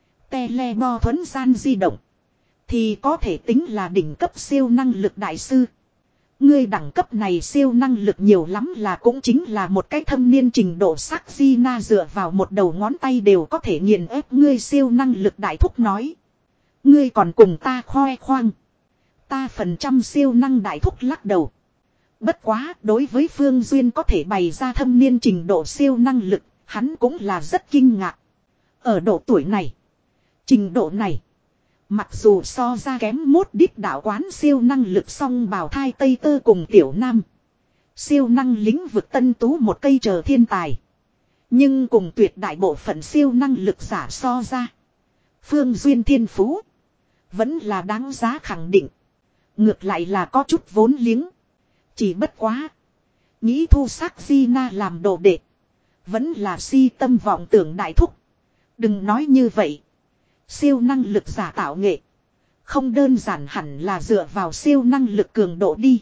Telebo thuấn gian di động. Thì có thể tính là đỉnh cấp siêu năng lực đại sư. Ngươi đẳng cấp này siêu năng lực nhiều lắm là cũng chính là một cái thâm niên trình độ sắc di na dựa vào một đầu ngón tay đều có thể nghiền ép ngươi siêu năng lực đại thúc nói. Ngươi còn cùng ta khoe khoang. Ta phần trăm siêu năng đại thúc lắc đầu. Bất quá đối với Phương Duyên có thể bày ra thâm niên trình độ siêu năng lực, hắn cũng là rất kinh ngạc. Ở độ tuổi này, trình độ này, mặc dù so ra kém mốt đít đạo quán siêu năng lực song bào thai Tây Tơ cùng Tiểu Nam. Siêu năng lĩnh vực tân tú một cây chờ thiên tài. Nhưng cùng tuyệt đại bộ phận siêu năng lực giả so ra, Phương Duyên thiên phú vẫn là đáng giá khẳng định. Ngược lại là có chút vốn liếng. Chỉ bất quá, nghĩ thu sắc Di Na làm đồ đệ, vẫn là si tâm vọng tưởng đại thúc. Đừng nói như vậy. Siêu năng lực giả tạo nghệ, không đơn giản hẳn là dựa vào siêu năng lực cường độ đi.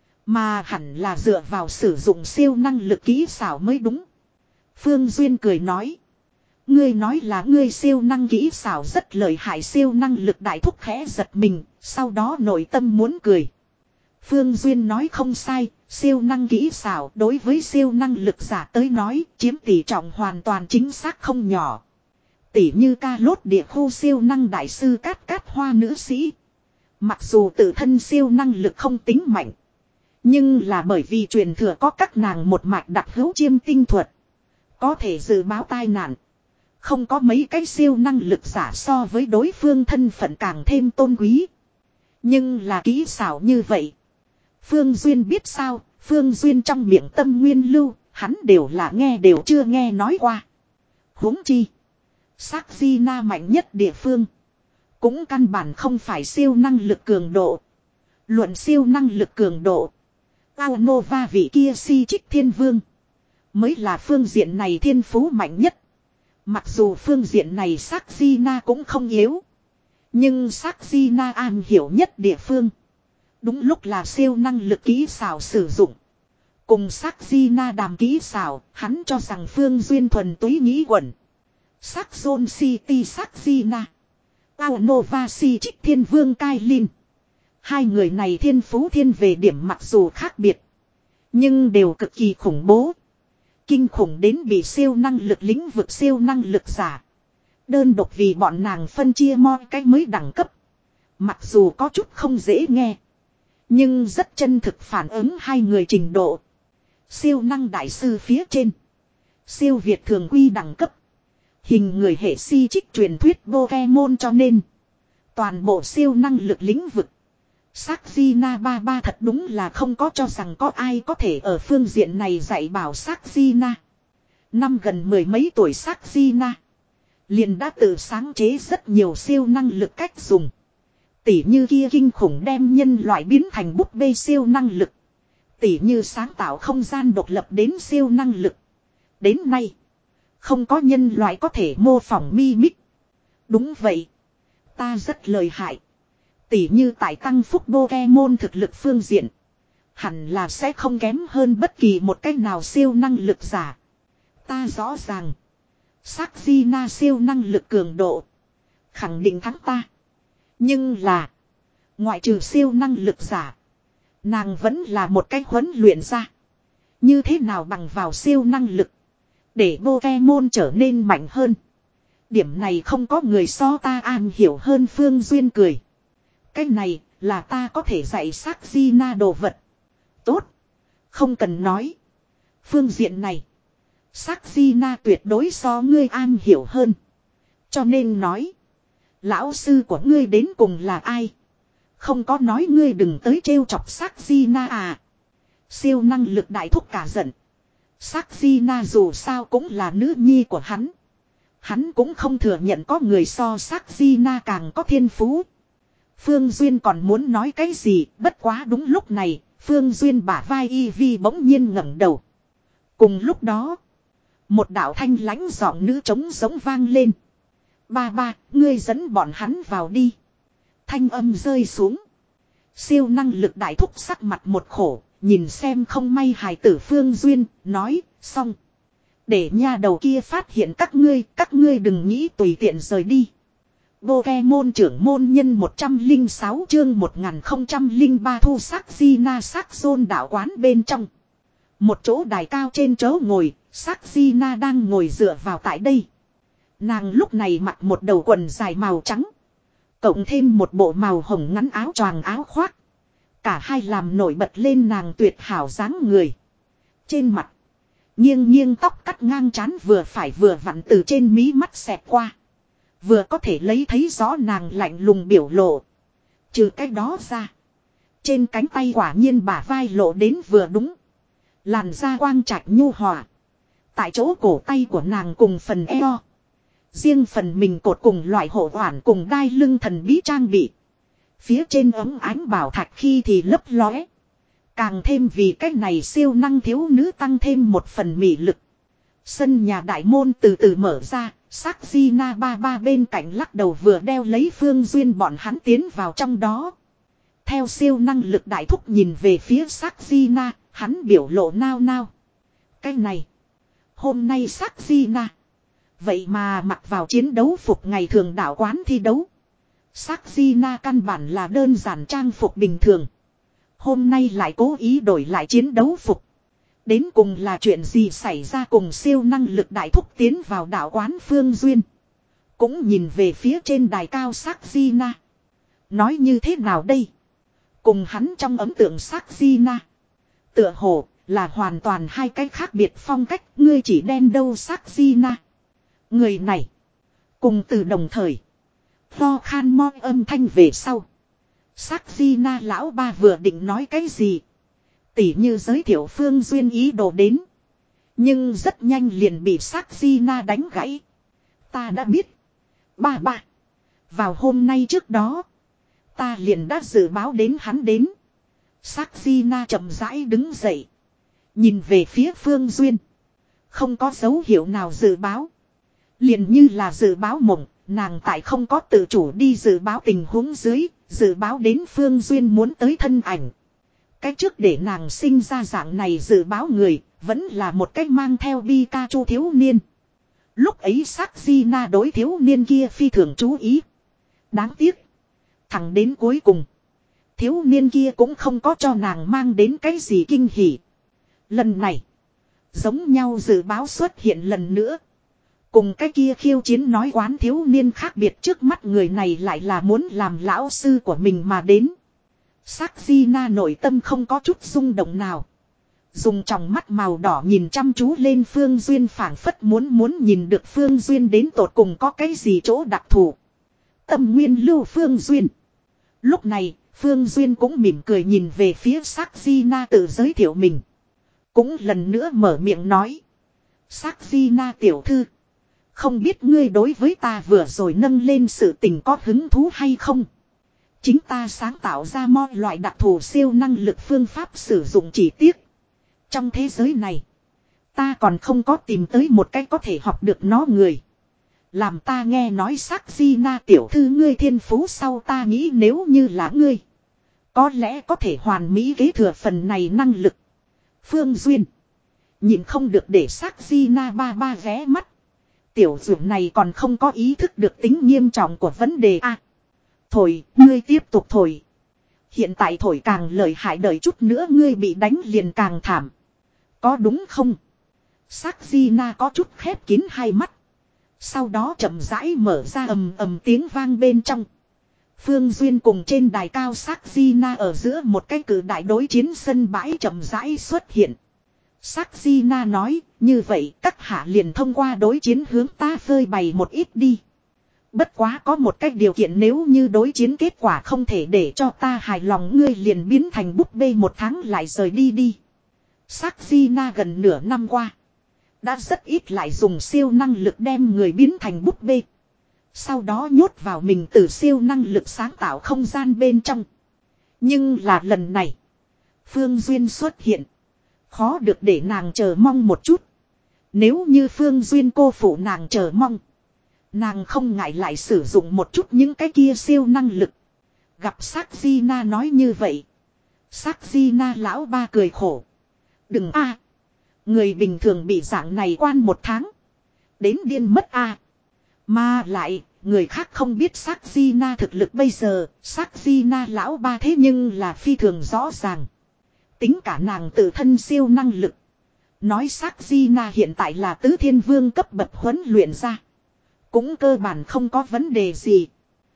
Mà hẳn là dựa vào sử dụng siêu năng lực kỹ xảo mới đúng. Phương Duyên cười nói. Ngươi nói là ngươi siêu năng kỹ xảo rất lợi hại, siêu năng lực đại thúc khẽ giật mình, sau đó nội tâm muốn cười. Phương Duyên nói không sai, siêu năng kỹ xảo đối với siêu năng lực giả tới nói chiếm tỷ trọng hoàn toàn chính xác không nhỏ. Tỷ như ca lốt địa khu siêu năng đại sư Cát Cát Hoa nữ sĩ. Mặc dù tự thân siêu năng lực không tính mạnh, nhưng là bởi vì truyền thừa có các nàng một mạch đặc hữu chiêm tinh thuật, có thể dự báo tai nạn. Không có mấy cái siêu năng lực giả so với đối phương thân phận càng thêm tôn quý. Nhưng là kỹ xảo như vậy, Phương Duyên biết sao? Phương Duyên trong miệng tâm nguyên lưu, hắn đều là nghe đều chưa nghe nói qua. Huống chi, sắc di na mạnh nhất địa phương, cũng căn bản không phải siêu năng lực cường độ. Luận siêu năng lực cường độ, Aonova vị kia si trích thiên vương mới là phương diện này thiên phú mạnh nhất. Mặc dù phương diện này sắc di na cũng không yếu, nhưng sắc di na an hiểu nhất địa phương, đúng lúc là siêu năng lực kỹ xảo sử dụng. Cùng sắc di na đàm kỹ xảo, hắn cho rằng Phương Duyên thuần túy nghĩ quẩn. Sắc Zone City sắc di na, Aonova si trích thiên vương Cai Linh. Hai người này thiên phú thiên về điểm mặc dù khác biệt, nhưng đều cực kỳ khủng bố. Kinh khủng đến bị siêu năng lực lĩnh vực siêu năng lực giả đơn độc vì bọn nàng phân chia mo cái mới đẳng cấp. Mặc dù có chút không dễ nghe, nhưng rất chân thực phản ứng hai người trình độ. Siêu năng đại sư phía trên, siêu việt thường quy đẳng cấp, hình người hệ si trích truyền thuyết Pokemon, cho nên toàn bộ siêu năng lực lĩnh vực, sắc di na ba ba thật đúng là không có cho rằng có ai có thể ở phương diện này dạy bảo sắc di na. Năm gần mười mấy tuổi sắc di na liền đã tự sáng chế rất nhiều siêu năng lực cách dùng. Tỉ như kia kinh khủng đem nhân loại biến thành búp bê siêu năng lực. Tỉ như sáng tạo không gian độc lập đến siêu năng lực. Đến nay, không có nhân loại có thể mô phỏng Mimic. Đúng vậy, ta rất lợi hại. Tỉ như tại tăng phúc Pokemon thực lực phương diện, hẳn là sẽ không kém hơn bất kỳ một cách nào siêu năng lực giả. Ta rõ ràng, sắc di na siêu năng lực cường độ khẳng định thắng ta. Nhưng là, ngoại trừ siêu năng lực giả, nàng vẫn là một cái huấn luyện ra. Như thế nào bằng vào siêu năng lực để Pokemon trở nên mạnh hơn? Điểm này không có người so ta an hiểu hơn. Phương Duyên cười. Cái này là ta có thể dạy sắc di na đồ vật. Tốt, không cần nói. Phương diện này, sắc di na tuyệt đối so ngươi an hiểu hơn. Cho nên nói, lão sư của ngươi đến cùng là ai? Không có nói ngươi đừng tới trêu chọc sắc di na à? Siêu năng lực đại thúc cả giận. Sắc di na dù sao cũng là nữ nhi của hắn. Hắn cũng không thừa nhận có người so sắc di na càng có thiên phú. Phương Duyên còn muốn nói cái gì, bất quá đúng lúc này, Phương Duyên bả vai y vi bỗng nhiên ngẩng đầu. Cùng lúc đó. Một đạo thanh lãnh giọng nữ trống giống vang lên. Ba ba, ngươi dẫn bọn hắn vào đi. Thanh âm rơi xuống. Siêu năng lực đại thúc sắc mặt một khổ. Nhìn xem không may hài tử Phương Duyên, nói, xong. Để nha đầu kia phát hiện các ngươi, các ngươi đừng nghĩ tùy tiện rời đi. Pokemon trưởng môn nhân một trăm lẻ sáu chương một nghìn không trăm lẻ ba thu sắc Gina sắc zone đạo quán bên trong. Một chỗ đài cao trên chỗ ngồi, sắc Gina đang ngồi dựa vào tại đây. Nàng lúc này mặc một đầu quần dài màu trắng. Cộng thêm một bộ màu hồng ngắn áo choàng áo khoác. Cả hai làm nổi bật lên nàng tuyệt hảo dáng người. Trên mặt. Nghiêng nghiêng tóc cắt ngang trán vừa phải vừa vặn từ trên mí mắt xẹt qua. Vừa có thể lấy thấy rõ nàng lạnh lùng biểu lộ. Trừ cái đó ra. Trên cánh tay quả nhiên bả vai lộ đến vừa đúng. Làn da quang trạch nhu hòa. Tại chỗ cổ tay của nàng cùng phần eo. Riêng phần mình cột cùng loại hộ oản cùng đai lưng thần bí trang bị. Phía trên ấm ánh bảo thạch khi thì lấp lóe. Càng thêm vì cái này siêu năng thiếu nữ tăng thêm một phần mị lực. Sân nhà đại môn từ từ mở ra. Sắc Gina ba ba bên cạnh lắc đầu vừa đeo lấy Phương Duyên bọn hắn tiến vào trong đó. Theo siêu năng lực đại thúc nhìn về phía sắc Gina, hắn biểu lộ nao nao. Cái này. Hôm nay sắc Gina. Vậy mà mặc vào chiến đấu phục ngày thường đạo quán thi đấu. Sắc Gina căn bản là đơn giản trang phục bình thường. Hôm nay lại cố ý đổi lại chiến đấu phục. Đến cùng là chuyện gì xảy ra cùng siêu năng lực đại thúc tiến vào đạo quán Phương Duyên. Cũng nhìn về phía trên đài cao sắc Gina. Nói như thế nào đây? Cùng hắn trong ấn tượng sắc Gina. Tựa hồ là hoàn toàn hai cái khác biệt phong cách. Ngươi chỉ đen đâu sắc Gina. Người này. Cùng từ đồng thời. Lo khan mo âm thanh về sau. Sắc Gina lão ba vừa định nói cái gì. Tỉ như giới thiệu Phương Duyên ý đồ đến. Nhưng rất nhanh liền bị sắc Gina đánh gãy. Ta đã biết. Ba ba. Vào hôm nay trước đó. Ta liền đã dự báo đến hắn đến. Sắc Gina chậm rãi đứng dậy. Nhìn về phía Phương Duyên. Không có dấu hiệu nào dự báo. Liền như là dự báo mộng. Nàng tại không có tự chủ đi dự báo tình huống dưới. Dự báo đến Phương Duyên muốn tới thân ảnh. Cái trước để nàng sinh ra dạng này dự báo người. Vẫn là một cách mang theo Pikachu thiếu niên. Lúc ấy sắc Gina đối thiếu niên kia phi thường chú ý. Đáng tiếc. Thẳng đến cuối cùng. Thiếu niên kia cũng không có cho nàng mang đến cái gì kinh hỉ. Lần này. Giống nhau dự báo xuất hiện lần nữa. Cùng cái kia khiêu chiến nói quán thiếu niên khác biệt trước mắt người này lại là muốn làm lão sư của mình mà đến. Sắc Gina nội tâm không có chút rung động nào. Dùng tròng mắt màu đỏ nhìn chăm chú lên Phương Duyên phảng phất muốn muốn nhìn được Phương Duyên đến tột cùng có cái gì chỗ đặc thù. Tâm nguyên lưu Phương Duyên. Lúc này, Phương Duyên cũng mỉm cười nhìn về phía sắc Gina tự giới thiệu mình. Cũng lần nữa mở miệng nói. Sắc Gina tiểu thư. Không biết ngươi đối với ta vừa rồi nâng lên sự tình có hứng thú hay không? Chính ta sáng tạo ra mọi loại đặc thù siêu năng lực phương pháp sử dụng chỉ tiếc. Trong thế giới này, ta còn không có tìm tới một cách có thể học được nó người. Làm ta nghe nói sắc Gina tiểu thư ngươi thiên phú sau ta nghĩ nếu như là ngươi. Có lẽ có thể hoàn mỹ kế thừa phần này năng lực. Phương Duyên. Nhìn không được để sắc Gina ba ba ghé mắt. Tiểu dưỡng này còn không có ý thức được tính nghiêm trọng của vấn đề a. À, thổi, ngươi tiếp tục thổi. Hiện tại thổi càng lợi hại đợi chút nữa ngươi bị đánh liền càng thảm. Có đúng không? Sắc Gina có chút khép kín hai mắt. Sau đó chậm rãi mở ra ầm ầm tiếng vang bên trong. Phương Duyên cùng trên đài cao sắc Gina ở giữa một cái cử đại đối chiến sân bãi chậm rãi xuất hiện. Sắc Gina nói, như vậy các hạ liền thông qua đối chiến hướng ta phơi bày một ít đi. Bất quá có một cách điều kiện nếu như đối chiến kết quả không thể để cho ta hài lòng ngươi liền biến thành búp bê một tháng lại rời đi đi. Sắc Gina gần nửa năm qua. Đã rất ít lại dùng siêu năng lực đem người biến thành búp bê. Sau đó nhốt vào mình từ siêu năng lực sáng tạo không gian bên trong. Nhưng là lần này. Phương Duyên xuất hiện. Khó được để nàng chờ mong một chút. Nếu như Phương Duyên cô phụ nàng chờ mong. Nàng không ngại lại sử dụng một chút những cái kia siêu năng lực. Gặp Sắc Di Na nói như vậy. Sắc Di Na lão ba cười khổ. Đừng a, người bình thường bị dạng này quan một tháng. Đến điên mất a. Mà lại, người khác không biết Sắc Di Na thực lực bây giờ. Sắc Di Na lão ba thế nhưng là phi thường rõ ràng. Tính cả nàng tự thân siêu năng lực. Nói Sắc Di Na hiện tại là tứ thiên vương cấp bậc huấn luyện ra. Cũng cơ bản không có vấn đề gì.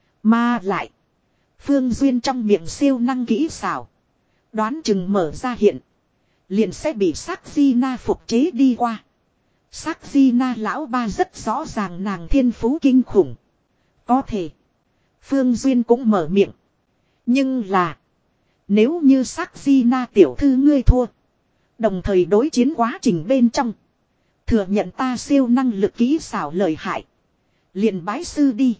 Mà lại. Phương Duyên trong miệng siêu năng kỹ xảo. Đoán chừng mở ra hiện. Liền sẽ bị Sắc Di Na phục chế đi qua. Sắc Di Na lão ba rất rõ ràng nàng thiên phú kinh khủng. Có thể. Phương Duyên cũng mở miệng. Nhưng là. Nếu như Sắc Di Na tiểu thư ngươi thua. Đồng thời đối chiến quá trình bên trong. Thừa nhận ta siêu năng lực kỹ xảo lợi hại. Liền bái sư đi.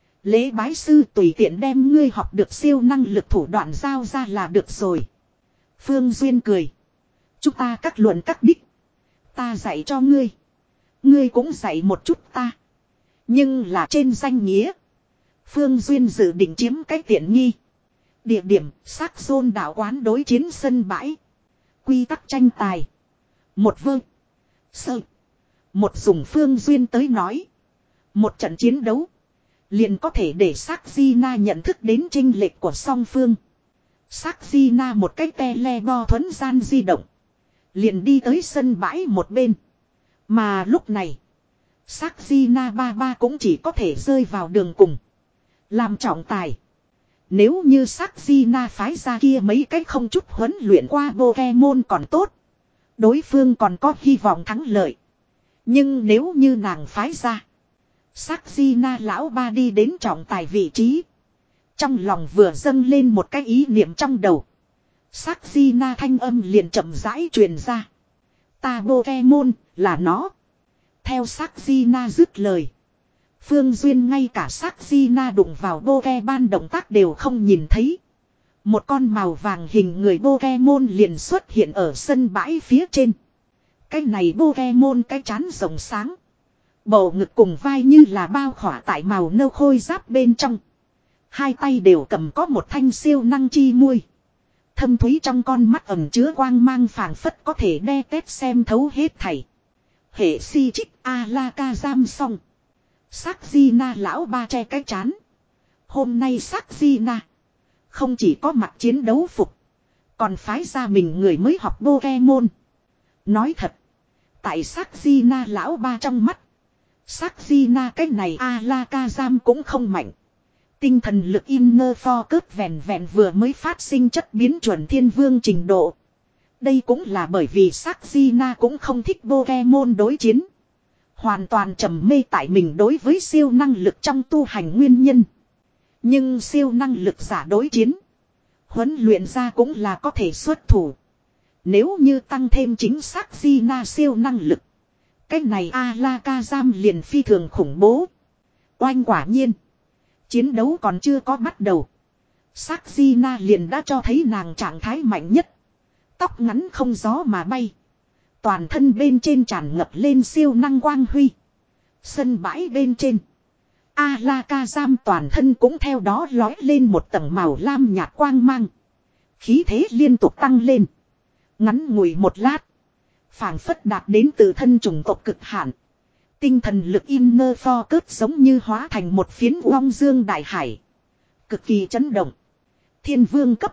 Lễ bái sư tùy tiện đem ngươi học được siêu năng lực thủ đoạn giao ra là được rồi. Phương Duyên cười. Chúng ta các luận các đích. Ta dạy cho ngươi. Ngươi cũng dạy một chút ta. Nhưng là trên danh nghĩa. Phương Duyên dự định chiếm cái tiện nghi. Địa điểm Sắc Dôn đảo quán đối chiến sân bãi. Quy tắc tranh tài. Một vơ. Sơ. Một dùng Phương Duyên tới nói. Một trận chiến đấu. Liền có thể để Sắc Di Na nhận thức đến chênh lệch của song phương. Sắc Di Na một cái tele bo thuấn gian di động. Liền đi tới sân bãi một bên. Mà lúc này. Sắc Di Na ba ba cũng chỉ có thể rơi vào đường cùng. Làm trọng tài. Nếu như Sắc Di Na phái ra kia mấy cái không chút huấn luyện qua Pokemon còn tốt. Đối phương còn có hy vọng thắng lợi. Nhưng nếu như nàng phái ra. Sắc Di Na lão ba đi đến trọng tài vị trí. Trong lòng vừa dâng lên một cái ý niệm trong đầu. Sắc Di Na thanh âm liền chậm rãi truyền ra. Ta Pokemon là nó. Theo Sắc Di Na dứt lời. Phương Duyên ngay cả Sắc Di Na đụng vào Pokemon động tác đều không nhìn thấy. Một con màu vàng hình người Pokemon liền xuất hiện ở sân bãi phía trên. Cái này Pokemon cái trán rộng sáng. Bầu ngực cùng vai như là bao khỏa tại màu nâu khôi giáp bên trong. Hai tay đều cầm có một thanh siêu năng chi muôi. Thâm thúy trong con mắt ẩn chứa quang mang phảng phất có thể đe tét xem thấu hết thảy. Hệ si trích Alakazam xong. Sắc Di Na lão ba che cái chán. Hôm nay Sắc Di Na không chỉ có mặt chiến đấu phục. Còn phái ra mình người mới học Pokemon. Nói thật. Tại Sắc Di Na lão ba trong mắt. Sắc Di Na cái này Alakazam cũng không mạnh. Tinh thần lực inner focus vẹn vẹn vừa mới phát sinh chất biến chuẩn thiên vương trình độ. Đây cũng là bởi vì Sắc Di Na cũng không thích Pokemon đối chiến. Hoàn toàn trầm mê tại mình đối với siêu năng lực trong tu hành nguyên nhân. Nhưng siêu năng lực giả đối chiến. Huấn luyện ra cũng là có thể xuất thủ. Nếu như tăng thêm chính xác Di Na siêu năng lực. Cái này Alakazam liền phi thường khủng bố. Oanh quả nhiên. Chiến đấu còn chưa có bắt đầu. Sắc Di Na liền đã cho thấy nàng trạng thái mạnh nhất. Tóc ngắn không gió mà bay. Toàn thân bên trên tràn ngập lên siêu năng quang huy. Sân bãi bên trên. Alakazam toàn thân cũng theo đó lói lên một tầng màu lam nhạt quang mang. Khí thế liên tục tăng lên. Ngắn ngủi một lát. Phảng phất đạt đến từ thân chủng tộc cực hạn. Tinh thần lực inner focus giống như hóa thành một phiến uong dương đại hải. Cực kỳ chấn động. Thiên vương cấp.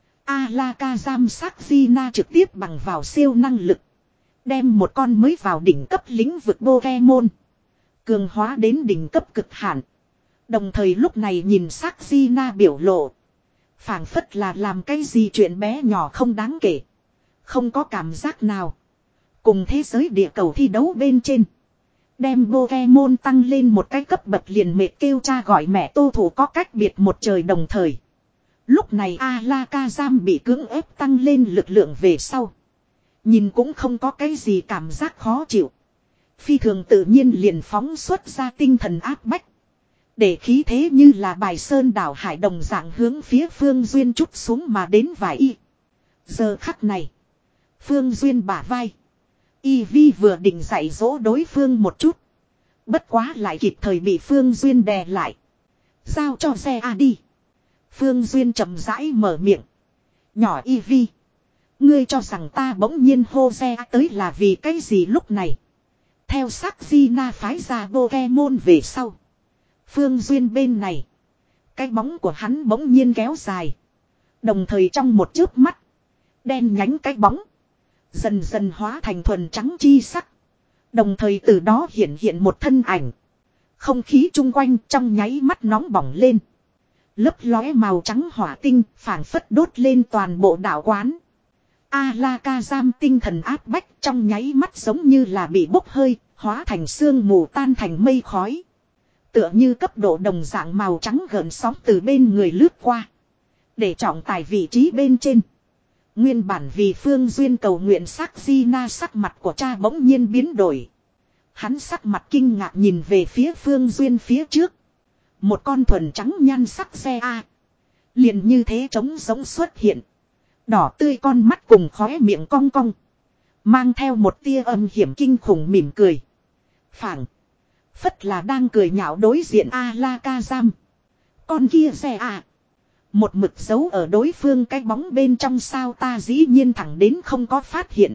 Alakazam Sắc Di Na trực tiếp bằng vào siêu năng lực. Đem một con mới vào đỉnh cấp lĩnh vực Pokemon. Cường hóa đến đỉnh cấp cực hạn. Đồng thời lúc này nhìn Sắc Di Na biểu lộ. Phảng phất là làm cái gì chuyện bé nhỏ không đáng kể. Không có cảm giác nào. Cùng thế giới địa cầu thi đấu bên trên. Đem Pokemon tăng lên một cái cấp bậc liền mệt kêu cha gọi mẹ tô thủ có cách biệt một trời đồng thời. Lúc này Alakazam bị cưỡng ép tăng lên lực lượng về sau. Nhìn cũng không có cái gì cảm giác khó chịu. Phi thường tự nhiên liền phóng xuất ra tinh thần áp bách. Để khí thế như là bài sơn đảo hải đồng dạng hướng phía Phương Duyên chút xuống mà đến vài y. Giờ khắc này. Phương Duyên bả vai. Y Vi vừa định dạy dỗ đối phương một chút. Bất quá lại kịp thời bị Phương Duyên đè lại. Giao cho xe A đi. Phương Duyên chậm rãi mở miệng. Nhỏ Y Vi. Ngươi cho rằng ta bỗng nhiên hô xe A tới là vì cái gì lúc này. Theo sắc Gina phái ra Pokemon về sau. Phương Duyên bên này. Cái bóng của hắn bỗng nhiên kéo dài. Đồng thời trong một chớp mắt. Đen nhánh cái bóng. Dần dần hóa thành thuần trắng chi sắc. Đồng thời từ đó hiện hiện một thân ảnh. Không khí chung quanh trong nháy mắt nóng bỏng lên. Lấp lóe màu trắng hỏa tinh phảng phất đốt lên toàn bộ đạo quán. Alakazam tinh thần áp bách trong nháy mắt giống như là bị bốc hơi, hóa thành sương mù tan thành mây khói. Tựa như cấp độ đồng dạng màu trắng gợn sóng từ bên người lướt qua. Để trọng tài vị trí bên trên. Nguyên bản vì Phương Duyên cầu nguyện sắc Gina sắc mặt của cha bỗng nhiên biến đổi. Hắn sắc mặt kinh ngạc nhìn về phía Phương Duyên phía trước. Một con thuần trắng nhan sắc xe A. Liền như thế trống giống xuất hiện. Đỏ tươi con mắt cùng khóe miệng cong cong. Mang theo một tia âm hiểm kinh khủng mỉm cười. Phảng phất là đang cười nhạo đối diện Alakazam. Con kia xe A. Một mực dấu ở đối phương cái bóng bên trong sao ta dĩ nhiên thẳng đến không có phát hiện.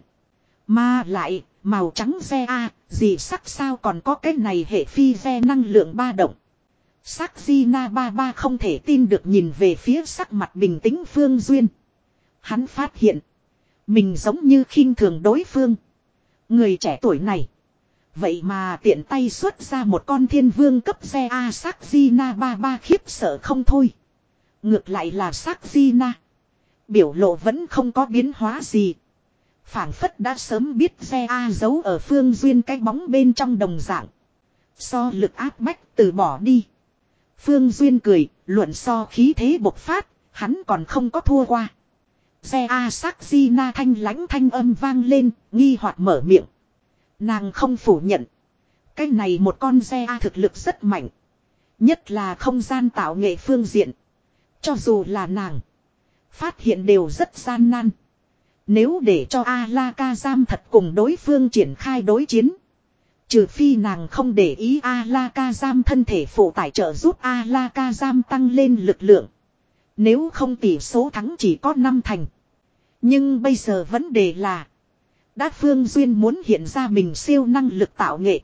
Mà lại, màu trắng xe A, gì sắc sao còn có cái này hệ phi xe năng lượng ba động. Sắc Gina ba ba không thể tin được nhìn về phía sắc mặt bình tĩnh Phương Duyên. Hắn phát hiện, mình giống như khinh thường đối phương. Người trẻ tuổi này. Vậy mà tiện tay xuất ra một con thiên vương cấp xe A sắc Gina ba ba khiếp sợ không thôi. Ngược lại là sắc Gina. Biểu lộ vẫn không có biến hóa gì. Phảng phất đã sớm biết xe A giấu ở Phương Duyên cái bóng bên trong đồng dạng. So lực áp bách từ bỏ đi. Phương Duyên cười, luận so khí thế bộc phát, hắn còn không có thua qua. Xe A sắc Gina thanh lãnh thanh âm vang lên, nghi hoặc mở miệng. Nàng không phủ nhận. Cái này một con xe A thực lực rất mạnh. Nhất là không gian tạo nghệ phương diện. Cho dù là nàng. Phát hiện đều rất gian nan. Nếu để cho Alakazam thật cùng đối phương triển khai đối chiến. Trừ phi nàng không để ý Alakazam thân thể phụ tải trợ giúp Alakazam tăng lên lực lượng. Nếu không tỷ số thắng chỉ có năm thành. Nhưng bây giờ vấn đề là. Đã Phương Duyên muốn hiện ra mình siêu năng lực tạo nghệ.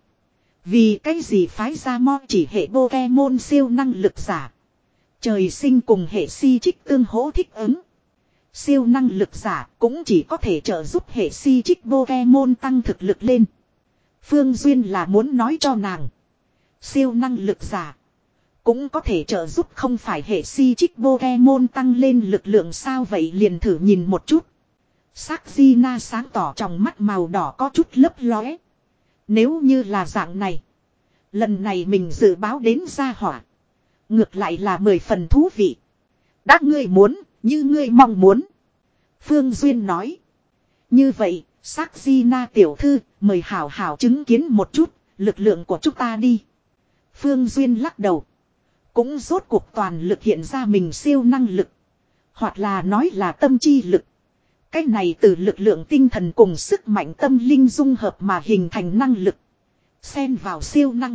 Vì cái gì phái ra mo chỉ hệ Pokemon siêu năng lực giả. Trời sinh cùng hệ si trích tương hỗ thích ứng. Siêu năng lực giả cũng chỉ có thể trợ giúp hệ si trích Pokemon tăng thực lực lên. Phương Duyên là muốn nói cho nàng. Siêu năng lực giả cũng có thể trợ giúp không phải hệ si trích Pokemon tăng lên lực lượng sao vậy liền thử nhìn một chút. Sắc Gina sáng tỏ trong mắt màu đỏ có chút lấp lóe. Nếu như là dạng này. Lần này mình dự báo đến gia hỏa. Ngược lại là mười phần thú vị. Đã ngươi muốn, như ngươi mong muốn. Phương Duyên nói. Như vậy, sắc Gina tiểu thư, mời hảo hảo chứng kiến một chút, lực lượng của chúng ta đi. Phương Duyên lắc đầu. Cũng rốt cuộc toàn lực hiện ra mình siêu năng lực. Hoặc là nói là tâm chi lực. Cái này từ lực lượng tinh thần cùng sức mạnh tâm linh dung hợp mà hình thành năng lực. Xen vào siêu năng.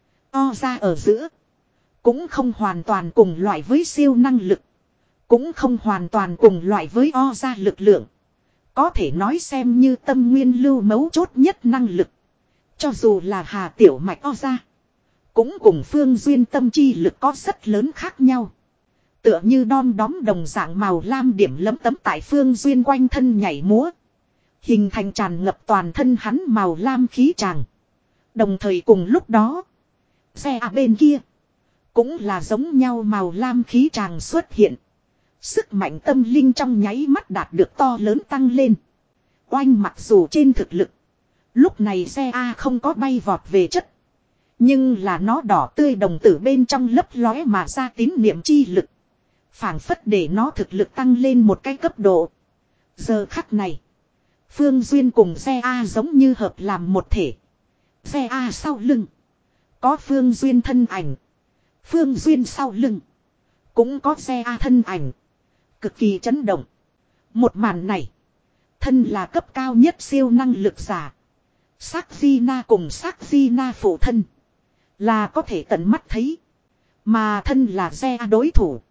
O ra ở giữa. Cũng không hoàn toàn cùng loại với siêu năng lực. Cũng không hoàn toàn cùng loại với o ra lực lượng. Có thể nói xem như tâm nguyên lưu mấu chốt nhất năng lực. Cho dù là Hà Tiểu Mạch o ra. Cũng cùng Phương Duyên tâm chi lực có rất lớn khác nhau. Tựa như đom đóm đồng dạng màu lam điểm lấm tấm tại Phương Duyên quanh thân nhảy múa. Hình thành tràn ngập toàn thân hắn màu lam khí tràng. Đồng thời cùng lúc đó. Xe à bên kia. Cũng là giống nhau màu lam khí tràng xuất hiện. Sức mạnh tâm linh trong nháy mắt đạt được to lớn tăng lên. Oanh mặc dù trên thực lực. Lúc này xe A không có bay vọt về chất. Nhưng là nó đỏ tươi đồng tử bên trong lấp lóe mà ra tín niệm chi lực. Phảng phất để nó thực lực tăng lên một cái cấp độ. Giờ khắc này. Phương Duyên cùng xe A giống như hợp làm một thể. Xe A sau lưng. Có Phương Duyên thân ảnh. Phương Duyên sau lưng. Cũng có xe A thân ảnh. Cực kỳ chấn động. Một màn này. Thân là cấp cao nhất siêu năng lực giả. Sắc Di-na cùng Sắc Di-na phụ thân. Là có thể tận mắt thấy. Mà thân là Ze đối thủ.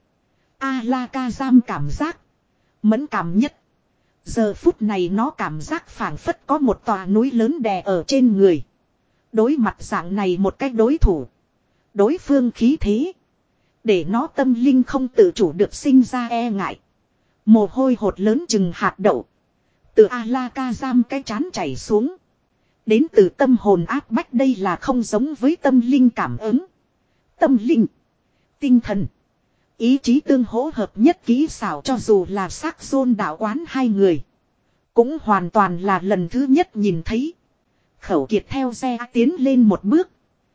Alakazam cảm giác. Mẫn cảm nhất. Giờ phút này nó cảm giác phảng phất có một tòa núi lớn đè ở trên người. Đối mặt dạng này một cách đối thủ. Đối phương khí thế. Để nó tâm linh không tự chủ được sinh ra e ngại. Mồ hôi hột lớn chừng hạt đậu. Từ Alakazam cái chán chảy xuống. Đến từ tâm hồn áp bách, đây là không giống với tâm linh cảm ứng. Tâm linh. Tinh thần. Ý chí tương hỗ hợp nhất kỹ xảo, cho dù là sắc dôn đạo quán hai người. Cũng hoàn toàn là lần thứ nhất nhìn thấy. Khẩu kiệt theo xe tiến lên một bước.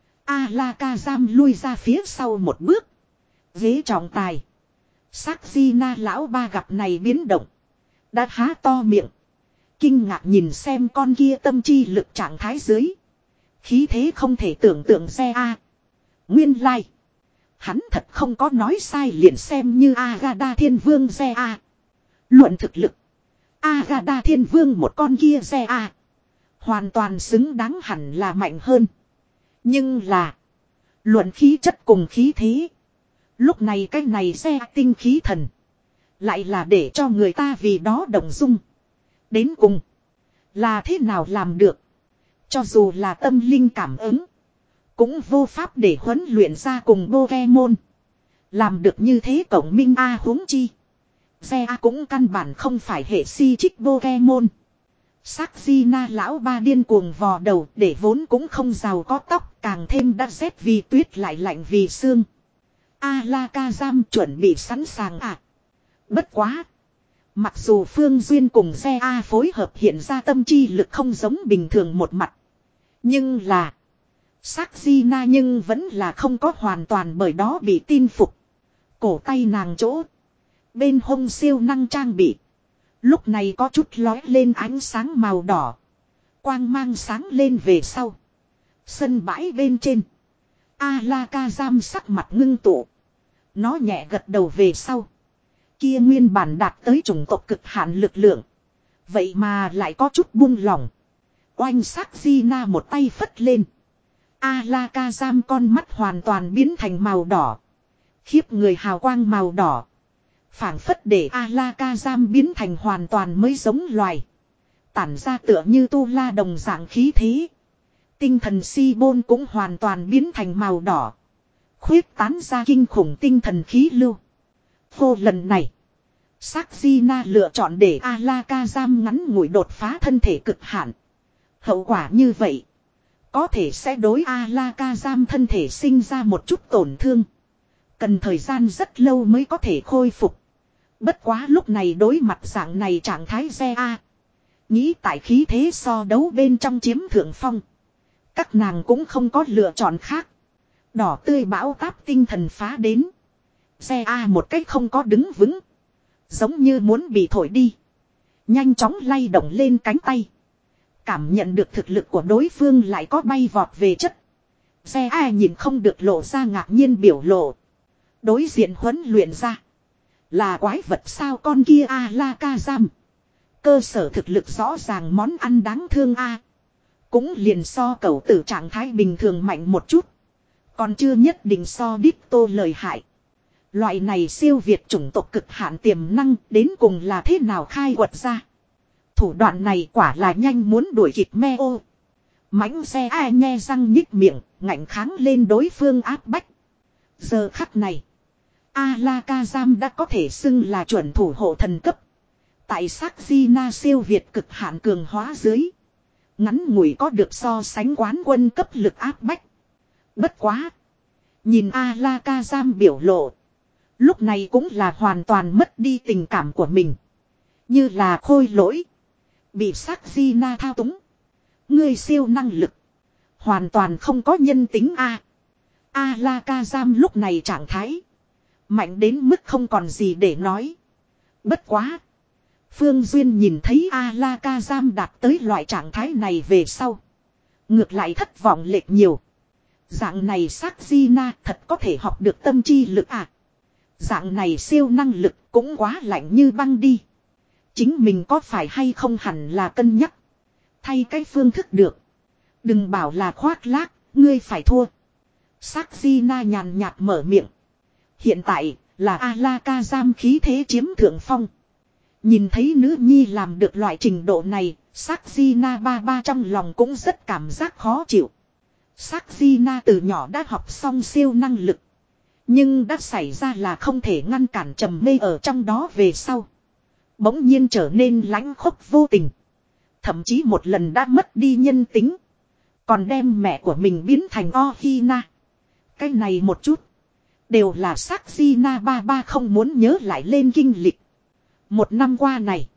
Alakazam lui ra phía sau một bước. Ghế trọng tài. Sắc Di-na lão ba gặp này biến động. Đã há to miệng. Kinh ngạc nhìn xem con kia tâm chi lực trạng thái dưới. Khí thế không thể tưởng tượng xe A. Nguyên lai. Like. Hắn thật không có nói sai, liền xem như Agada Thiên Vương xe A. Luận thực lực. Agada Thiên Vương một con kia xe A. Hoàn toàn xứng đáng hẳn là mạnh hơn. Nhưng là. Luận khí chất cùng khí thế. Lúc này cái này xe tinh khí thần. Lại là để cho người ta vì đó động dung. Đến cùng. Là thế nào làm được. Cho dù là tâm linh cảm ứng. Cũng vô pháp để huấn luyện ra cùng Pokemon. Làm được như thế cổng minh A huống chi. Xe A cũng căn bản không phải hệ si trích Pokemon. Sắc Di-na lão ba điên cuồng vò đầu, để vốn cũng không giàu có tóc, càng thêm đã rét vì tuyết lại lạnh vì xương. Alakazam chuẩn bị sẵn sàng à. Bất quá. Mặc dù Phương Duyên cùng xe A phối hợp hiện ra tâm chi lực không giống bình thường một mặt. Nhưng là. Sắc Di-na nhưng vẫn là không có hoàn toàn bởi đó bị tin phục. Cổ tay nàng chỗ. Bên hông siêu năng trang bị. Lúc này có chút lói lên ánh sáng màu đỏ. Quang mang sáng lên về sau. Sân bãi bên trên. Alakazam sắc mặt ngưng tụ. Nó nhẹ gật đầu về sau. Kia nguyên bản đạt tới chủng tộc cực hạn lực lượng. Vậy mà lại có chút buông lỏng. Oanh sắc Di-na một tay phất lên. Alakazam con mắt hoàn toàn biến thành màu đỏ. Khiếp người hào quang màu đỏ. Phảng phất để Alakazam biến thành hoàn toàn mới giống loài. Tản ra tựa như tu la đồng dạng khí thế. Tinh thần si bôn cũng hoàn toàn biến thành màu đỏ. Khuyết tán ra kinh khủng tinh thần khí lưu. Vô lần này. Sắc Di-na lựa chọn để Alakazam ngắn ngủi đột phá thân thể cực hạn. Hậu quả như vậy. Có thể sẽ đối Alakazam thân thể sinh ra một chút tổn thương. Cần thời gian rất lâu mới có thể khôi phục. Bất quá lúc này đối mặt dạng này trạng thái xe A. Nghĩ tại khí thế so đấu bên trong chiếm thượng phong. Các nàng cũng không có lựa chọn khác. Đỏ tươi bão táp tinh thần phá đến. Xe A một cách không có đứng vững. Giống như muốn bị thổi đi. Nhanh chóng lay động lên cánh tay. Cảm nhận được thực lực của đối phương lại có bay vọt về chất. Xe A nhìn không được lộ ra ngạc nhiên biểu lộ. Đối diện huấn luyện ra. Là quái vật sao con kia Alakazam. Cơ sở thực lực rõ ràng món ăn đáng thương A. Cũng liền so cẩu tử trạng thái bình thường mạnh một chút. Còn chưa nhất định so đít tô lời hại. Loại này siêu việt chủng tộc cực hạn tiềm năng đến cùng là thế nào khai quật ra. Thủ đoạn này quả là nhanh muốn đuổi kịp me ô. Mãnh xe ai nghe răng nhích miệng, ngạnh kháng lên đối phương áp bách. Giờ khắc này. Alakazam đã có thể xưng là chuẩn thủ hộ thần cấp. Tại sắc Di-na siêu việt cực hạn cường hóa dưới. Ngắn ngủi có được so sánh quán quân cấp lực áp bách. Bất quá. Nhìn Alakazam biểu lộ. Lúc này cũng là hoàn toàn mất đi tình cảm của mình. Như là khôi lỗi. Bị sắc Di-na thao túng. Ngươi siêu năng lực. Hoàn toàn không có nhân tính A. Alakazam lúc này trạng thái. Mạnh đến mức không còn gì để nói. Bất quá. Phương Duyên nhìn thấy Alakazam đạt tới loại trạng thái này về sau. Ngược lại thất vọng lệch nhiều. Dạng này sắc Di-na thật có thể học được tâm chi lực à. Dạng này siêu năng lực cũng quá lạnh như băng đi. Chính mình có phải hay không hẳn là cân nhắc. Thay cái phương thức được. Đừng bảo là khoác lác, ngươi phải thua. Saxina nhàn nhạt mở miệng. Hiện tại là Alakazam khí thế chiếm thượng phong. Nhìn thấy nữ nhi làm được loại trình độ này, Saxina ba ba trong lòng cũng rất cảm giác khó chịu. Saxina từ nhỏ đã học xong siêu năng lực. Nhưng đã xảy ra là không thể ngăn cản trầm mê ở trong đó về sau. Bỗng nhiên trở nên lãnh khốc vô tình. Thậm chí một lần đã mất đi nhân tính. Còn đem mẹ của mình biến thành Ohina. Cái này một chút. Đều là Saxina ba ba không muốn nhớ lại lên kinh lịch. Một năm qua này.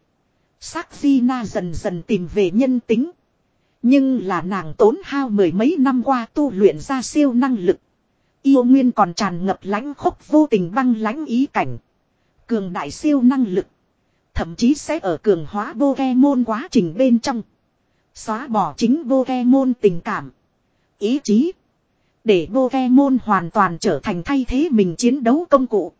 Saxina dần dần tìm về nhân tính. Nhưng là nàng tốn hao mười mấy năm qua tu luyện ra siêu năng lực. Yêu nguyên còn tràn ngập lãnh khốc vô tình băng lãnh ý cảnh. Cường đại siêu năng lực. Thậm chí sẽ ở cường hóa Pokemon quá trình bên trong. Xóa bỏ chính Pokemon tình cảm. Ý chí. Để Pokemon hoàn toàn trở thành thay thế mình chiến đấu công cụ.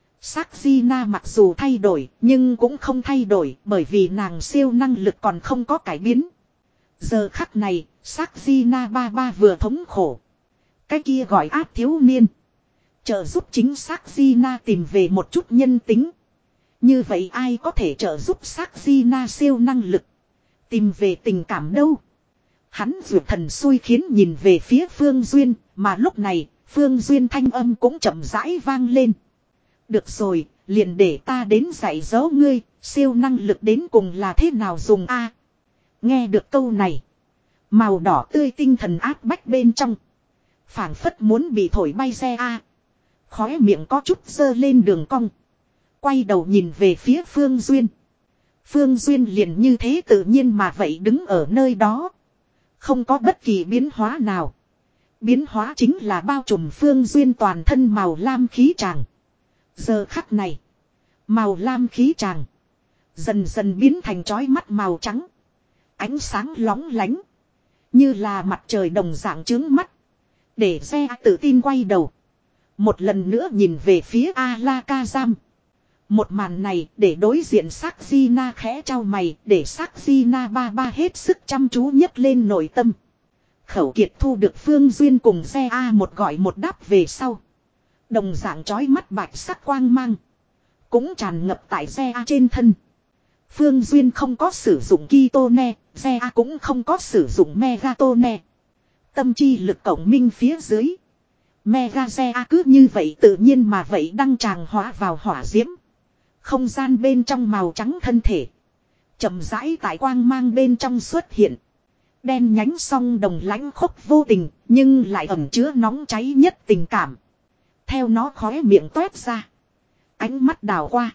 Saxina mặc dù thay đổi nhưng cũng không thay đổi bởi vì nàng siêu năng lực còn không có cải biến. Giờ khắc này, Saxina ba ba vừa thống khổ. Cái kia gọi ác thiếu niên. Trợ giúp chính Saxina tìm về một chút nhân tính. Như vậy ai có thể trợ giúp Saxina siêu năng lực. Tìm về tình cảm đâu. Hắn dược thần xui khiến nhìn về phía Phương Duyên. Mà lúc này, Phương Duyên thanh âm cũng chậm rãi vang lên. Được rồi, liền để ta đến dạy dỗ ngươi. Siêu năng lực đến cùng là thế nào dùng a? À, nghe được câu này. Màu đỏ tươi tinh thần áp bách bên trong. Phảng phất muốn bị thổi bay xe a. À, khóe miệng có chút dơ lên đường cong. Quay đầu nhìn về phía Phương Duyên. Phương Duyên liền như thế tự nhiên mà vậy đứng ở nơi đó. Không có bất kỳ biến hóa nào. Biến hóa chính là bao trùm Phương Duyên toàn thân màu lam khí tràng. Giờ khắc này. Màu lam khí tràng. Dần dần biến thành chói mắt màu trắng. Ánh sáng lóng lánh. Như là mặt trời đồng dạng chướng mắt. Để xe tự tin quay đầu. Một lần nữa nhìn về phía Alakazam. Một màn này để đối diện Saxina khẽ trao mày. Để Saxina ba ba hết sức chăm chú nhấc lên nội tâm. Khẩu kiệt thu được Phương Duyên cùng xe A một gọi một đáp về sau. Đồng dạng chói mắt bạch sắc quang mang. Cũng tràn ngập tại xe A trên thân. Phương Duyên không có sử dụng Kitone, xe A cũng không có sử dụng Megatone. Tâm chi lực cộng minh phía dưới. Mega xe A cứ như vậy tự nhiên mà vậy đăng tràng hóa vào hỏa diễm. Không gian bên trong màu trắng thân thể. Chậm rãi tại quang mang bên trong xuất hiện. Đen nhánh song đồng lãnh khốc vô tình, nhưng lại ẩn chứa nóng cháy nhất tình cảm. Theo nó khóe miệng toét ra. Ánh mắt đảo qua.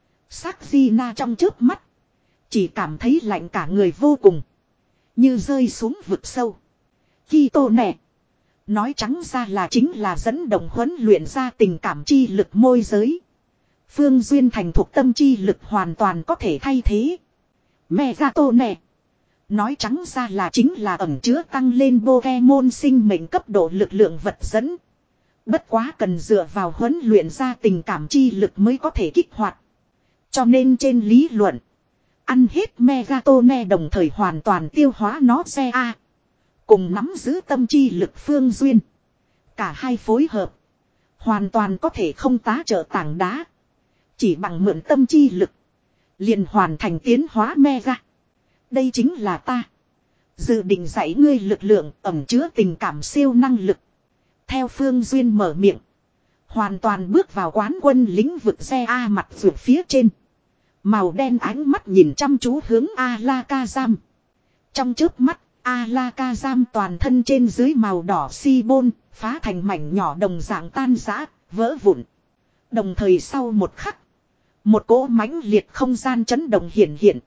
Saxina trong chớp mắt. Chỉ cảm thấy lạnh cả người vô cùng. Như rơi xuống vực sâu. Kito nè. Nói trắng ra là chính là dẫn động huấn luyện ra tình cảm chi lực môi giới. Phương Duyên thành thuộc tâm chi lực hoàn toàn có thể thay thế. Megato nè. Nói trắng ra là chính là ẩn chứa tăng lên Pokemon sinh mệnh cấp độ lực lượng vật dẫn. Bất quá cần dựa vào huấn luyện ra tình cảm chi lực mới có thể kích hoạt. Cho nên trên lý luận. Ăn hết Megatone đồng thời hoàn toàn tiêu hóa nó xe A. Cùng nắm giữ tâm chi lực Phương Duyên. Cả hai phối hợp. Hoàn toàn có thể không tá trợ tảng đá. Chỉ bằng mượn tâm chi lực. Liền hoàn thành tiến hóa Mega. Đây chính là ta. Dự định dạy ngươi lực lượng ẩn chứa tình cảm siêu năng lực. Theo Phương Duyên mở miệng. Hoàn toàn bước vào quán quân lĩnh vực xe A mặt vượt phía trên. Màu đen ánh mắt nhìn chăm chú hướng Alakazam. Trong chớp mắt, Alakazam toàn thân trên dưới màu đỏ si bôn, phá thành mảnh nhỏ đồng dạng tan rã, vỡ vụn. Đồng thời sau một khắc, một cỗ mãnh liệt không gian chấn động hiện hiện.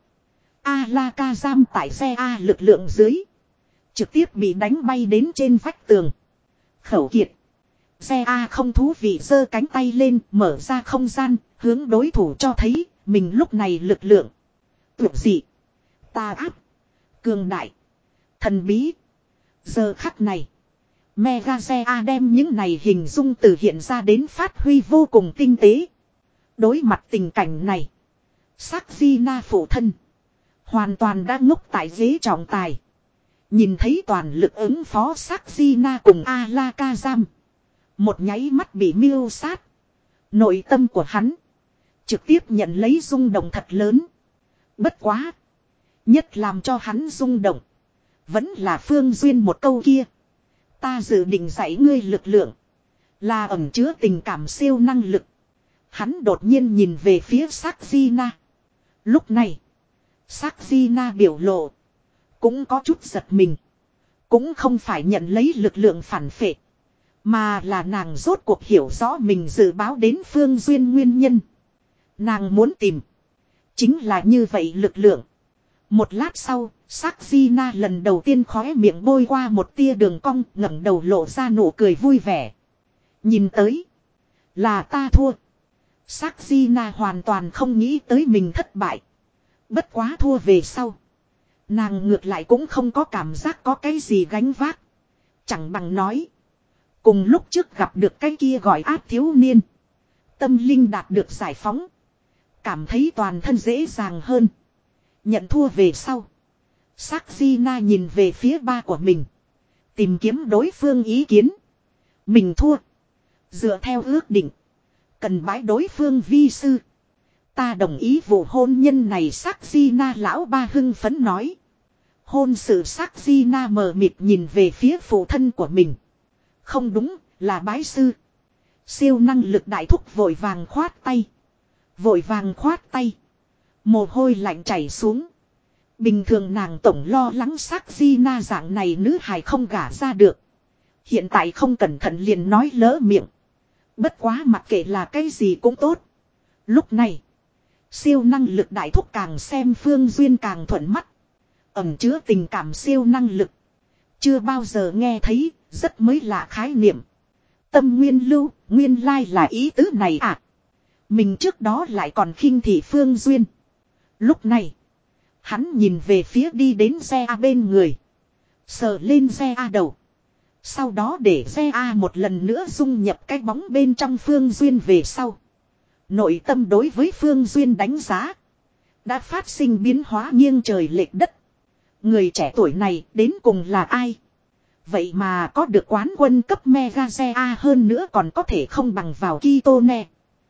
Alakazam tại xe A lực lượng dưới. Trực tiếp bị đánh bay đến trên vách tường. Khẩu kiệt. Xe A không thú vị giơ cánh tay lên, mở ra không gian, hướng đối thủ cho thấy, mình lúc này lực lượng. Tuyệt dị. Tà áp. Cường đại. Thần bí. Giờ khắc này. Mega xe A đem những này hình dung từ hiện ra đến phát huy vô cùng tinh tế. Đối mặt tình cảnh này. Sắc Di Na phụ thân. Hoàn toàn đã ngốc tại ghế trọng tài. Nhìn thấy toàn lực ứng phó Sắc Di Na cùng Alakazam. Một nháy mắt bị miêu sát. Nội tâm của hắn. Trực tiếp nhận lấy rung động thật lớn. Bất quá. Nhất làm cho hắn rung động. Vẫn là Phương Duyên một câu kia. Ta dự định dạy ngươi lực lượng. Là ẩn chứa tình cảm siêu năng lực. Hắn đột nhiên nhìn về phía Sắc Di Na. Lúc này. Sắc Di Na biểu lộ. Cũng có chút giật mình. Cũng không phải nhận lấy lực lượng phản phệ. Mà là nàng rốt cuộc hiểu rõ mình dự báo đến Phương Duyên nguyên nhân. Nàng muốn tìm. Chính là như vậy lực lượng. Một lát sau, Sắc Di Na lần đầu tiên khóe miệng bôi qua một tia đường cong, ngẩng đầu lộ ra nụ cười vui vẻ. Nhìn tới. Là ta thua. Sắc Di Na hoàn toàn không nghĩ tới mình thất bại. Bất quá thua về sau. Nàng ngược lại cũng không có cảm giác có cái gì gánh vác. Chẳng bằng nói. Cùng lúc trước gặp được cái kia gọi ác thiếu niên. Tâm linh đạt được giải phóng. Cảm thấy toàn thân dễ dàng hơn. Nhận thua về sau. Sắc Di Na nhìn về phía ba của mình. Tìm kiếm đối phương ý kiến. Mình thua. Dựa theo ước định. Cần bái đối phương vi sư. Ta đồng ý vụ hôn nhân này. Sắc Di Na lão ba hưng phấn nói. Hôn sự Sắc Di Na mờ mịt nhìn về phía phụ thân của mình. Không đúng, là bái sư. Siêu năng lực đại thúc vội vàng khoát tay. Vội vàng khoát tay. Mồ hôi lạnh chảy xuống. Bình thường nàng tổng lo lắng Sắc Di Na dạng này nữ hài không gả ra được. Hiện tại không cẩn thận liền nói lỡ miệng. Bất quá mặc kệ là cái gì cũng tốt. Lúc này. Siêu năng lực đại thúc càng xem Phương Duyên càng thuận mắt. Ẩm chứa tình cảm siêu năng lực. Chưa bao giờ nghe thấy. Rất mới lạ khái niệm. Tâm nguyên lưu. Nguyên lai là ý tứ này à. Mình trước đó lại còn khinh thị Phương Duyên. Lúc này. Hắn nhìn về phía đi đến xe A bên người. Sờ lên xe A đầu. Sau đó để xe A một lần nữa dung nhập cái bóng bên trong Phương Duyên về sau. Nội tâm đối với Phương Duyên đánh giá. Đã phát sinh biến hóa nghiêng trời lệch đất. Người trẻ tuổi này đến cùng là ai? Vậy mà có được quán quân cấp Mega xe A hơn nữa còn có thể không bằng vào Kitone.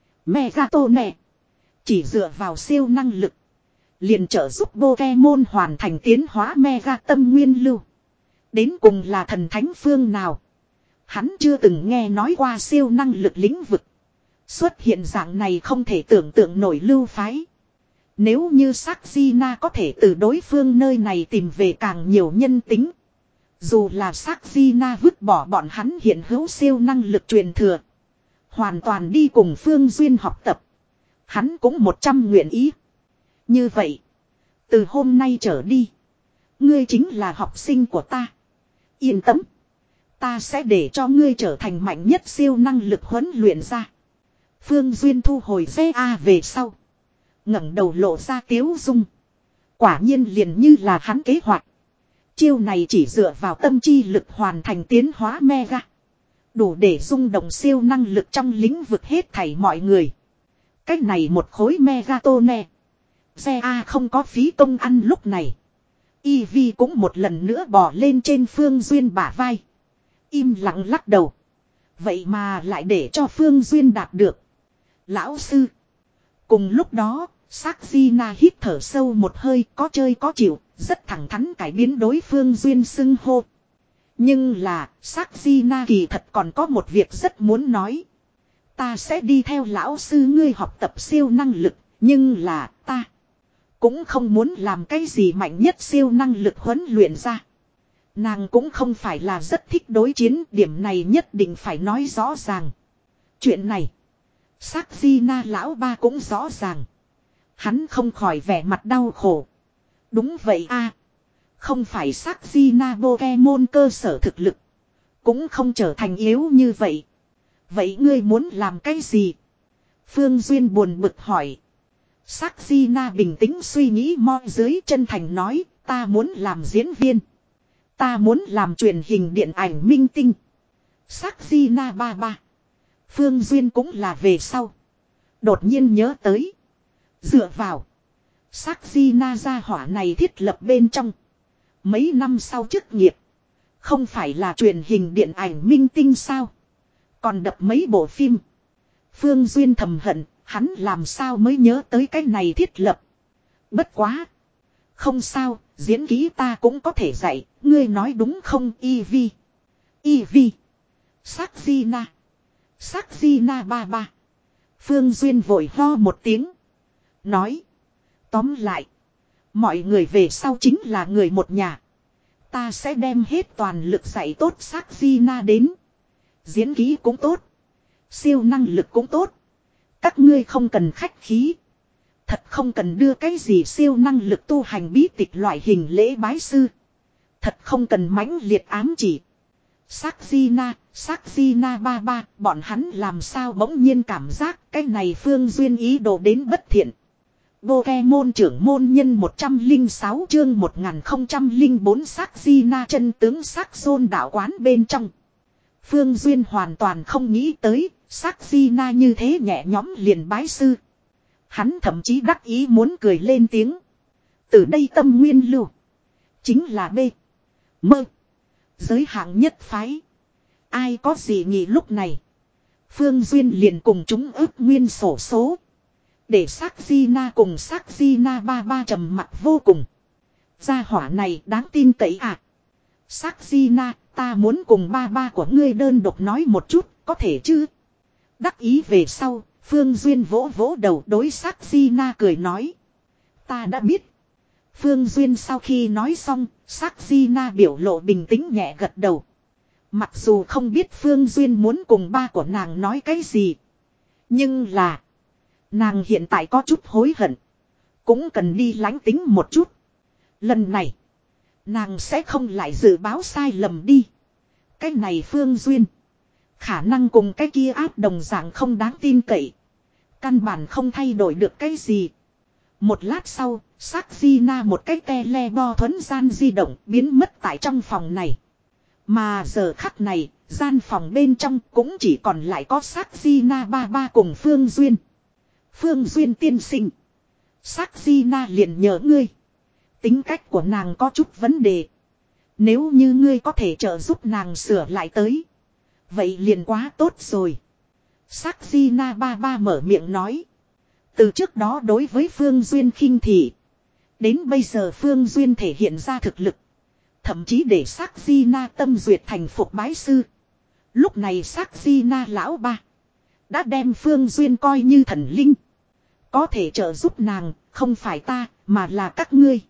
Megatone. Chỉ dựa vào siêu năng lực. Liền trợ giúp Pokemon hoàn thành tiến hóa Mega tâm nguyên lưu. Đến cùng là thần thánh phương nào? Hắn chưa từng nghe nói qua siêu năng lực lĩnh vực. Xuất hiện dạng này không thể tưởng tượng nổi lưu phái. Nếu như Sắc Di Na có thể từ đối phương nơi này tìm về càng nhiều nhân tính. Dù là Sắc Di Na vứt bỏ bọn hắn hiện hữu siêu năng lực truyền thừa. Hoàn toàn đi cùng Phương Duyên học tập. Hắn cũng một trăm nguyện ý. Như vậy. Từ hôm nay trở đi. Ngươi chính là học sinh của ta. Yên tâm. Ta sẽ để cho ngươi trở thành mạnh nhất siêu năng lực huấn luyện ra. Phương Duyên thu hồi xe A về sau. ngẩng đầu lộ ra tiếu dung. Quả nhiên liền như là hắn kế hoạch. Chiêu này chỉ dựa vào tâm chi lực hoàn thành tiến hóa Mega. Đủ để rung động siêu năng lực trong lĩnh vực hết thảy mọi người. Cách này một khối Megatone. Xe A không có phí công ăn lúc này. Eevee cũng một lần nữa bò lên trên Phương Duyên bả vai. Im lặng lắc đầu. Vậy mà lại để cho Phương Duyên đạt được. Lão sư. Cùng lúc đó, Sắc Di Na hít thở sâu một hơi, có chơi có chịu, rất thẳng thắn cải biến đối Phương Duyên xưng hô. Nhưng là, Sắc Di Na kỳ thật còn có một việc rất muốn nói. Ta sẽ đi theo lão sư ngươi học tập siêu năng lực, nhưng là ta cũng không muốn làm cái gì mạnh nhất siêu năng lực huấn luyện ra. Nàng cũng không phải là rất thích đối chiến, điểm này nhất định phải nói rõ ràng. Chuyện này, Sắc Di Na lão ba cũng rõ ràng. Hắn không khỏi vẻ mặt đau khổ. Đúng vậy a, không phải Sắc Di Na Pokemon cơ sở thực lực cũng không trở thành yếu như vậy. Vậy ngươi muốn làm cái gì? Phương Duyên buồn bực hỏi. Sắc Di Na bình tĩnh suy nghĩ mo dưới chân thành nói, ta muốn làm diễn viên. Ta muốn làm truyền hình điện ảnh minh tinh. Sắc Di Na ba ba. Phương Duyên cũng là về sau. Đột nhiên nhớ tới. Dựa vào. Sắc di na gia hỏa này thiết lập bên trong. Mấy năm sau chức nghiệp. Không phải là truyền hình điện ảnh minh tinh sao. Còn đập mấy bộ phim. Phương Duyên thầm hận. Hắn làm sao mới nhớ tới cái này thiết lập. Bất quá. Không sao. Diễn kỹ ta cũng có thể dạy. Ngươi nói đúng không y vi. Y vi. Sắc di na. Sắc di na ba ba. Phương Duyên vội ho một tiếng. Nói. Tóm lại. Mọi người về sau chính là người một nhà. Ta sẽ đem hết toàn lực dạy tốt sắc di na đến. Diễn kỹ cũng tốt. Siêu năng lực cũng tốt. Các ngươi không cần khách khí. Thật không cần đưa cái gì siêu năng lực tu hành bí tịch loại hình lễ bái sư. Thật không cần mãnh liệt ám chỉ. Sắc di na, sắc di na ba ba, bọn hắn làm sao bỗng nhiên cảm giác cái này Phương Duyên ý đồ đến bất thiện. Pokemon trưởng môn nhân một trăm lẻ sáu chương một nghìn không trăm lẻ bốn sắc di na chân tướng sắc zone đạo quán bên trong. Phương Duyên hoàn toàn không nghĩ tới, sắc di na như thế nhẹ nhõm liền bái sư. Hắn thậm chí đắc ý muốn cười lên tiếng. Từ đây tâm nguyên lưu. Chính là B. Mơ. Giới hạng nhất phái. Ai có gì nghĩ lúc này. Phương Duyên liền cùng chúng ước nguyên sổ số. Để sắc di na cùng sắc di na ba ba trầm mặt vô cùng. Gia hỏa này đáng tin cậy à. Sắc di na, ta muốn cùng ba ba của ngươi đơn độc nói một chút, có thể chứ? Đắc ý về sau, Phương Duyên vỗ vỗ đầu đối sắc di na cười nói. Ta đã biết. Phương Duyên sau khi nói xong, sắc di na biểu lộ bình tĩnh nhẹ gật đầu. Mặc dù không biết Phương Duyên muốn cùng ba của nàng nói cái gì. Nhưng là. Nàng hiện tại có chút hối hận. Cũng cần đi lánh tính một chút. Lần này. Nàng sẽ không lại dự báo sai lầm đi. Cái này Phương Duyên. Khả năng cùng cái kia áp đồng dạng không đáng tin cậy. Căn bản không thay đổi được cái gì. Một lát sau, sắc di na một cái tele bo thuấn gian di động biến mất tại trong phòng này. Mà giờ khắc này, gian phòng bên trong cũng chỉ còn lại có sắc di na ba ba cùng Phương Duyên. Phương Duyên tiên sinh. Sắc di na liền nhớ ngươi. Tính cách của nàng có chút vấn đề. Nếu như ngươi có thể trợ giúp nàng sửa lại tới. Vậy liền quá tốt rồi. Sắc di na ba ba mở miệng nói. Từ trước đó đối với Phương Duyên khinh thị. Đến bây giờ Phương Duyên thể hiện ra thực lực. Thậm chí để sắc di na tâm duyệt thành phục bái sư. Lúc này sắc di na lão ba. Đã đem Phương Duyên coi như thần linh. Có thể trợ giúp nàng, không phải ta, mà là các ngươi.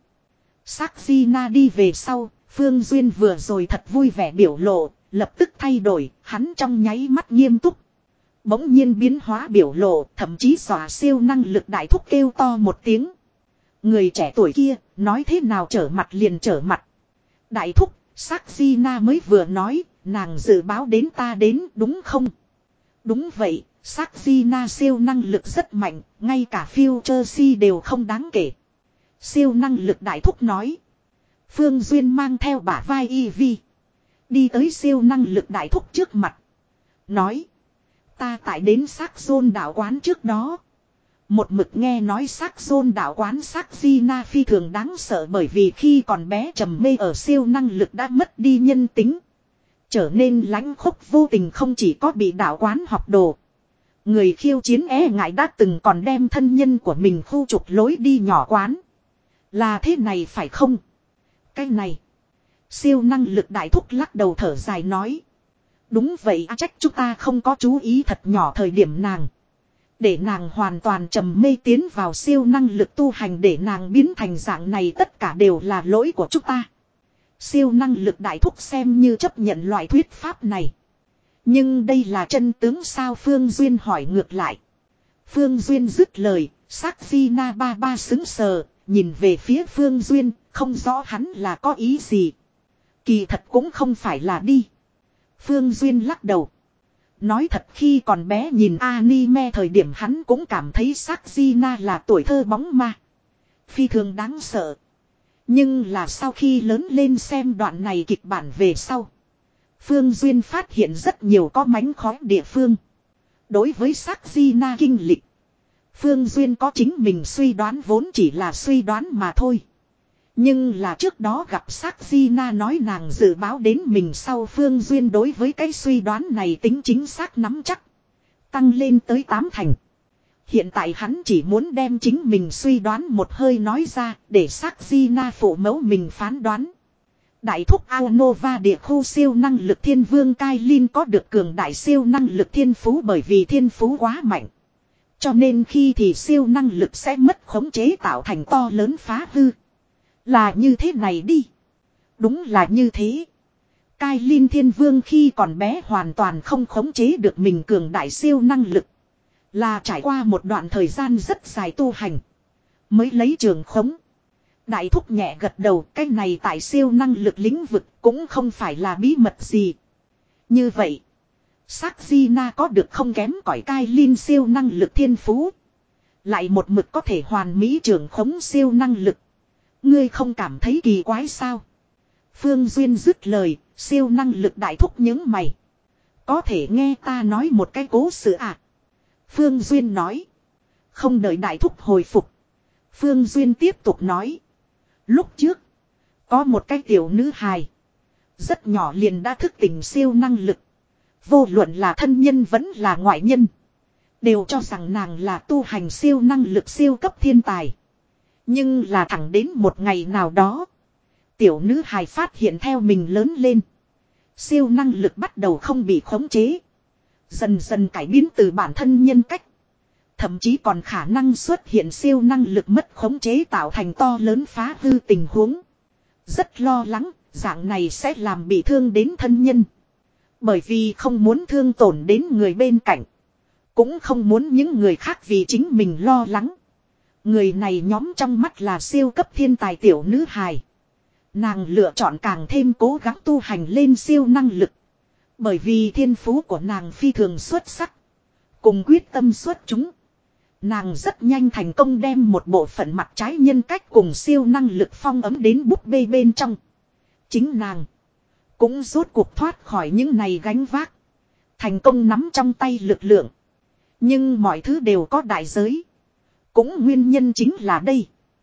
Sắc di na đi về sau, Phương Duyên vừa rồi thật vui vẻ biểu lộ, lập tức thay đổi, hắn trong nháy mắt nghiêm túc. Bỗng nhiên biến hóa biểu lộ, thậm chí xóa siêu năng lực đại thúc kêu to một tiếng. Người trẻ tuổi kia, nói thế nào trở mặt liền trở mặt. Đại thúc, sắc di na mới vừa nói, nàng dự báo đến ta đến đúng không? Đúng vậy, sắc di na siêu năng lực rất mạnh, ngay cả Future Si đều không đáng kể. Siêu năng lực đại thúc nói. Phương Duyên mang theo bả vai y vi. Đi tới siêu năng lực đại thúc trước mặt. Nói. Ta tại đến sắc zone đạo quán trước đó. Một mực nghe nói sắc zone đạo quán sắc di na phi thường đáng sợ bởi vì khi còn bé trầm mê ở siêu năng lực đã mất đi nhân tính. Trở nên lãnh khốc vô tình không chỉ có bị đạo quán học đồ. Người khiêu chiến e ngại đã từng còn đem thân nhân của mình khu trục lối đi nhỏ quán. Là thế này phải không? Cái này. Siêu năng lực đại thúc lắc đầu thở dài nói. Đúng vậy à, trách chúng ta không có chú ý thật nhỏ thời điểm nàng. Để nàng hoàn toàn trầm mê tiến vào siêu năng lực tu hành để nàng biến thành dạng này tất cả đều là lỗi của chúng ta. Siêu năng lực đại thúc xem như chấp nhận loại thuyết pháp này. Nhưng đây là chân tướng sao Phương Duyên hỏi ngược lại. Phương Duyên dứt lời, sắc di na ba ba xứng sờ, nhìn về phía Phương Duyên, không rõ hắn là có ý gì. Kỳ thật cũng không phải là đi. Phương Duyên lắc đầu. Nói thật khi còn bé nhìn anime thời điểm hắn cũng cảm thấy sắc di na là tuổi thơ bóng ma. Phi thường đáng sợ. Nhưng là sau khi lớn lên xem đoạn này kịch bản về sau. Phương Duyên phát hiện rất nhiều có mánh khóe địa phương. Đối với sắc di na kinh lịch. Phương Duyên có chính mình suy đoán vốn chỉ là suy đoán mà thôi. Nhưng là trước đó gặp sắc Gina nói nàng dự báo đến mình sau Phương Duyên đối với cái suy đoán này tính chính xác nắm chắc. Tăng lên tới tám thành. Hiện tại hắn chỉ muốn đem chính mình suy đoán một hơi nói ra để sắc Gina phụ mẫu mình phán đoán. Đại thúc Aonova địa khu siêu năng lực thiên vương Kailin có được cường đại siêu năng lực thiên phú bởi vì thiên phú quá mạnh. Cho nên khi thì siêu năng lực sẽ mất khống chế tạo thành to lớn phá hư. Là như thế này đi. Đúng là như thế. Kailin thiên vương khi còn bé hoàn toàn không khống chế được mình cường đại siêu năng lực. Là trải qua một đoạn thời gian rất dài tu hành. Mới lấy trường khống. Đại thúc nhẹ gật đầu, cái này tại siêu năng lực lĩnh vực cũng không phải là bí mật gì. Như vậy, sắc Gina có được không kém cỏi Kailin siêu năng lực thiên phú. Lại một mực có thể hoàn mỹ trường khống siêu năng lực. Ngươi không cảm thấy kỳ quái sao? Phương Duyên dứt lời, siêu năng lực đại thúc những mày. Có thể nghe ta nói một cái cố sự à? Phương Duyên nói. Không đợi đại thúc hồi phục. Phương Duyên tiếp tục nói. Lúc trước, có một cái tiểu nữ hài. Rất nhỏ liền đã thức tỉnh siêu năng lực. Vô luận là thân nhân vẫn là ngoại nhân. Đều cho rằng nàng là tu hành siêu năng lực siêu cấp thiên tài. Nhưng là thẳng đến một ngày nào đó. Tiểu nữ hài phát hiện theo mình lớn lên. Siêu năng lực bắt đầu không bị khống chế. Dần dần cải biến từ bản thân nhân cách. Thậm chí còn khả năng xuất hiện siêu năng lực mất khống chế tạo thành to lớn phá hư tình huống. Rất lo lắng, dạng này sẽ làm bị thương đến thân nhân. Bởi vì không muốn thương tổn đến người bên cạnh. Cũng không muốn những người khác vì chính mình lo lắng. Người này nhóm trong mắt là siêu cấp thiên tài tiểu nữ hài. Nàng lựa chọn càng thêm cố gắng tu hành lên siêu năng lực. Bởi vì thiên phú của nàng phi thường xuất sắc. Cùng quyết tâm xuất chúng. Nàng rất nhanh thành công đem một bộ phận mặt trái nhân cách cùng siêu năng lực phong ấm đến búp bê bên trong. Chính nàng cũng rốt cuộc thoát khỏi những này gánh vác. Thành công nắm trong tay lực lượng. Nhưng mọi thứ đều có đại giới. Cũng nguyên nhân chính là đây.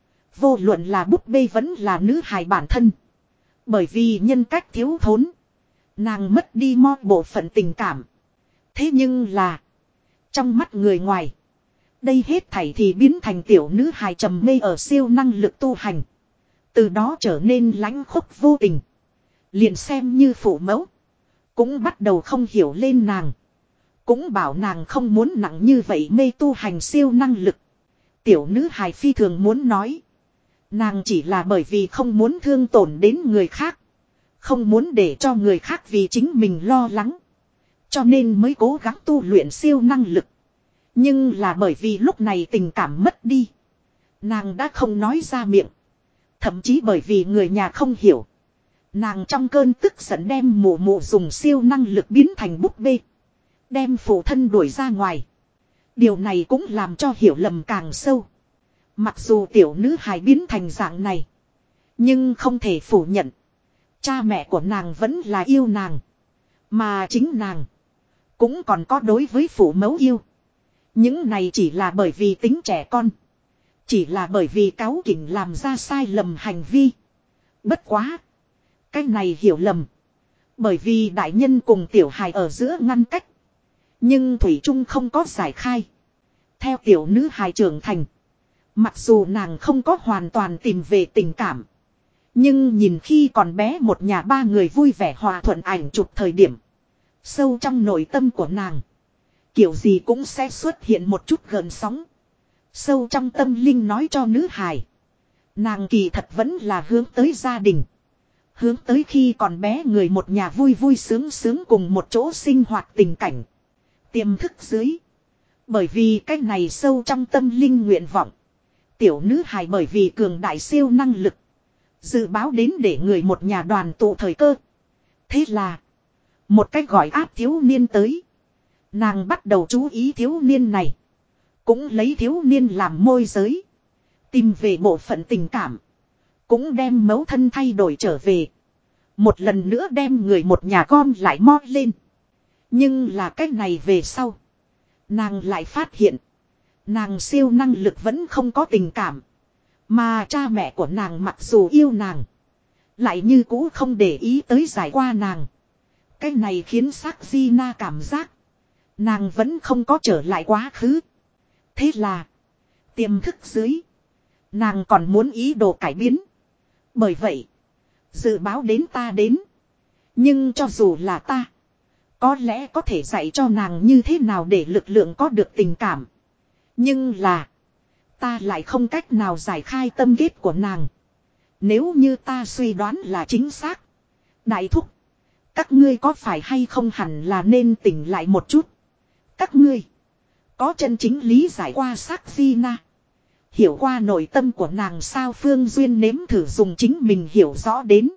Vô luận là búp bê vẫn là nữ hài bản thân. Bởi vì nhân cách thiếu thốn. Nàng mất đi mo bộ phận tình cảm. Thế nhưng là. Trong mắt người ngoài. Đây hết thảy thì biến thành tiểu nữ hài trầm mê ở siêu năng lực tu hành. Từ đó trở nên lãnh khốc vô tình. Liền xem như phụ mẫu. Cũng bắt đầu không hiểu lên nàng. Cũng bảo nàng không muốn nặng như vậy mê tu hành siêu năng lực. Tiểu nữ hài phi thường muốn nói. Nàng chỉ là bởi vì không muốn thương tổn đến người khác. Không muốn để cho người khác vì chính mình lo lắng. Cho nên mới cố gắng tu luyện siêu năng lực. Nhưng là bởi vì lúc này tình cảm mất đi. Nàng đã không nói ra miệng. Thậm chí bởi vì người nhà không hiểu. Nàng trong cơn tức giận đem mụ mụ dùng siêu năng lực biến thành búp bê. Đem phụ thân đuổi ra ngoài. Điều này cũng làm cho hiểu lầm càng sâu. Mặc dù tiểu nữ hài biến thành dạng này. Nhưng không thể phủ nhận. Cha mẹ của nàng vẫn là yêu nàng. Mà chính nàng. Cũng còn có đối với phụ mẫu yêu. Những này chỉ là bởi vì tính trẻ con. Chỉ là bởi vì cáu kỉnh làm ra sai lầm hành vi. Bất quá. Cái này hiểu lầm. Bởi vì đại nhân cùng tiểu hài ở giữa ngăn cách. Nhưng Thủy Trung không có giải khai. Theo tiểu nữ hài trưởng thành. Mặc dù nàng không có hoàn toàn tìm về tình cảm. Nhưng nhìn khi còn bé một nhà ba người vui vẻ hòa thuận ảnh chụp thời điểm. Sâu trong nội tâm của nàng. Kiểu gì cũng sẽ xuất hiện một chút gợn sóng. Sâu trong tâm linh nói cho nữ hài. Nàng kỳ thật vẫn là hướng tới gia đình. Hướng tới khi còn bé người một nhà vui vui sướng sướng cùng một chỗ sinh hoạt tình cảnh. Tiềm thức dưới. Bởi vì cái này sâu trong tâm linh nguyện vọng. Tiểu nữ hài bởi vì cường đại siêu năng lực. Dự báo đến để người một nhà đoàn tụ thời cơ. Thế là. Một cách gọi áp thiếu niên tới. Nàng bắt đầu chú ý thiếu niên này. Cũng lấy thiếu niên làm môi giới. Tìm về bộ phận tình cảm. Cũng đem mẫu thân thay đổi trở về. Một lần nữa đem người một nhà gom lại mo lên. Nhưng là cách này về sau. Nàng lại phát hiện. Nàng siêu năng lực vẫn không có tình cảm. Mà cha mẹ của nàng mặc dù yêu nàng. Lại như cũ không để ý tới giải qua nàng. Cái này khiến sắc Gina cảm giác. Nàng vẫn không có trở lại quá khứ. Thế là. Tiềm thức dưới. Nàng còn muốn ý đồ cải biến. Bởi vậy. Dự báo đến ta đến. Nhưng cho dù là ta. Có lẽ có thể dạy cho nàng như thế nào để lực lượng có được tình cảm. Nhưng là. Ta lại không cách nào giải khai tâm kết của nàng. Nếu như ta suy đoán là chính xác. Đại thúc. Các ngươi có phải hay không hẳn là nên tỉnh lại một chút. Các ngươi. Có chân chính lý giải qua sắc Gina. Hiểu qua nội tâm của nàng sao Phương Duyên nếm thử dùng chính mình hiểu rõ đến.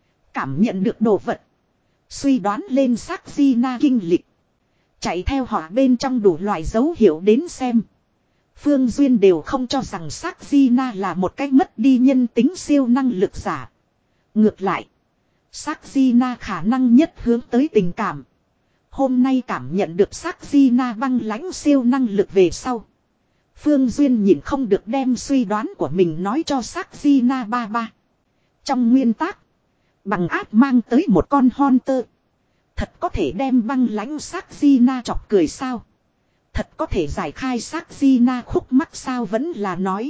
Cảm nhận được đồ vật. Suy đoán lên sắc Gina kinh lịch. Chạy theo họ bên trong đủ loại dấu hiệu đến xem. Phương Duyên đều không cho rằng sắc Gina là một cách mất đi nhân tính siêu năng lực giả. Ngược lại. Sắc Gina khả năng nhất hướng tới tình cảm. Hôm nay cảm nhận được sắc Gina băng lãnh siêu năng lực về sau. Phương Duyên nhìn không được đem suy đoán của mình nói cho sắc Gina ba ba. Trong nguyên tắc. Bằng áp mang tới một con Hunter. Thật có thể đem băng lãnh sắc Gina chọc cười sao. Thật có thể giải khai sắc Gina khúc mắc sao vẫn là nói.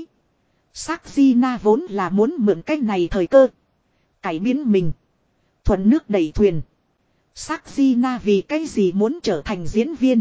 Sắc Gina vốn là muốn mượn cái này thời cơ. Cải biến mình. Thuận nước đẩy thuyền. Sắc Gina vì cái gì muốn trở thành diễn viên.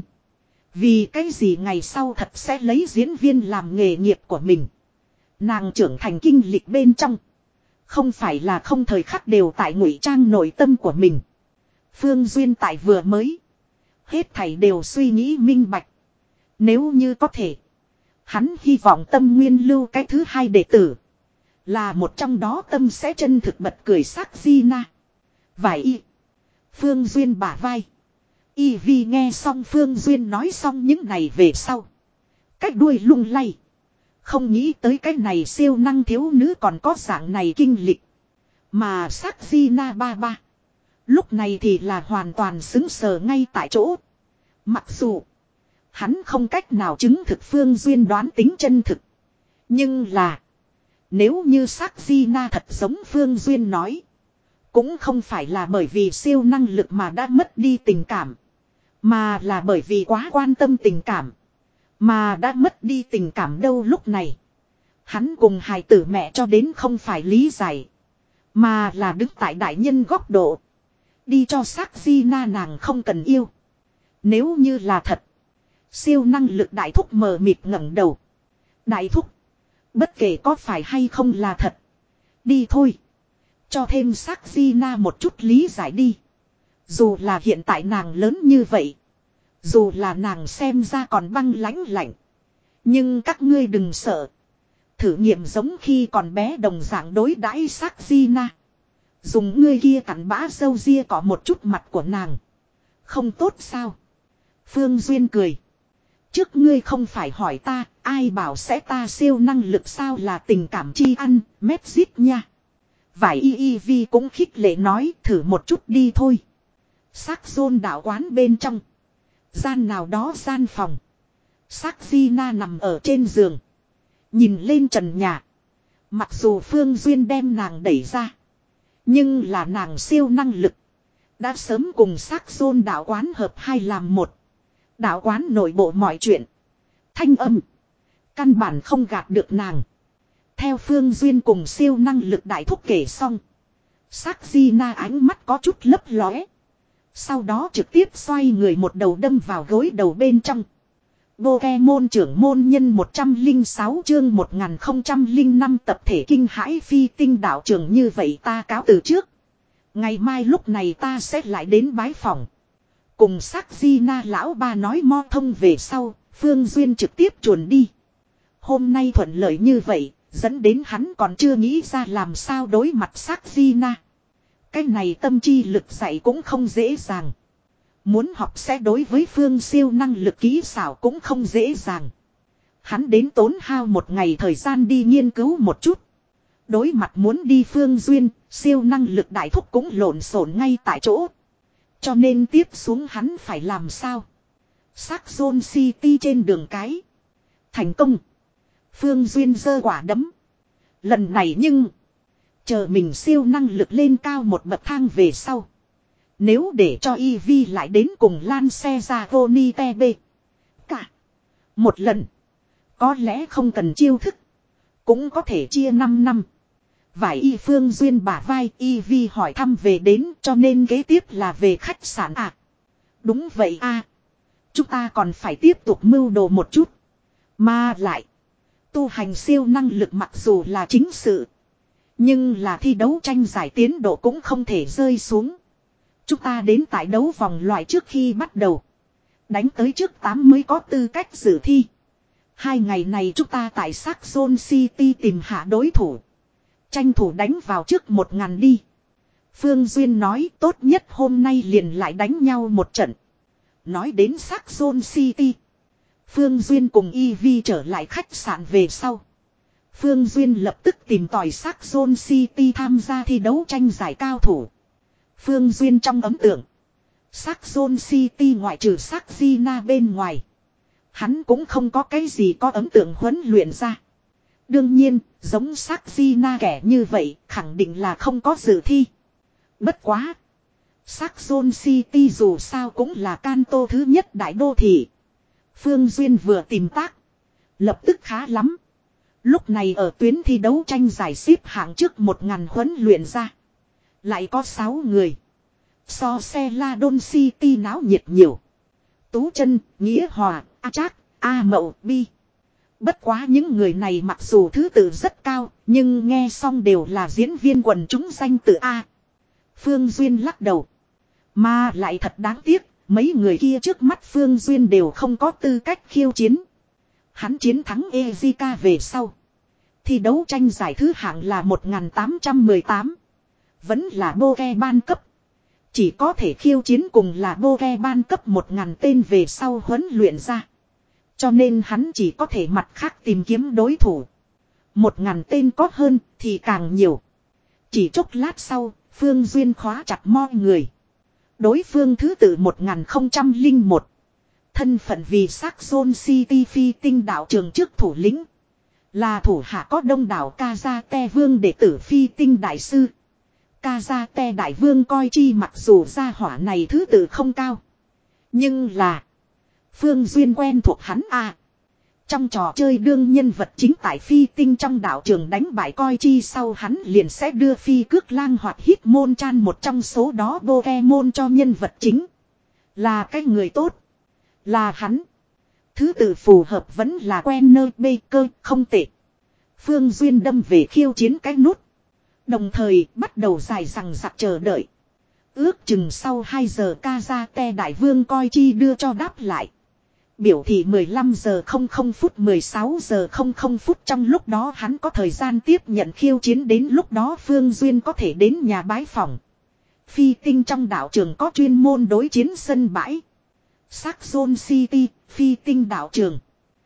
Vì cái gì ngày sau thật sẽ lấy diễn viên làm nghề nghiệp của mình. Nàng trưởng thành kinh lịch bên trong. Không phải là không thời khắc đều tại ngụy trang nội tâm của mình. Phương Duyên tại vừa mới. Hết thảy đều suy nghĩ minh bạch. Nếu như có thể. Hắn hy vọng tâm nguyên lưu cái thứ hai đệ tử. Là một trong đó tâm sẽ chân thực bật cười sắc Gina. Vài y. Phương Duyên bả vai. Y Vi nghe xong Phương Duyên nói xong những này về sau. Cách đuôi lung lay. Không nghĩ tới cái này siêu năng thiếu nữ còn có dạng này kinh lịch. Mà sắc Gina ba ba. Lúc này thì là hoàn toàn xứng sờ ngay tại chỗ. Mặc dù. Hắn không cách nào chứng thực Phương Duyên đoán tính chân thực. Nhưng là. Nếu như sắc Gina thật giống Phương Duyên nói. Cũng không phải là bởi vì siêu năng lực mà đã mất đi tình cảm. Mà là bởi vì quá quan tâm tình cảm. Mà đã mất đi tình cảm đâu lúc này. Hắn cùng hài tử mẹ cho đến không phải lý giải. Mà là đứng tại đại nhân góc độ. Đi cho sắc Gina nàng không cần yêu. Nếu như là thật. Siêu năng lực đại thúc mờ mịt ngẩng đầu. Đại thúc. Bất kể có phải hay không là thật. Đi thôi. Cho thêm sắc Gina một chút lý giải đi. Dù là hiện tại nàng lớn như vậy. Dù là nàng xem ra còn băng lãnh lạnh. Nhưng các ngươi đừng sợ. Thử nghiệm giống khi còn bé đồng dạng đối đãi sắc Gina. Dùng ngươi kia cắn bã dâu ria có một chút mặt của nàng. Không tốt sao? Phương Duyên cười. Trước ngươi không phải hỏi ta, ai bảo sẽ ta siêu năng lực sao là tình cảm chi ăn, mét zít nha. Vài y y vi cũng khích lệ nói thử một chút đi thôi. Sắc Dôn đạo quán bên trong. Gian nào đó gian phòng. Sắc Gina nằm ở trên giường. Nhìn lên trần nhà. Mặc dù Phương Duyên đem nàng đẩy ra. Nhưng là nàng siêu năng lực. Đã sớm cùng sắc Dôn đạo quán hợp hai làm một. Đạo quán nội bộ mọi chuyện. Thanh âm. Căn bản không gạt được nàng. Theo Phương Duyên cùng siêu năng lực đại thúc kể xong. Sắc Gina ánh mắt có chút lấp lóe. Sau đó trực tiếp xoay người một đầu đâm vào gối đầu bên trong. Pokemon trưởng môn nhân một trăm lẻ sáu chương một nghìn không trăm lẻ năm tập thể kinh hãi phi tinh đạo trưởng như vậy ta cáo từ trước. Ngày mai lúc này ta sẽ lại đến bái phòng. Cùng sắc Gina lão ba nói mo thông về sau, Phương Duyên trực tiếp chuồn đi. Hôm nay thuận lợi như vậy, dẫn đến hắn còn chưa nghĩ ra làm sao đối mặt sắc Gina. Cái này tâm chi lực dạy cũng không dễ dàng. Muốn học sẽ đối với Phương siêu năng lực kỹ xảo cũng không dễ dàng. Hắn đến tốn hao một ngày thời gian đi nghiên cứu một chút. Đối mặt muốn đi Phương Duyên, siêu năng lực đại thúc cũng lộn xộn ngay tại chỗ. Cho nên tiếp xuống hắn phải làm sao? Sắc Zone City trên đường cái. Thành công. Phương Duyên giơ quả đấm. Lần này nhưng. Chờ mình siêu năng lực lên cao một bậc thang về sau. Nếu để cho Eevee lại đến cùng lan xe ra Goni Tebe. Cả. Một lần. Có lẽ không cần chiêu thức. Cũng có thể chia năm năm. Vài y Phương Duyên bả vai Eevee hỏi thăm về đến cho nên kế tiếp là về khách sạn à. Đúng vậy a. Chúng ta còn phải tiếp tục mưu đồ một chút. Mà lại. Tu hành siêu năng lực mặc dù là chính sự. Nhưng là thi đấu tranh giải tiến độ cũng không thể rơi xuống. Chúng ta đến tại đấu vòng loại trước khi bắt đầu. Đánh tới trước tám mới có tư cách dự thi. Hai ngày này chúng ta tại Saxon City tìm hạ đối thủ. Tranh thủ đánh vào trước một ngàn đi. Phương Duyên nói tốt nhất hôm nay liền lại đánh nhau một trận. Nói đến Saxon City. Phương Duyên cùng Eevee trở lại khách sạn về sau. Phương Duyên lập tức tìm tòi Saxon City tham gia thi đấu tranh giải cao thủ. Phương Duyên trong ấn tượng. Saxon City ngoại trừ Saxina bên ngoài. Hắn cũng không có cái gì có ấn tượng huấn luyện ra. Đương nhiên, giống Saxina kẻ như vậy, khẳng định là không có dự thi. Bất quá. Saxon City dù sao cũng là Kanto thứ nhất đại đô thị. Phương Duyên vừa tìm tác. Lập tức khá lắm. Lúc này ở tuyến thi đấu tranh giải xếp hạng trước một ngàn huấn luyện ra. Lại có sáu người. So xe La Don City náo nhiệt nhiều. Tú Chân, Nghĩa Hòa, A Trác, A Mậu, Bi. Bất quá những người này mặc dù thứ tự rất cao, nhưng nghe xong đều là diễn viên quần chúng danh tự A. Phương Duyên lắc đầu. Mà lại thật đáng tiếc, mấy người kia trước mắt Phương Duyên đều không có tư cách khiêu chiến. Hắn chiến thắng Ezika về sau. Thi đấu tranh giải thứ hạng là một nghìn tám trăm mười tám. Vẫn là Boge ban cấp. Chỉ có thể khiêu chiến cùng là Boge ban cấp một nghìn tên về sau huấn luyện ra. Cho nên hắn chỉ có thể mặt khác tìm kiếm đối thủ. Một nghìn tên có hơn thì càng nhiều. Chỉ chốc lát sau, Phương Duyên khóa chặt mọi người. Đối phương thứ tự một nghìn không trăm lẻ một. Thân phận vì Saxon City phi tinh đạo trường trước thủ lĩnh. Là thủ hạ có đông đảo Kazate Vương đệ tử phi tinh đại sư. Kazate đại vương coi chi mặc dù gia hỏa này thứ tự không cao. Nhưng là. Phương Duyên quen thuộc hắn à. Trong trò chơi đương nhân vật chính tại phi tinh trong đạo trường đánh bại coi chi sau hắn liền sẽ đưa phi cước lang hoặc hít môn chan một trong số đó Pokemon cho nhân vật chính. Là cái người tốt. Là hắn. Thứ tự phù hợp vẫn là quen nơi bê cơ không tệ. Phương Duyên đâm về khiêu chiến cái nút. Đồng thời bắt đầu dài rằng giặc chờ đợi. Ước chừng sau hai giờ Kazate đại vương coi chi đưa cho đáp lại. Biểu thị mười lăm giờ không không phút mười sáu giờ không không phút trong lúc đó hắn có thời gian tiếp nhận khiêu chiến đến lúc đó Phương Duyên có thể đến nhà bái phòng. Phi tinh trong đạo trường có chuyên môn đối chiến sân bãi. Saxon City, phi tinh đạo trường.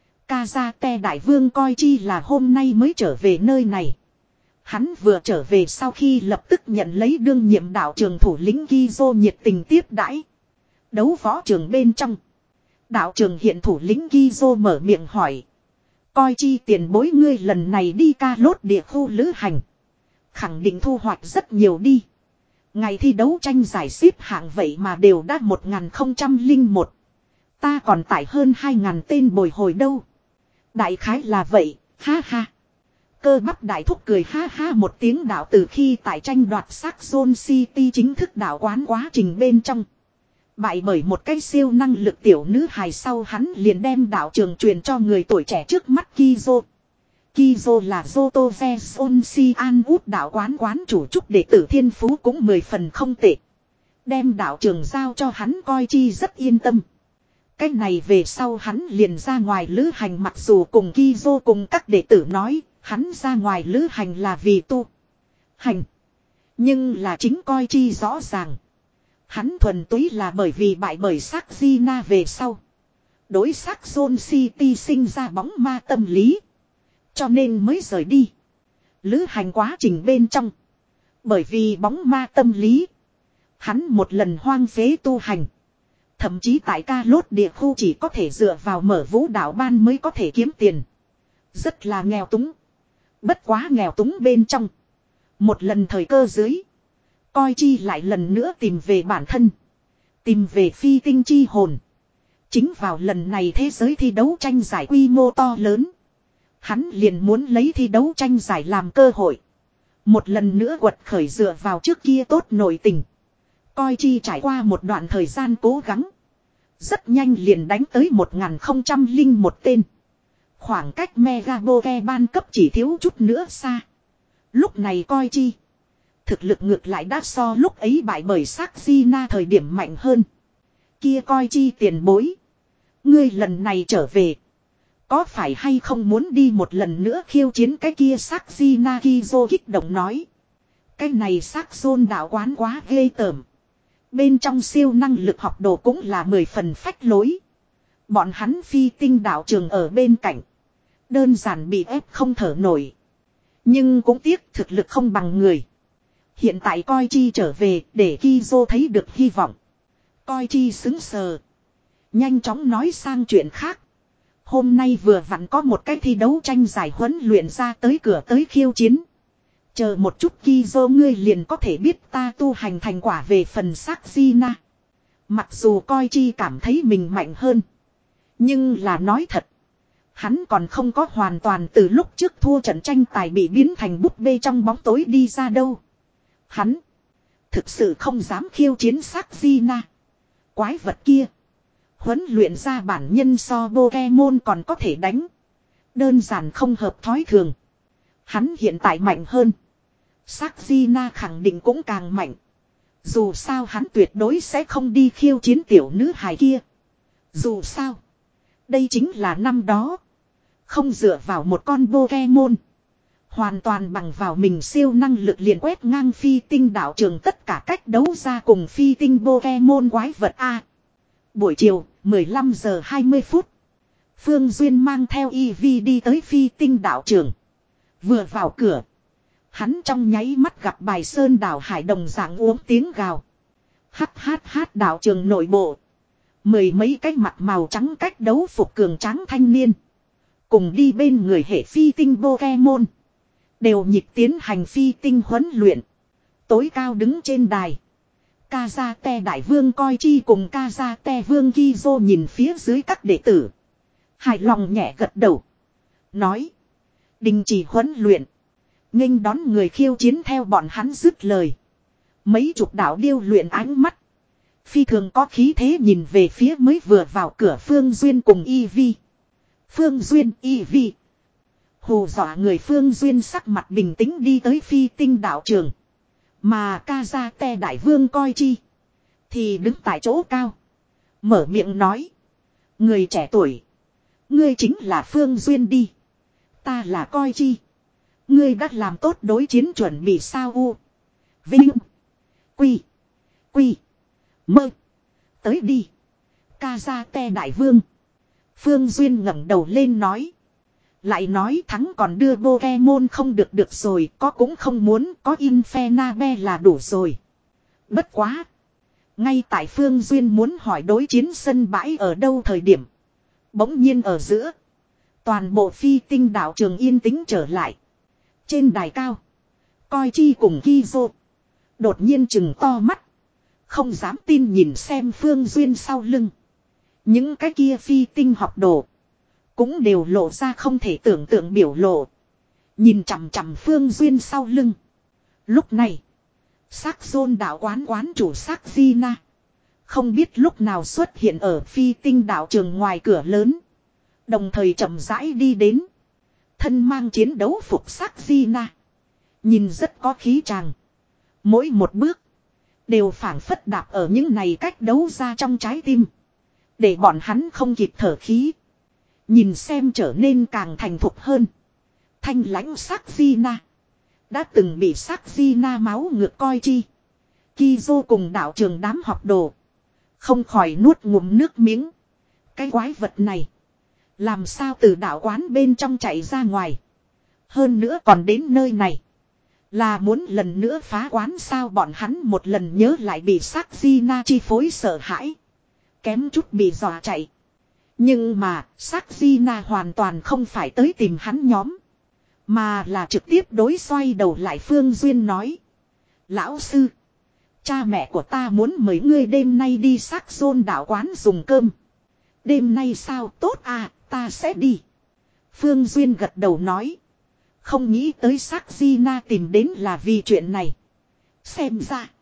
Kazate đại vương coi chi là hôm nay mới trở về nơi này. Hắn vừa trở về sau khi lập tức nhận lấy đương nhiệm đạo trường thủ lĩnh Kizo nhiệt tình tiếp đãi. Đấu võ trường bên trong. Đạo trường hiện thủ lĩnh Kizo mở miệng hỏi. Coi chi tiền bối ngươi lần này đi ca lốt địa khu lữ hành. Khẳng định thu hoạch rất nhiều đi. Ngày thi đấu tranh giải xếp hạng vậy mà đều đã một nghìn không trăm lẻ một. Ta còn tải hơn hai nghìn tên bồi hồi đâu. Đại khái là vậy, ha ha. Cơ bắp đại thúc cười ha ha một tiếng đạo từ khi tại tranh đoạt Saxon City chính thức đạo quán quá trình bên trong. Bại bởi một cái siêu năng lực tiểu nữ hài sau hắn liền đem đạo trường truyền cho người tuổi trẻ trước mắt Kizo. Kizo là Zoto Veson Sian út đạo quán quán chủ trúc đệ tử thiên phú cũng mười phần không tệ. Đem đạo trường giao cho hắn coi chi rất yên tâm. Cách này về sau hắn liền ra ngoài lữ hành mặc dù cùng Kizo cùng các đệ tử nói hắn ra ngoài lữ hành là vì tu hành. Nhưng là chính coi chi rõ ràng. Hắn thuần túy là bởi vì bại bởi Saxina về sau. Đối Saxon City sinh ra bóng ma tâm lý. Cho nên mới rời đi. Lữ hành quá trình bên trong. Bởi vì bóng ma tâm lý. Hắn một lần hoang phế tu hành. Thậm chí tại ca lốt địa khu chỉ có thể dựa vào mở vũ đạo ban mới có thể kiếm tiền. Rất là nghèo túng. Bất quá nghèo túng bên trong. Một lần thời cơ dưới. Coi chi lại lần nữa tìm về bản thân. Tìm về phi tinh chi hồn. Chính vào lần này thế giới thi đấu tranh giải quy mô to lớn. Hắn liền muốn lấy thi đấu tranh giải làm cơ hội. Một lần nữa quật khởi dựa vào trước kia tốt nội tình. Coi chi trải qua một đoạn thời gian cố gắng. Rất nhanh liền đánh tới một nghìn không trăm lẻ một tên. Khoảng cách Mega Boke ban cấp chỉ thiếu chút nữa xa. Lúc này coi chi. Thực lực ngược lại đã so lúc ấy bại bởi Sắc Gina thời điểm mạnh hơn. Kia coi chi tiền bối. Ngươi lần này trở về. Có phải hay không muốn đi một lần nữa khiêu chiến cái kia Sắc Gina Kizo kích động nói. Cái này Sắc Zôn đạo quán quá ghê tởm. Bên trong siêu năng lực học đồ cũng là mười phần phách lối. Bọn hắn phi tinh đạo trường ở bên cạnh. Đơn giản bị ép không thở nổi. Nhưng cũng tiếc thực lực không bằng người. Hiện tại coi chi trở về để Kizo thấy được hy vọng. Coi chi xứng sờ. Nhanh chóng nói sang chuyện khác. Hôm nay vừa vặn có một cái thi đấu tranh giải huấn luyện ra tới cửa tới khiêu chiến. Chờ một chút Kizo ngươi liền có thể biết ta tu hành thành quả về phần sắc Gina. Mặc dù coi chi cảm thấy mình mạnh hơn. Nhưng là nói thật. Hắn còn không có hoàn toàn từ lúc trước thua trận tranh tài bị biến thành búp bê trong bóng tối đi ra đâu. Hắn thực sự không dám khiêu chiến sắc Gina. Quái vật kia. Huấn luyện ra bản nhân so Pokemon còn có thể đánh. Đơn giản không hợp thói thường. Hắn hiện tại mạnh hơn. Sắc Gina khẳng định cũng càng mạnh. Dù sao hắn tuyệt đối sẽ không đi khiêu chiến tiểu nữ hài kia. Dù sao. Đây chính là năm đó. Không dựa vào một con Pokemon. Hoàn toàn bằng vào mình siêu năng lực liền quét ngang phi tinh đạo trường tất cả cách đấu ra cùng phi tinh Pokemon quái vật A. Buổi chiều, mười lăm giờ hai mươi phút. Phương Duyên mang theo Eevee đi tới phi tinh đạo trường. Vừa vào cửa. Hắn trong nháy mắt gặp bài sơn đảo hải đồng dạng uống tiếng gào. Hát hát hát đạo trường nội bộ. Mười mấy cái mặt màu trắng cách đấu phục cường tráng thanh niên. Cùng đi bên người hệ phi tinh Pokemon. Đều nhịp tiến hành phi tinh huấn luyện. Tối cao đứng trên đài. Kazate đại vương coi chi cùng Kazate vương Kizo nhìn phía dưới các đệ tử. Hài lòng nhẹ gật đầu. Nói. Đình chỉ huấn luyện. Nghênh đón người khiêu chiến theo bọn hắn dứt lời. Mấy chục đạo điêu luyện ánh mắt. Phi thường có khí thế nhìn về phía mới vừa vào cửa Phương Duyên cùng Eevee. Phương Duyên, Eevee. Hù dọa người Phương Duyên sắc mặt bình tĩnh đi tới phi tinh đạo trường. Mà Kazate đại vương coi chi. Thì đứng tại chỗ cao. Mở miệng nói. Người trẻ tuổi. Ngươi chính là Phương Duyên đi. Ta là coi chi. Ngươi đã làm tốt đối chiến chuẩn bị sao u. Vinh. Quy. Quy. Mơ. Tới đi. Kazate đại vương. Phương Duyên ngẩng đầu lên nói. Lại nói thắng còn đưa Pokemon không được được rồi. Có cũng không muốn có Infernape là đủ rồi. Bất quá. Ngay tại Phương Duyên muốn hỏi đối chiến sân bãi ở đâu thời điểm. Bỗng nhiên ở giữa. Toàn bộ phi tinh đạo trường yên tĩnh trở lại. Trên đài cao. Coi chi cùng Kizo. Đột nhiên chừng to mắt. Không dám tin nhìn xem Phương Duyên sau lưng. Những cái kia phi tinh học đồ. Cũng đều lộ ra không thể tưởng tượng biểu lộ. Nhìn chằm chằm Phương Duyên sau lưng. Lúc này. Sắc Zôn đạo quán quán chủ Sắc Gina. Không biết lúc nào xuất hiện ở phi tinh đạo trường ngoài cửa lớn. Đồng thời chậm rãi đi đến. Thân mang chiến đấu phục Sắc Gina. Nhìn rất có khí tràng. Mỗi một bước. Đều phảng phất đạp ở những này cách đấu ra trong trái tim. Để bọn hắn không kịp thở khí. Nhìn xem trở nên càng thành thục hơn. Thanh lãnh Sắc Gina. Đã từng bị Sắc Gina máu ngược coi chi. Kizo cùng đạo trường đám học đồ. Không khỏi nuốt ngụm nước miếng. Cái quái vật này. Làm sao từ đạo quán bên trong chạy ra ngoài. Hơn nữa còn đến nơi này. Là muốn lần nữa phá quán sao bọn hắn một lần nhớ lại bị Sắc Gina chi phối sợ hãi. Kém chút bị dọa chạy. Nhưng mà, Sakina hoàn toàn không phải tới tìm hắn nhóm. Mà là trực tiếp đối xoay đầu lại Phương Duyên nói. Lão sư. Cha mẹ của ta muốn mời ngươi đêm nay đi Sắc Dôn đạo quán dùng cơm. Đêm nay sao tốt à, ta sẽ đi. Phương Duyên gật đầu nói. Không nghĩ tới Sakina tìm đến là vì chuyện này. Xem ra.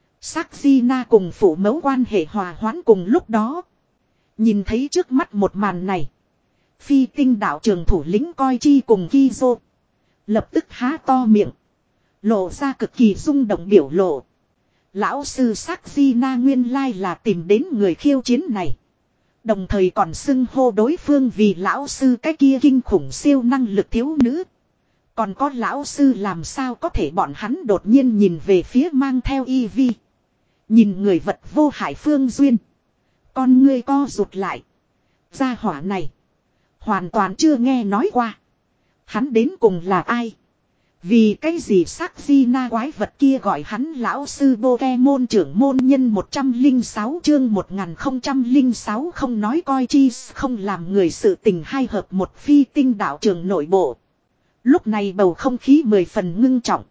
Sakina cùng phụ mẫu quan hệ hòa hoãn cùng lúc đó. Nhìn thấy trước mắt một màn này. Phi tinh đạo trường thủ lĩnh coi chi cùng Kizo. Lập tức há to miệng. Lộ ra cực kỳ rung động biểu lộ. Lão sư Sakina nguyên lai là tìm đến người khiêu chiến này. Đồng thời còn xưng hô đối phương vì lão sư cái kia kinh khủng siêu năng lực thiếu nữ. Còn có lão sư làm sao có thể bọn hắn đột nhiên nhìn về phía mang theo y vi. Nhìn người vật vô hại Phương Duyên. Con ngươi co rụt lại. Gia hỏa này. Hoàn toàn chưa nghe nói qua. Hắn đến cùng là ai? Vì cái gì Sakina quái vật kia gọi hắn lão sư Pokemon trưởng môn nhân một trăm lẻ sáu chương một nghìn không trăm lẻ sáu không nói coi chi không làm người sự tình hai hợp một phi tinh đạo trường nội bộ. Lúc này bầu không khí mười phần ngưng trọng.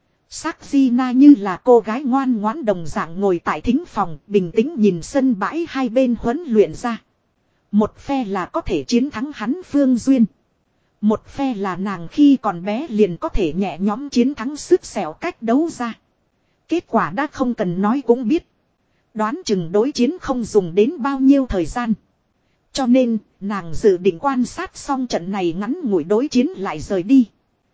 Sakina như là cô gái ngoan ngoãn đồng dạng ngồi tại thính phòng bình tĩnh nhìn sân bãi hai bên huấn luyện ra. Một phe là có thể chiến thắng hắn Phương Duyên. Một phe là nàng khi còn bé liền có thể nhẹ nhõm chiến thắng sức xẻo cách đấu ra. Kết quả đã không cần nói cũng biết. Đoán chừng đối chiến không dùng đến bao nhiêu thời gian. Cho nên, nàng dự định quan sát xong trận này ngắn ngủi đối chiến lại rời đi.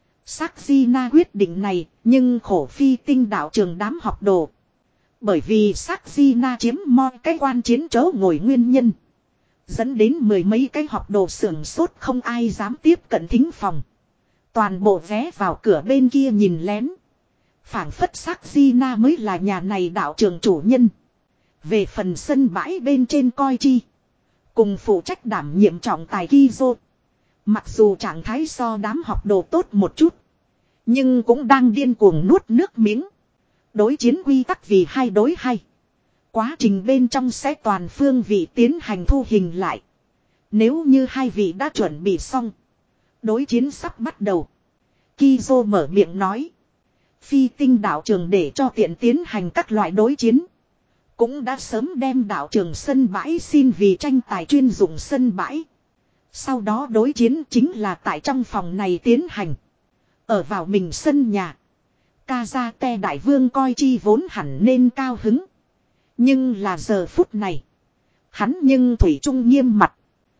Sakina quyết định này, nhưng khổ phi tinh đạo trường đám học đồ. Bởi vì Sakina chiếm moi cái quan chiến chỗ ngồi nguyên nhân. Dẫn đến mười mấy cái học đồ sưởng sốt không ai dám tiếp cận thính phòng. Toàn bộ vé vào cửa bên kia nhìn lén. Phảng phất Sakina mới là nhà này đạo trường chủ nhân. Về phần sân bãi bên trên coi chi. Cùng phụ trách đảm nhiệm trọng tài Kizo. Mặc dù trạng thái so đám học đồ tốt một chút. Nhưng cũng đang điên cuồng nuốt nước miếng. Đối chiến quy tắc vì hai đối hai. Quá trình bên trong sẽ toàn phương vị tiến hành thu hình lại. Nếu như hai vị đã chuẩn bị xong. Đối chiến sắp bắt đầu. Kizo mở miệng nói. Phi tinh đạo trường để cho tiện tiến hành các loại đối chiến. Cũng đã sớm đem đạo trường sân bãi xin vì tranh tài chuyên dụng sân bãi. Sau đó đối chiến chính là tại trong phòng này tiến hành. Ở vào mình sân nhà. Kazate đại vương coi chi vốn hẳn nên cao hứng. Nhưng là giờ phút này. Hắn nhưng thủy chung nghiêm mặt.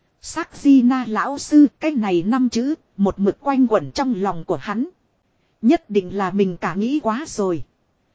Sakina lão sư cái này năm chữ. Một mực quanh quẩn trong lòng của hắn. Nhất định là mình cả nghĩ quá rồi.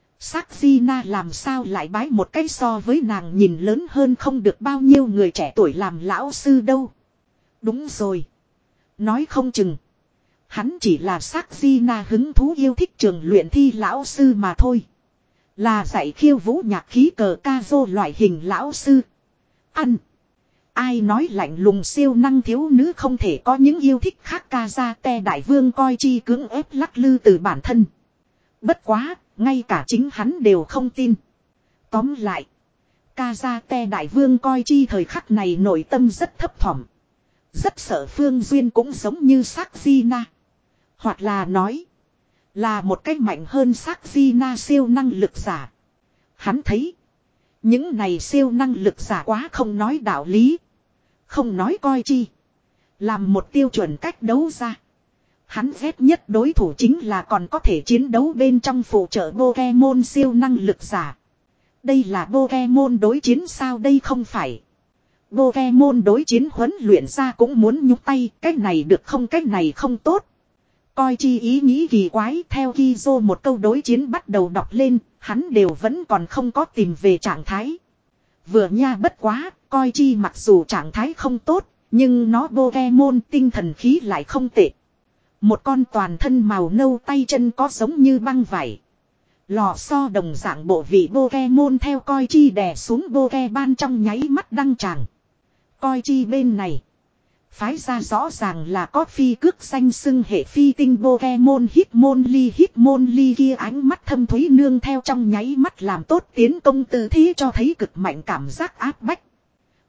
Sakina làm sao lại bái một cái so với nàng nhìn lớn hơn không được bao nhiêu người trẻ tuổi làm lão sư đâu. Đúng rồi. Nói không chừng. Hắn chỉ là Sakina hứng thú yêu thích trường luyện thi lão sư mà thôi. Là dạy khiêu vũ nhạc khí cờ ca dô loại hình lão sư. Ăn. Ai nói lạnh lùng siêu năng thiếu nữ không thể có những yêu thích khác ca ra te đại vương coi chi cưỡng ép lắc lư từ bản thân. Bất quá, ngay cả chính hắn đều không tin. Tóm lại. Ca ra te đại vương coi chi thời khắc này nội tâm rất thấp thỏm. Rất sợ Phương Duyên cũng giống như Sakina. Hoặc là nói. Là một cách mạnh hơn Sakina siêu năng lực giả. Hắn thấy. Những này siêu năng lực giả quá không nói đạo lý. Không nói coi chi. Làm một tiêu chuẩn cách đấu ra. Hắn ghét nhất đối thủ chính là còn có thể chiến đấu bên trong phụ trợ Pokemon siêu năng lực giả. Đây là Pokemon đối chiến sao đây không phải. Pokemon đối chiến huấn luyện ra cũng muốn nhúc tay. Cái này được không cái này không tốt. Coi chi ý nghĩ kỳ quái theo Kizo một câu đối chiến bắt đầu đọc lên. Hắn đều vẫn còn không có tìm về trạng thái. Vừa nha bất quá. Coi chi mặc dù trạng thái không tốt. Nhưng nó Pokemon tinh thần khí lại không tệ. Một con toàn thân màu nâu tay chân có giống như băng vải. Lò xo đồng dạng bộ vị Pokemon theo coi chi đè xuống Pokeban trong nháy mắt đăng tràng. Coi chi bên này. Phái ra rõ ràng là có phi cước xanh xưng hệ phi tinh Pokemon Hitmonlee Hitmonlee kia ánh mắt thâm thúy nương theo trong nháy mắt làm tốt tiến công tư thế cho thấy cực mạnh cảm giác áp bách.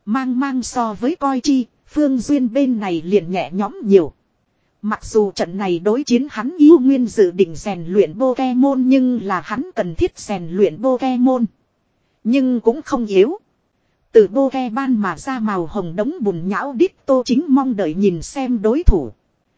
Mang mang so với coi chi, Phương Duyên bên này liền nhẹ nhõm nhiều. Mặc dù trận này đối chiến hắn yêu nguyên dự định rèn luyện Pokemon nhưng là hắn cần thiết rèn luyện Pokemon. Nhưng cũng không yếu. Từ Pokemon mà ra màu hồng đống bùn nhão Ditto chính mong đợi nhìn xem đối thủ.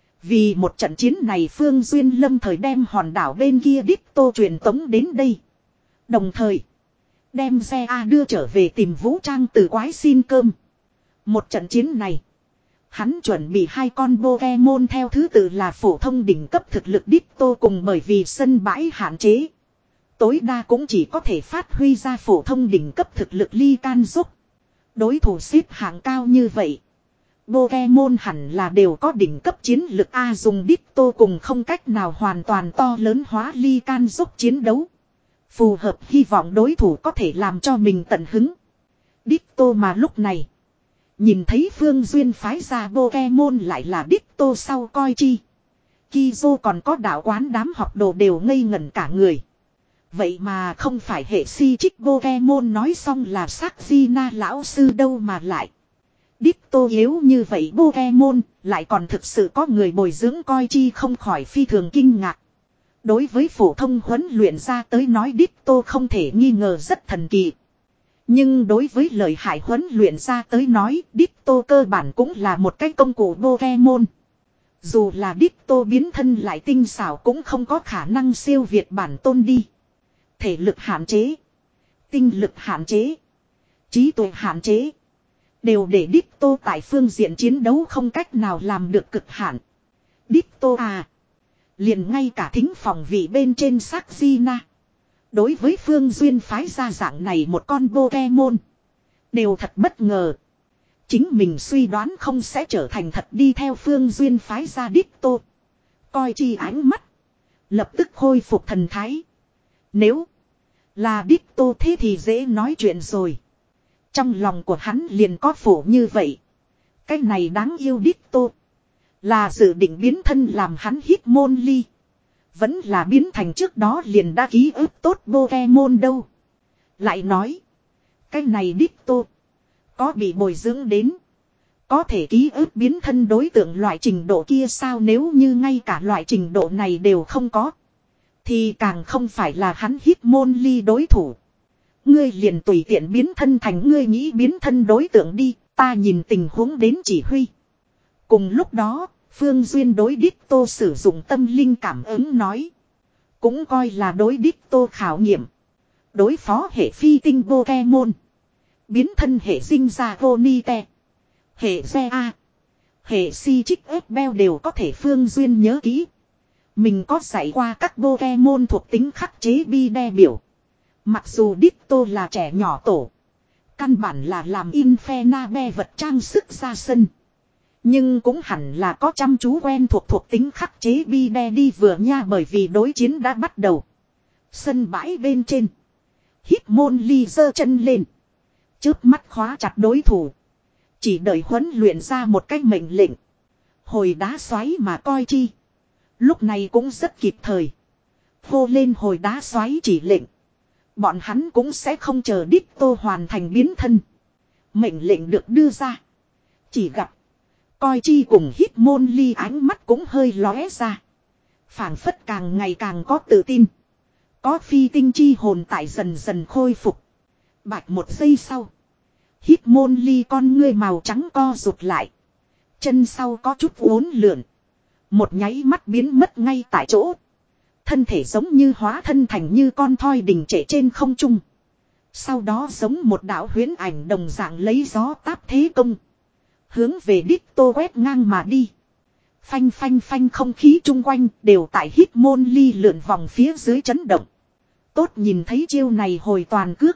Vì một trận chiến này Phương Duyên lâm thời đem hòn đảo bên kia Ditto truyền tống đến đây. Đồng thời đem xe A đưa trở về tìm vũ trang từ quái xin cơm. Một trận chiến này hắn chuẩn bị hai con Pokemon theo thứ tự là phổ thông đỉnh cấp thực lực Ditto cùng bởi vì sân bãi hạn chế. Tối đa cũng chỉ có thể phát huy ra phổ thông đỉnh cấp thực lực Lycanroc. Đối thủ xếp hạng cao như vậy. Pokemon hẳn là đều có đỉnh cấp chiến lực A dùng Ditto cùng không cách nào hoàn toàn to lớn hóa Lycanroc chiến đấu. Phù hợp hy vọng đối thủ có thể làm cho mình tận hứng. Ditto mà lúc này. Nhìn thấy Phương Duyên phái ra Pokemon lại là Ditto sau coi chi. Kizo còn có đạo quán đám học đồ đều ngây ngẩn cả người. Vậy mà không phải hệ si trích Pokemon nói xong là Sakina lão sư đâu mà lại. Ditto yếu như vậy Pokemon lại còn thực sự có người bồi dưỡng coi chi không khỏi phi thường kinh ngạc. Đối với phổ thông huấn luyện ra tới nói Ditto không thể nghi ngờ rất thần kỳ. Nhưng đối với lợi hại huấn luyện ra tới nói Ditto cơ bản cũng là một cái công cụ Pokemon. Dù là Ditto biến thân lại tinh xảo cũng không có khả năng siêu việt bản tôn đi. Thể lực hạn chế, tinh lực hạn chế, trí tuệ hạn chế. Đều để Ditto tại phương diện chiến đấu không cách nào làm được cực hạn. Ditto à. Liền ngay cả thính phòng vị bên trên Sakina. Đối với Phương Duyên phái ra dạng này một con Pokemon. Đều thật bất ngờ. Chính mình suy đoán không sẽ trở thành thật đi theo Phương Duyên phái ra Ditto. Coi chi ánh mắt. Lập tức khôi phục thần thái. Nếu là Ditto thế thì dễ nói chuyện rồi. Trong lòng của hắn liền có phủ như vậy. Cái này đáng yêu Ditto. Là dự định biến thân làm hắn Hitmonlee. Vẫn là biến thành trước đó liền đã ký ức tốt Pokemon đâu. Lại nói. Cái này Ditto. Có bị bồi dưỡng đến. Có thể ký ức biến thân đối tượng loại trình độ kia sao nếu như ngay cả loại trình độ này đều không có. Thì càng không phải là hắn Hitmonlee đối thủ. Ngươi liền tùy tiện biến thân thành ngươi nghĩ biến thân đối tượng đi. Ta nhìn tình huống đến chỉ huy. Cùng lúc đó. Phương Duyên đối Ditto sử dụng tâm linh cảm ứng nói. Cũng coi là đối Ditto khảo nghiệm. Đối phó hệ phi tinh Pokemon. Biến thân hệ dinh ra Onite. Hệ Zea. Hệ si trích ếp beo đều có thể Phương Duyên nhớ kỹ. Mình có dạy qua các Pokemon thuộc tính khắc chế bi đe biểu. Mặc dù Ditto là trẻ nhỏ tổ. Căn bản là làm Infernape vật trang sức ra sân. Nhưng cũng hẳn là có chăm chú quen thuộc thuộc tính khắc chế bi đe đi vừa nha bởi vì đối chiến đã bắt đầu. Sân bãi bên trên. Hitmonlee giơ chân lên. Chớp mắt khóa chặt đối thủ. Chỉ đợi huấn luyện ra một cách mệnh lệnh. Hồi đá xoáy mà coi chi. Lúc này cũng rất kịp thời. Hô lên hồi đá xoáy chỉ lệnh. Bọn hắn cũng sẽ không chờ Ditto hoàn thành biến thân. Mệnh lệnh được đưa ra. Chỉ gặp. Coi chi cùng Hitmonlee ánh mắt cũng hơi lóe ra. Phảng phất càng ngày càng có tự tin. Có phi tinh chi hồn tại dần dần khôi phục. Bạch một giây sau. Hitmonlee con ngươi màu trắng co rụt lại. Chân sau có chút uốn lượn. Một nháy mắt biến mất ngay tại chỗ. Thân thể giống như hóa thân thành như con thoi đình trệ trên không trung. Sau đó giống một đạo huyễn ảnh đồng dạng lấy gió táp thế công. Hướng về Ditto quét ngang mà đi. Phanh phanh phanh không khí chung quanh đều tại Hitmonlee lượn vòng phía dưới chấn động. Tốt nhìn thấy chiêu này hồi toàn cước.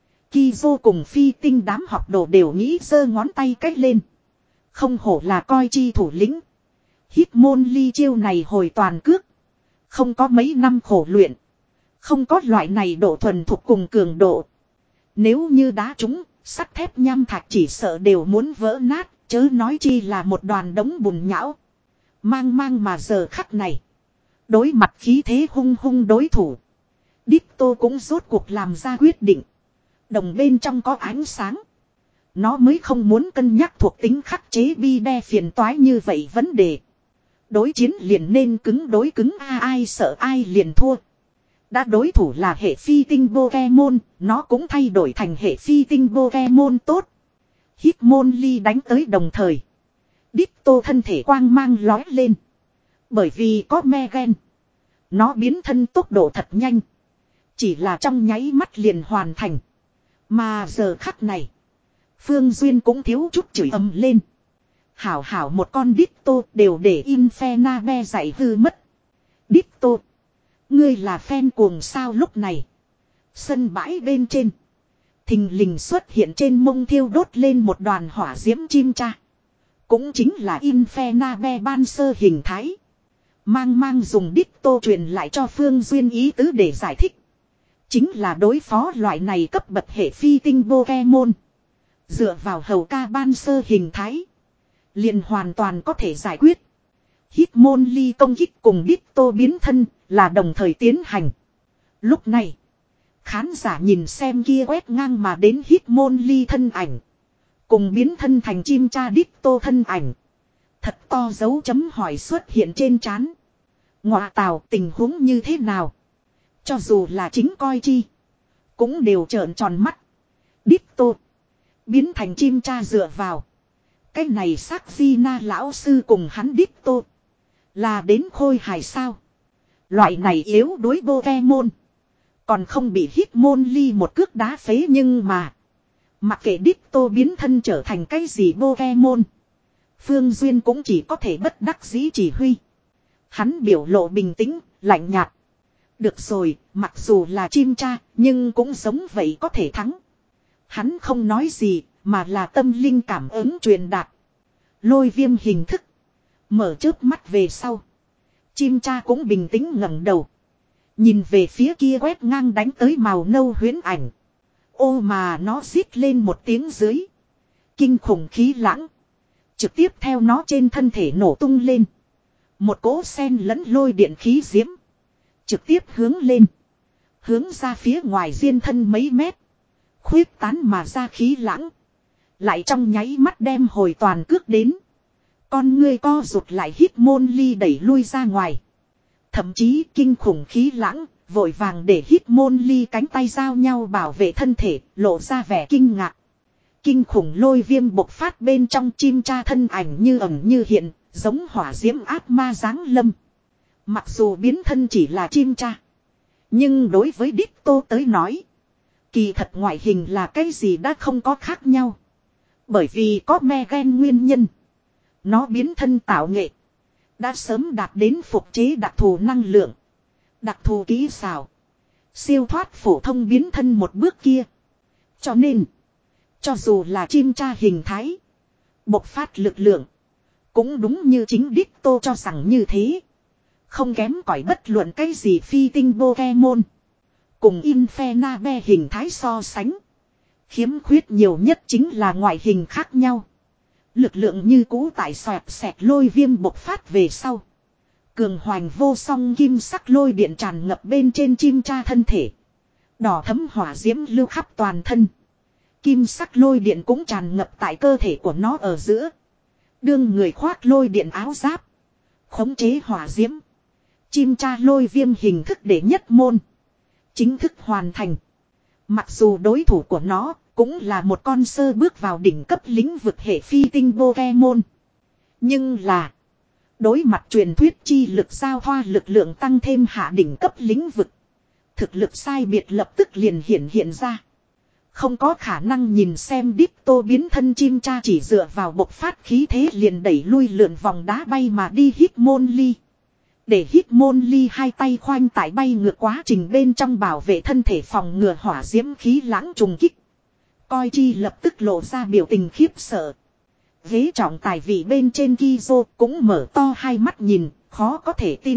Kizo cùng phi tinh đám học đồ đều nghĩ giơ ngón tay cách lên. Không hổ là coi chi thủ lĩnh. Hitmonlee chiêu này hồi toàn cước. Không có mấy năm khổ luyện. Không có loại này độ thuần thục cùng cường độ. Nếu như đá trúng, sắt thép nham thạch chỉ sợ đều muốn vỡ nát. Chớ nói chi là một đoàn đống bùn nhão. Mang mang mà giờ khắc này. Đối mặt khí thế hung hung đối thủ. Ditto cũng rốt cuộc làm ra quyết định. Đồng bên trong có ánh sáng. Nó mới không muốn cân nhắc thuộc tính khắc chế bi đe phiền toái như vậy vấn đề. Đối chiến liền nên cứng đối cứng a ai sợ ai liền thua. Đã đối thủ là hệ phi tinh Pokemon, nó cũng thay đổi thành hệ phi tinh Pokemon tốt. Hitmonlee đánh tới đồng thời. Ditto thân thể quang mang lói lên. Bởi vì có Megan. Nó biến thân tốc độ thật nhanh. Chỉ là trong nháy mắt liền hoàn thành. Mà giờ khắc này. Phương Duyên cũng thiếu chút chửi ầm lên. Hảo hảo một con Ditto đều để Infernape dạy hư mất. Ditto. Ngươi là fan cuồng sao lúc này. Sân bãi bên trên. Thình lình xuất hiện trên mông thiêu đốt lên một đoàn hỏa diễm chim cha. Cũng chính là Infernape ban sơ hình thái. Mang mang dùng Ditto truyền lại cho Phương Duyên ý tứ để giải thích. Chính là đối phó loại này cấp bậc hệ phi tinh Pokemon. Dựa vào hầu ca ban sơ hình thái. Liền hoàn toàn có thể giải quyết. Hitmonlee công kích cùng Ditto biến thân là đồng thời tiến hành. Lúc này. Khán giả nhìn xem kia quét ngang mà đến Hitmonlee thân ảnh. Cùng biến thân thành chim cha Ditto thân ảnh. Thật to dấu chấm hỏi xuất hiện trên trán. Ngọa tào tình huống như thế nào? Cho dù là chính coi chi. Cũng đều trợn tròn mắt. Ditto. Biến thành chim cha dựa vào. Cái này xác di na lão sư cùng hắn Ditto. Là đến khôi hài sao? Loại này yếu đối Pokemon. Còn không bị Hitmonlee một cước đá phế nhưng mà. Mặc kệ Ditto biến thân trở thành cái gì Pokemon. Phương Duyên cũng chỉ có thể bất đắc dĩ chỉ huy. Hắn biểu lộ bình tĩnh, lạnh nhạt. Được rồi, mặc dù là chim cha, nhưng cũng giống vậy có thể thắng. Hắn không nói gì, mà là tâm linh cảm ứng truyền đạt. Lôi viêm hình thức. Mở chớp mắt về sau. Chim cha cũng bình tĩnh ngẩng đầu. Nhìn về phía kia quét ngang đánh tới màu nâu huyễn ảnh. Ô mà nó rít lên một tiếng dưới. Kinh khủng khí lãng. Trực tiếp theo nó trên thân thể nổ tung lên. Một cỗ sen lẫn lôi điện khí diễm. Trực tiếp hướng lên. Hướng ra phía ngoài diên thân mấy mét. Khuyết tán mà ra khí lãng. Lại trong nháy mắt đem hồi toàn cước đến. Con ngươi co rụt lại Hitmonlee đẩy lui ra ngoài. Thậm chí kinh khủng khí lãng. Vội vàng để Hitmonlee cánh tay giao nhau bảo vệ thân thể. Lộ ra vẻ kinh ngạc. Kinh khủng lôi viêm bộc phát bên trong chim cha thân ảnh như ẩn như hiện. Giống hỏa diễm ác ma giáng lâm. Mặc dù biến thân chỉ là chim cha. Nhưng đối với Ditto tới nói. Kỳ thật ngoại hình là cái gì đã không có khác nhau. Bởi vì có Megan nguyên nhân. Nó biến thân tạo nghệ. Đã sớm đạt đến phục chế đặc thù năng lượng. Đặc thù kỹ xảo. Siêu thoát phổ thông biến thân một bước kia. Cho nên. Cho dù là chim cha hình thái. Bộc phát lực lượng. Cũng đúng như chính Ditto cho rằng như thế. Không kém cỏi bất luận cái gì phi tinh Pokemon. Cùng Infernape hình thái so sánh. Khiếm khuyết nhiều nhất chính là ngoại hình khác nhau. Lực lượng như cũ tại xoẹt xẹt lôi viêm bộc phát về sau. Cường hoành vô song kim sắc lôi điện tràn ngập bên trên chim cha thân thể. Đỏ thấm hỏa diễm lưu khắp toàn thân. Kim sắc lôi điện cũng tràn ngập tại cơ thể của nó ở giữa. Đương người khoác lôi điện áo giáp. Khống chế hỏa diễm. Chim cha lôi viêm hình thức để nhất môn. Chính thức hoàn thành. Mặc dù đối thủ của nó cũng là một con sơ bước vào đỉnh cấp lĩnh vực hệ phi tinh Pokemon. Nhưng là. Đối mặt truyền thuyết chi lực giao thoa lực lượng tăng thêm hạ đỉnh cấp lĩnh vực. Thực lực sai biệt lập tức liền hiện hiện ra. Không có khả năng nhìn xem Ditto biến thân chim cha chỉ dựa vào bộc phát khí thế liền đẩy lui lượn vòng đá bay mà đi Hitmonlee. Để Hitmonlee hai tay khoanh tại bay ngược quá trình bên trong bảo vệ thân thể phòng ngừa hỏa diễm khí lãng trùng kích. Coi chi lập tức lộ ra biểu tình khiếp sợ. Ghế trọng tài vị bên trên Kizo cũng mở to hai mắt nhìn, khó có thể tin.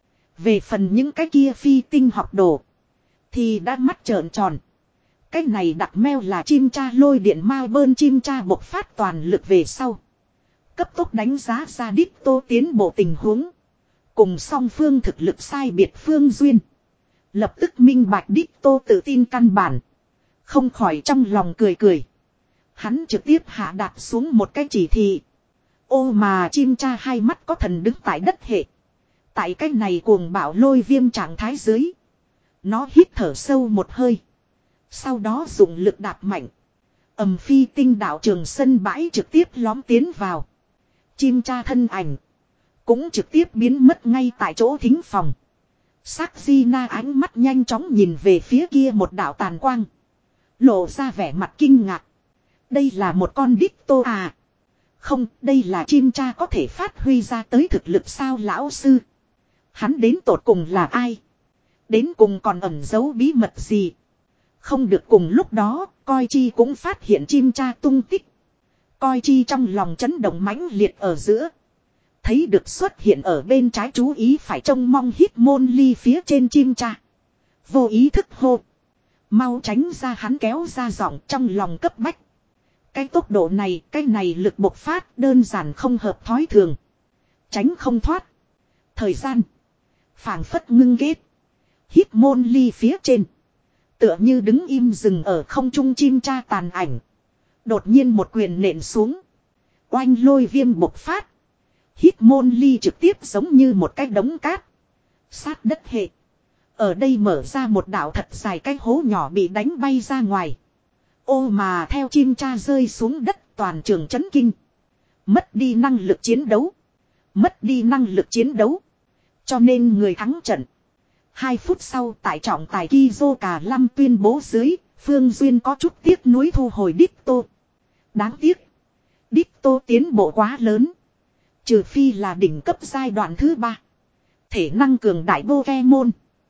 Về phần những cái kia phi tinh học đồ. Thì đã mắt trợn tròn. Cái này đặc meo là chim cha lôi điện ma bơn chim cha bộc phát toàn lực về sau. Cấp tốc đánh giá ra Ditto tiến bộ tình huống. Cùng song phương thực lực sai biệt Phương Duyên. Lập tức minh bạch Ditto tự tin căn bản. Không khỏi trong lòng cười cười. Hắn trực tiếp hạ đạt xuống một cái chỉ thị. Ô mà chim cha hai mắt có thần đứng tại đất hệ. Tại cái này cuồng bạo lôi viêm trạng thái dưới. Nó hít thở sâu một hơi. Sau đó dùng lực đạp mạnh. Ầm phi tinh đạo trường sân bãi trực tiếp lóm tiến vào. Chim cha thân ảnh. Cũng trực tiếp biến mất ngay tại chỗ thính phòng. Sắc di na ánh mắt nhanh chóng nhìn về phía kia một đạo tàn quang. Lộ ra vẻ mặt kinh ngạc. Đây là một con đích tô à. Không, đây là chim cha có thể phát huy ra tới thực lực sao lão sư. Hắn đến tột cùng là ai? Đến cùng còn ẩn giấu bí mật gì? Không được cùng lúc đó, coi chi cũng phát hiện chim cha tung tích. Coi chi trong lòng chấn động mãnh liệt ở giữa. Thấy được xuất hiện ở bên trái chú ý phải trông mong hít môn ly phía trên chim cha. Vô ý thức hô. Mau tránh ra hắn kéo ra giọng trong lòng cấp bách. Cái tốc độ này, cái này lực bộc phát đơn giản không hợp thói thường. Tránh không thoát. Thời gian. Phảng phất ngưng ghét. Hít môn ly phía trên. Tựa như đứng im dừng ở không trung chim cha tàn ảnh. Đột nhiên một quyền nện xuống. Oanh lôi viêm bộc phát. Hít môn ly trực tiếp giống như một cái đống cát. Sát đất hệ. Ở đây mở ra một đạo thật dài cái hố nhỏ bị đánh bay ra ngoài. Ô mà theo chim cha rơi xuống đất toàn trường chấn kinh. Mất đi năng lực chiến đấu. Mất đi năng lực chiến đấu. Cho nên người thắng trận. Hai phút sau tại trọng tài Kizo Cả Lâm tuyên bố dưới. Phương Duyên có chút tiếc nuối thu hồi Đích Tô. Đáng tiếc. Đích Tô tiến bộ quá lớn. Trừ phi là đỉnh cấp giai đoạn thứ ba. Thể năng cường đại Pokemon.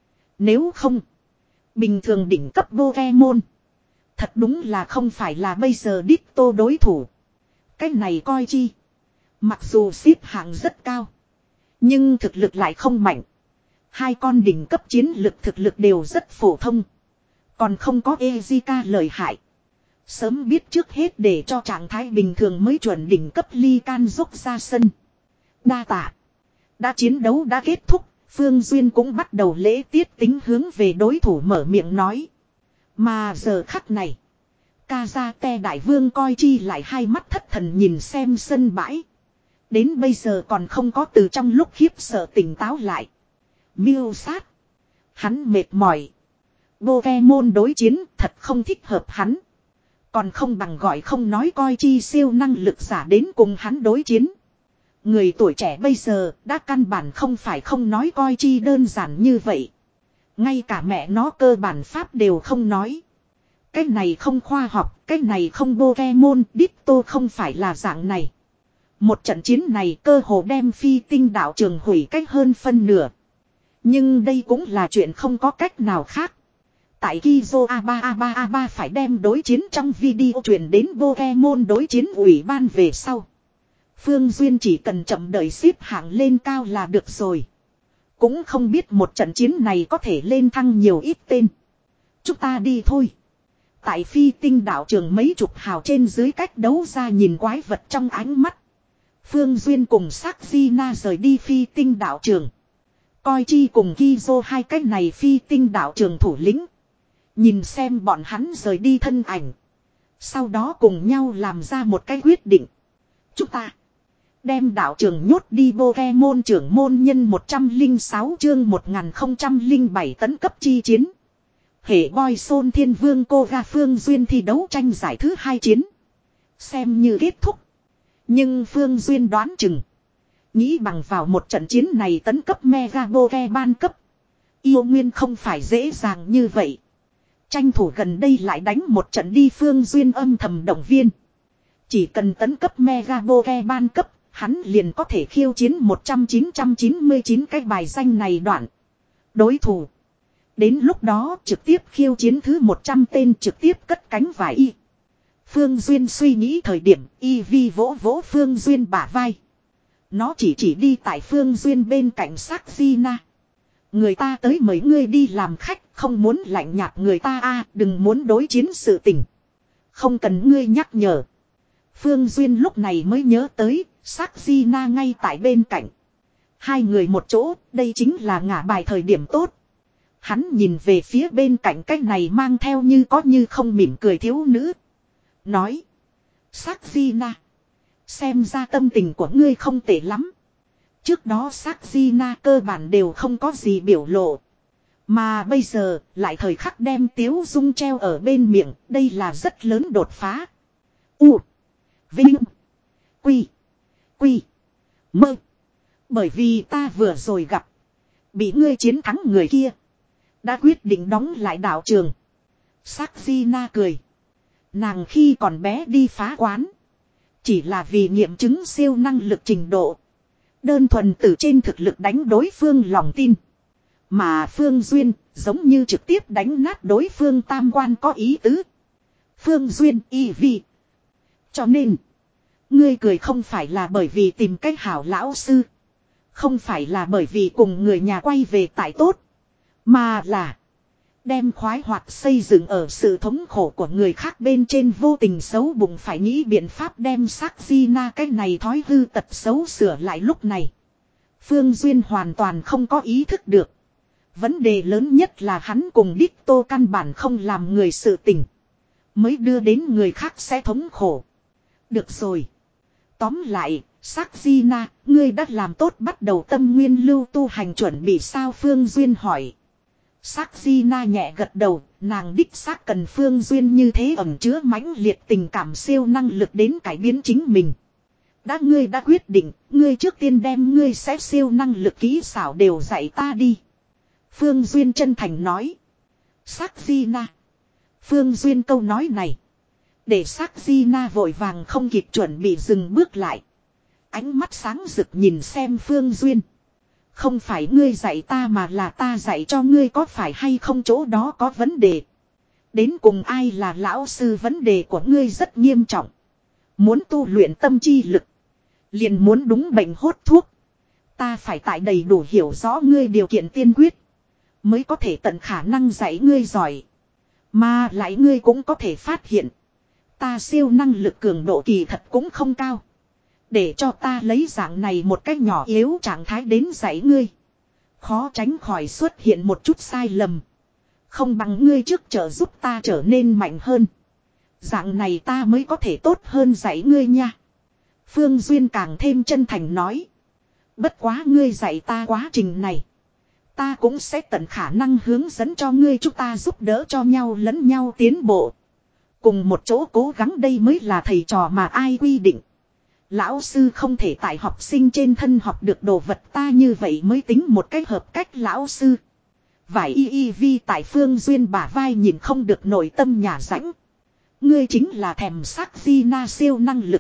Nếu không. Bình thường đỉnh cấp Pokemon. Thật đúng là không phải là bây giờ Đích Tô đối thủ. Cái này coi chi. Mặc dù xếp hạng rất cao. Nhưng thực lực lại không mạnh. Hai con đỉnh cấp chiến lực thực lực đều rất phổ thông. Còn không có Ezika lợi hại. Sớm biết trước hết để cho trạng thái bình thường mới chuẩn đỉnh cấp ly can dốc ra sân. Đa tạ. Đã chiến đấu đã kết thúc. Phương Duyên cũng bắt đầu lễ tiết tính hướng về đối thủ mở miệng nói. Mà giờ khắc này. Kazate đại vương coi chi lại hai mắt thất thần nhìn xem sân bãi. Đến bây giờ còn không có từ trong lúc khiếp sợ tỉnh táo lại. Miêu sát. Hắn mệt mỏi. Pokemon đối chiến thật không thích hợp hắn. Còn không bằng gọi không nói coi chi siêu năng lực giả đến cùng hắn đối chiến. Người tuổi trẻ bây giờ đã căn bản không phải không nói coi chi đơn giản như vậy. Ngay cả mẹ nó cơ bản pháp đều không nói. Cái này không khoa học, cái này không Pokemon, Ditto không phải là dạng này. Một trận chiến này cơ hồ đem phi tinh đạo trường hủy cách hơn phân nửa. Nhưng đây cũng là chuyện không có cách nào khác. Tại Kizo a ba a ba a ba phải đem đối chiến trong video truyền đến Pokemon đối chiến ủy ban về sau. Phương Duyên chỉ cần chậm đợi xếp hạng lên cao là được rồi. Cũng không biết một trận chiến này có thể lên thăng nhiều ít tên. Chúng ta đi thôi. Tại phi tinh đạo trường mấy chục hào trên dưới cách đấu ra nhìn quái vật trong ánh mắt. Phương Duyên cùng Sắc Gina rời đi phi tinh đạo trường. Coi chi cùng Kizo hai cái này phi tinh đạo trường thủ lĩnh. Nhìn xem bọn hắn rời đi thân ảnh. Sau đó cùng nhau làm ra một cái quyết định. Chúng ta đem đạo trường nhốt đi Pokemon trưởng môn nhân một trăm lẻ sáu chương một nghìn không trăm lẻ bảy tấn cấp chi chiến. Hệ boy Sôn Thiên Vương cô ga Phương Duyên thi đấu tranh giải thứ hai chiến. Xem như kết thúc. Nhưng Phương Duyên đoán chừng. Nghĩ bằng vào một trận chiến này tấn cấp Mega Pokemon cấp. Yêu Nguyên không phải dễ dàng như vậy. Tranh thủ gần đây lại đánh một trận đi Phương Duyên âm thầm động viên. Chỉ cần tấn cấp Mega Pokemon cấp. Hắn liền có thể khiêu chiến một trăm chín trăm chín mươi chín cái bài danh này đoạn. Đối thủ. Đến lúc đó trực tiếp khiêu chiến thứ một trăm tên trực tiếp cất cánh vải y. Phương Duyên suy nghĩ thời điểm y vi vỗ vỗ Phương Duyên bả vai. Nó chỉ chỉ đi tại Phương Duyên bên cạnh Sắc Gina. Người ta tới mấy người đi làm khách không muốn lạnh nhạt người ta a đừng muốn đối chiến sự tình. Không cần ngươi nhắc nhở. Phương Duyên lúc này mới nhớ tới Sắc Gina ngay tại bên cạnh. Hai người một chỗ đây chính là ngả bài thời điểm tốt. Hắn nhìn về phía bên cạnh cái này mang theo như có như không mỉm cười thiếu nữ. Nói. Sakina. Xem ra tâm tình của ngươi không tệ lắm. Trước đó Sakina cơ bản đều không có gì biểu lộ. Mà bây giờ lại thời khắc đem Tiếu Dung treo ở bên miệng. Đây là rất lớn đột phá. U. Vinh. Quy. Quy. Mơ. Bởi vì ta vừa rồi gặp. Bị ngươi chiến thắng người kia. Đã quyết định đóng lại đạo trường. Sakina cười. Nàng khi còn bé đi phá quán. Chỉ là vì nghiệm chứng siêu năng lực trình độ. Đơn thuần từ trên thực lực đánh đối phương lòng tin. Mà Phương Duyên giống như trực tiếp đánh nát đối phương tam quan có ý tứ. Phương Duyên y vi. Cho nên. Ngươi cười không phải là bởi vì tìm cách hảo lão sư. Không phải là bởi vì cùng người nhà quay về tại tốt. Mà là. Đem khoái hoạt xây dựng ở sự thống khổ của người khác bên trên vô tình xấu bụng phải nghĩ biện pháp đem Sakina cái này thói hư tật xấu sửa lại lúc này. Phương Duyên hoàn toàn không có ý thức được. Vấn đề lớn nhất là hắn cùng Đích Tô căn bản không làm người sự tình. Mới đưa đến người khác sẽ thống khổ. Được rồi. Tóm lại, Sakina, ngươi đã làm tốt bắt đầu tâm nguyên lưu tu hành chuẩn bị sao Phương Duyên hỏi. Sakina nhẹ gật đầu, nàng đích xác cần Phương Duyên như thế ẩn chứa mãnh liệt tình cảm siêu năng lực đến cải biến chính mình. Đã ngươi đã quyết định, ngươi trước tiên đem ngươi sẽ siêu năng lực kỹ xảo đều dạy ta đi. Phương Duyên chân thành nói. Sakina. Phương Duyên câu nói này. Để Sakina vội vàng không kịp chuẩn bị dừng bước lại. Ánh mắt sáng rực nhìn xem Phương Duyên. Không phải ngươi dạy ta mà là ta dạy cho ngươi có phải hay không chỗ đó có vấn đề. Đến cùng ai là lão sư vấn đề của ngươi rất nghiêm trọng. Muốn tu luyện tâm chi lực. Liền muốn đúng bệnh hốt thuốc. Ta phải tại đầy đủ hiểu rõ ngươi điều kiện tiên quyết. Mới có thể tận khả năng dạy ngươi giỏi. Mà lại ngươi cũng có thể phát hiện. Ta siêu năng lực cường độ kỳ thật cũng không cao. Để cho ta lấy dạng này một cách nhỏ yếu trạng thái đến dạy ngươi. Khó tránh khỏi xuất hiện một chút sai lầm. Không bằng ngươi trước trợ giúp ta trở nên mạnh hơn. Dạng này ta mới có thể tốt hơn dạy ngươi nha. Phương Duyên càng thêm chân thành nói. Bất quá ngươi dạy ta quá trình này. Ta cũng sẽ tận khả năng hướng dẫn cho ngươi chúng ta giúp đỡ cho nhau lẫn nhau tiến bộ. Cùng một chỗ cố gắng đây mới là thầy trò mà ai quy định. Lão sư không thể tại học sinh trên thân học được đồ vật ta như vậy mới tính một cách hợp cách lão sư. Vải y y vi tại Phương Duyên bả vai nhìn không được nội tâm nhà rãnh. Ngươi chính là thèm Sakina siêu năng lực.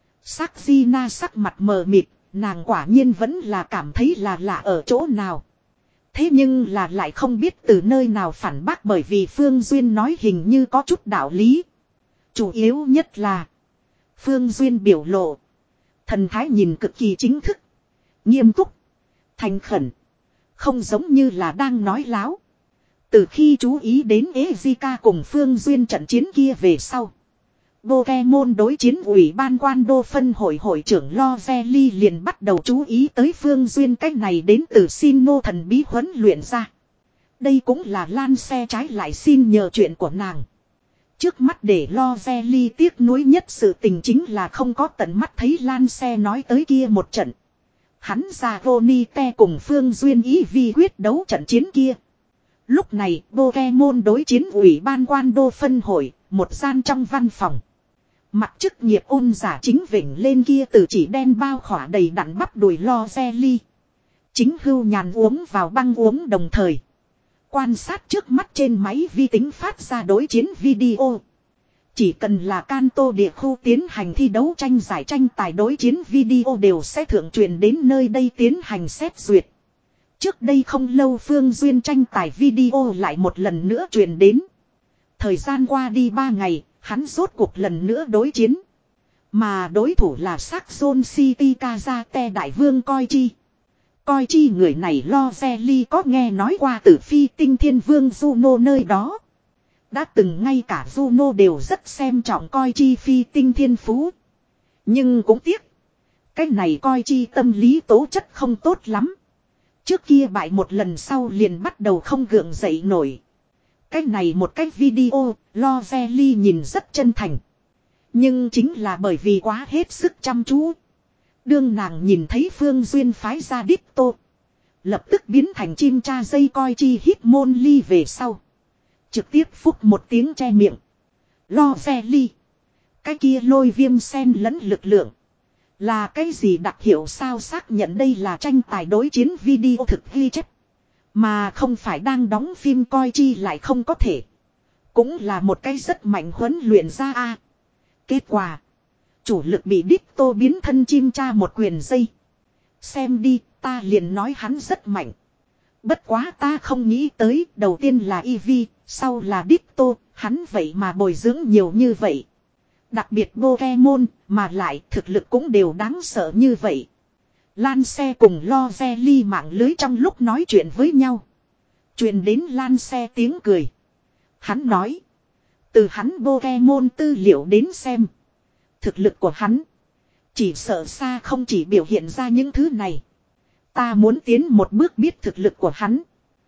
Sakina sắc mặt mờ mịt, nàng quả nhiên vẫn là cảm thấy là lạ ở chỗ nào. Thế nhưng là lại không biết từ nơi nào phản bác bởi vì Phương Duyên nói hình như có chút đạo lý. Chủ yếu nhất là Phương Duyên biểu lộ. Thần thái nhìn cực kỳ chính thức. Nghiêm túc. Thành khẩn. Không giống như là đang nói láo. Từ khi chú ý đến Ezika cùng Phương Duyên trận chiến kia về sau. Pokemon đối chiến ủy ban quan đô phân hội hội trưởng Lozelli liền bắt đầu chú ý tới Phương Duyên cách này đến từ Sinnoh thần bí huấn luyện ra. Đây cũng là Lan xe trái lại xin nhờ chuyện của nàng. Trước mắt để Lozelli tiếc nuối nhất sự tình chính là không có tận mắt thấy Lan xe nói tới kia một trận. Hắn ra Ronite cùng Phương Duyên ý vi quyết đấu trận chiến kia. Lúc này Pokemon đối chiến ủy ban quan đô phân hội, một gian trong văn phòng. Mặt chức nghiệp ôn giả chính vỉnh lên kia từ chỉ đen bao khỏa đầy đặn bắp đùi Lozelli. Chính hưu nhàn uống vào băng uống đồng thời. Quan sát trước mắt trên máy vi tính phát ra đối chiến video. Chỉ cần là Kanto địa khu tiến hành thi đấu tranh giải tranh tài đối chiến video đều sẽ thượng truyền đến nơi đây tiến hành xét duyệt. Trước đây không lâu Phương Duyên tranh tài video lại một lần nữa truyền đến. Thời gian qua đi ba ngày, hắn rốt cuộc lần nữa đối chiến. Mà đối thủ là Saxon City Kazate Đại Vương Koichi. Koichi người này Lozelli có nghe nói qua từ phi tinh thiên vương Juno nơi đó. Đã từng ngay cả Juno đều rất xem trọng Koichi phi tinh thiên phú. Nhưng cũng tiếc. Cái này Koichi tâm lý tố chất không tốt lắm. Trước kia bại một lần sau liền bắt đầu không gượng dậy nổi. Cái này một cái video, Lozelli nhìn rất chân thành. Nhưng chính là bởi vì quá hết sức chăm chú. Đương nàng nhìn thấy Phương Duyên phái ra đích tô. Lập tức biến thành chim cha dây coi chi hít môn ly về sau. Trực tiếp phúc một tiếng che miệng. Lo ve ly. Cái kia lôi viêm sen lẫn lực lượng. Là cái gì đặc hiệu sao xác nhận đây là tranh tài đối chiến video thực ghi chép. Mà không phải đang đóng phim coi chi lại không có thể. Cũng là một cái rất mạnh huấn luyện ra a. Kết quả. Chủ lực bị đích tô biến thân chim cha một quyền dây. Xem đi, ta liền nói hắn rất mạnh. Bất quá ta không nghĩ tới, đầu tiên là Eevee, sau là đích tô, hắn vậy mà bồi dưỡng nhiều như vậy. Đặc biệt Pokemon, mà lại thực lực cũng đều đáng sợ như vậy. Lan xe cùng lo ve ly mạng lưới trong lúc nói chuyện với nhau. Truyền đến Lan xe tiếng cười. Hắn nói. Từ hắn Pokemon tư liệu đến xem. Thực lực của hắn. Chỉ sợ xa không chỉ biểu hiện ra những thứ này. Ta muốn tiến một bước biết thực lực của hắn.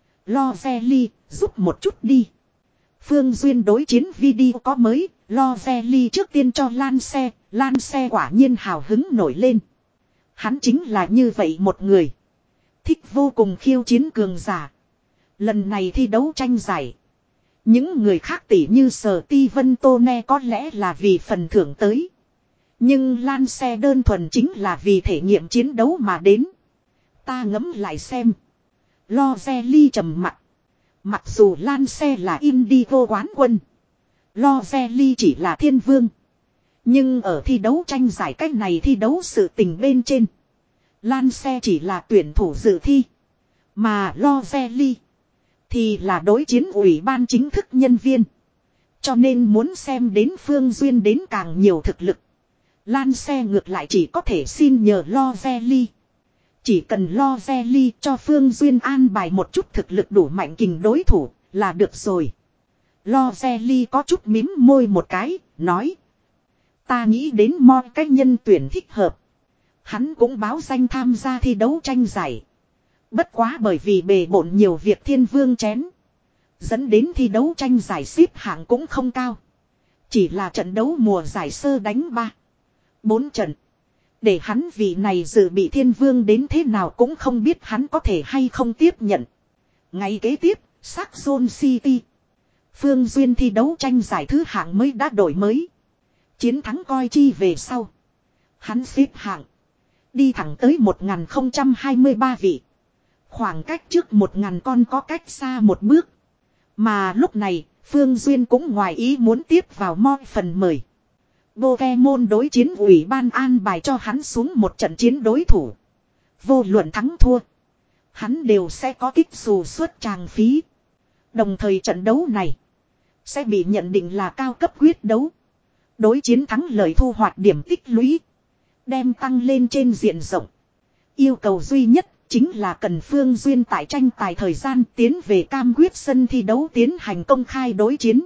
Lo ve ly, giúp một chút đi. Phương Duyên đối chiến video có mới. Lo ve ly trước tiên cho Lan xe. Lan xe quả nhiên hào hứng nổi lên. Hắn chính là như vậy một người. Thích vô cùng khiêu chiến cường giả. Lần này thi đấu tranh giải. Những người khác tỷ như Sở Ti Vân Tô Ne có lẽ là vì phần thưởng tới. Nhưng Lan xe đơn thuần chính là vì thể nghiệm chiến đấu mà đến. Ta ngẫm lại xem. Lo ve ly trầm mặt. Mặc dù Lan xe là Indigo quán quân. Lo ve ly chỉ là thiên vương. Nhưng ở thi đấu tranh giải cách này thi đấu sự tình bên trên. Lan xe chỉ là tuyển thủ dự thi. Mà Lo ve ly thì là đối chiến ủy ban chính thức nhân viên. Cho nên muốn xem đến Phương Duyên đến càng nhiều thực lực. Lan xe ngược lại chỉ có thể xin nhờ Lo ve ly. Chỉ cần Lo ve ly cho Phương Duyên an bài một chút thực lực đủ mạnh kình đối thủ là được rồi. Lo ve ly có chút mím môi một cái, nói. Ta nghĩ đến mọi cái nhân tuyển thích hợp. Hắn cũng báo danh tham gia thi đấu tranh giải. Bất quá bởi vì bề bộn nhiều việc thiên vương chén. Dẫn đến thi đấu tranh giải xếp hạng cũng không cao. Chỉ là trận đấu mùa giải sơ đánh ba bốn trận. Để hắn vị này dự bị thiên vương đến thế nào cũng không biết hắn có thể hay không tiếp nhận. Ngày kế tiếp, sắc Zone City. Phương Duyên thi đấu tranh giải thứ hạng mới đã đổi mới. Chiến thắng coi chi về sau. Hắn xếp hạng. Đi thẳng tới một nghìn không trăm hai mươi ba vị. Khoảng cách trước một nghìn con có cách xa một bước. Mà lúc này, Phương Duyên cũng ngoài ý muốn tiếp vào mọi phần mời. Pokemon đối chiến ủy ban an bài cho hắn xuống một trận chiến đối thủ. Vô luận thắng thua. Hắn đều sẽ có kích xù suất tràng phí. Đồng thời trận đấu này sẽ bị nhận định là cao cấp quyết đấu. Đối chiến thắng lợi thu hoạch điểm tích lũy. Đem tăng lên trên diện rộng. Yêu cầu duy nhất chính là cần Phương Duyên tại tranh tài thời gian tiến về cam quyết sân thi đấu tiến hành công khai đối chiến.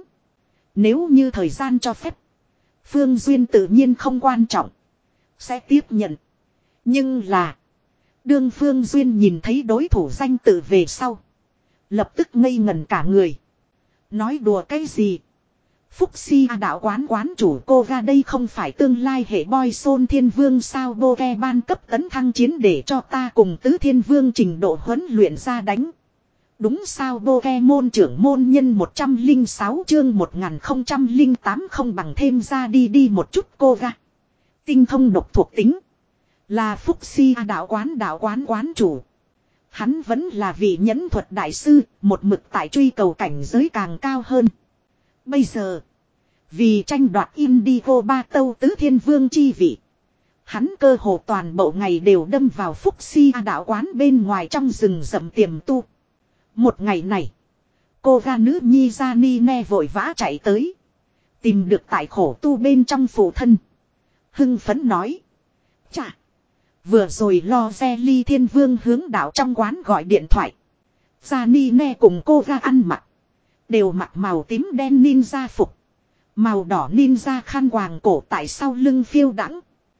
Nếu như thời gian cho phép. Phương Duyên tự nhiên không quan trọng. Sẽ tiếp nhận. Nhưng là. Đương Phương Duyên nhìn thấy đối thủ danh tự về sau. Lập tức ngây ngẩn cả người. Nói đùa cái gì? Phúc Si đạo quán quán chủ cô ra đây không phải tương lai hệ boy Son Thiên Vương sao Boke ban cấp tấn thăng chiến để cho ta cùng tứ Thiên Vương trình độ huấn luyện ra đánh. Đúng sao Boke môn trưởng môn nhân một trăm lẻ sáu chương một nghìn không trăm lẻ tám không bằng thêm ra đi đi một chút cô ra. Tinh thông độc thuộc tính. Là Phúc Si đạo quán đạo quán quán chủ. Hắn vẫn là vị nhẫn thuật đại sư, một mực tại truy cầu cảnh giới càng cao hơn. Bây giờ, vì tranh đoạt Indigo ba tâu tứ thiên vương chi vị. Hắn cơ hồ toàn bộ ngày đều đâm vào Phúc Si đạo quán bên ngoài trong rừng rậm tiềm tu. Một ngày này, cô ga nữ nhi Gianni Ne vội vã chạy tới. Tìm được tại khổ tu bên trong phụ thân. Hưng phấn nói. Chà! Vừa rồi lo ve ly thiên vương hướng đạo trong quán gọi điện thoại. Gianni Ne cùng cô ga ăn mặc. Đều mặc màu tím đen ninja phục. Màu đỏ ninja khăn quàng cổ tại sau lưng phiêu đãng.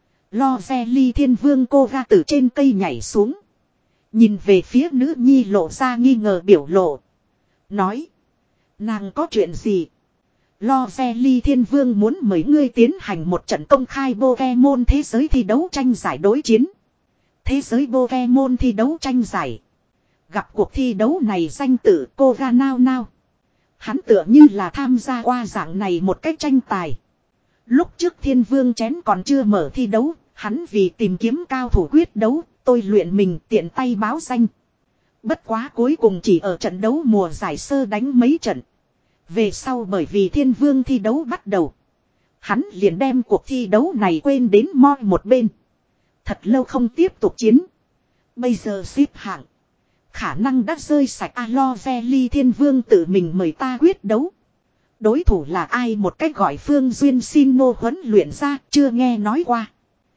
Lo ve ly thiên vương cô ga từ trên cây nhảy xuống. Nhìn về phía nữ nhi lộ ra nghi ngờ biểu lộ. Nói. Nàng có chuyện gì? Lovelly Thiên Vương muốn mời ngươi tiến hành một trận công khai Pokemon thế giới thi đấu tranh giải đối chiến. Thế giới Pokemon thi đấu tranh giải. Gặp cuộc thi đấu này danh tự Koga Nao Nao. Hắn tựa như là tham gia qua dạng này một cách tranh tài. Lúc trước Thiên Vương chén còn chưa mở thi đấu, hắn vì tìm kiếm cao thủ quyết đấu, tôi luyện mình tiện tay báo danh. Bất quá cuối cùng chỉ ở trận đấu mùa giải sơ đánh mấy trận. Về sau bởi vì Thiên Vương thi đấu bắt đầu. Hắn liền đem cuộc thi đấu này quên đến moi một bên. Thật lâu không tiếp tục chiến. Bây giờ xếp hạng. Khả năng đã rơi sạch Lovelly Thiên Vương tự mình mời ta quyết đấu. Đối thủ là ai một cách gọi Phương Duyên xin nô huấn luyện ra chưa nghe nói qua.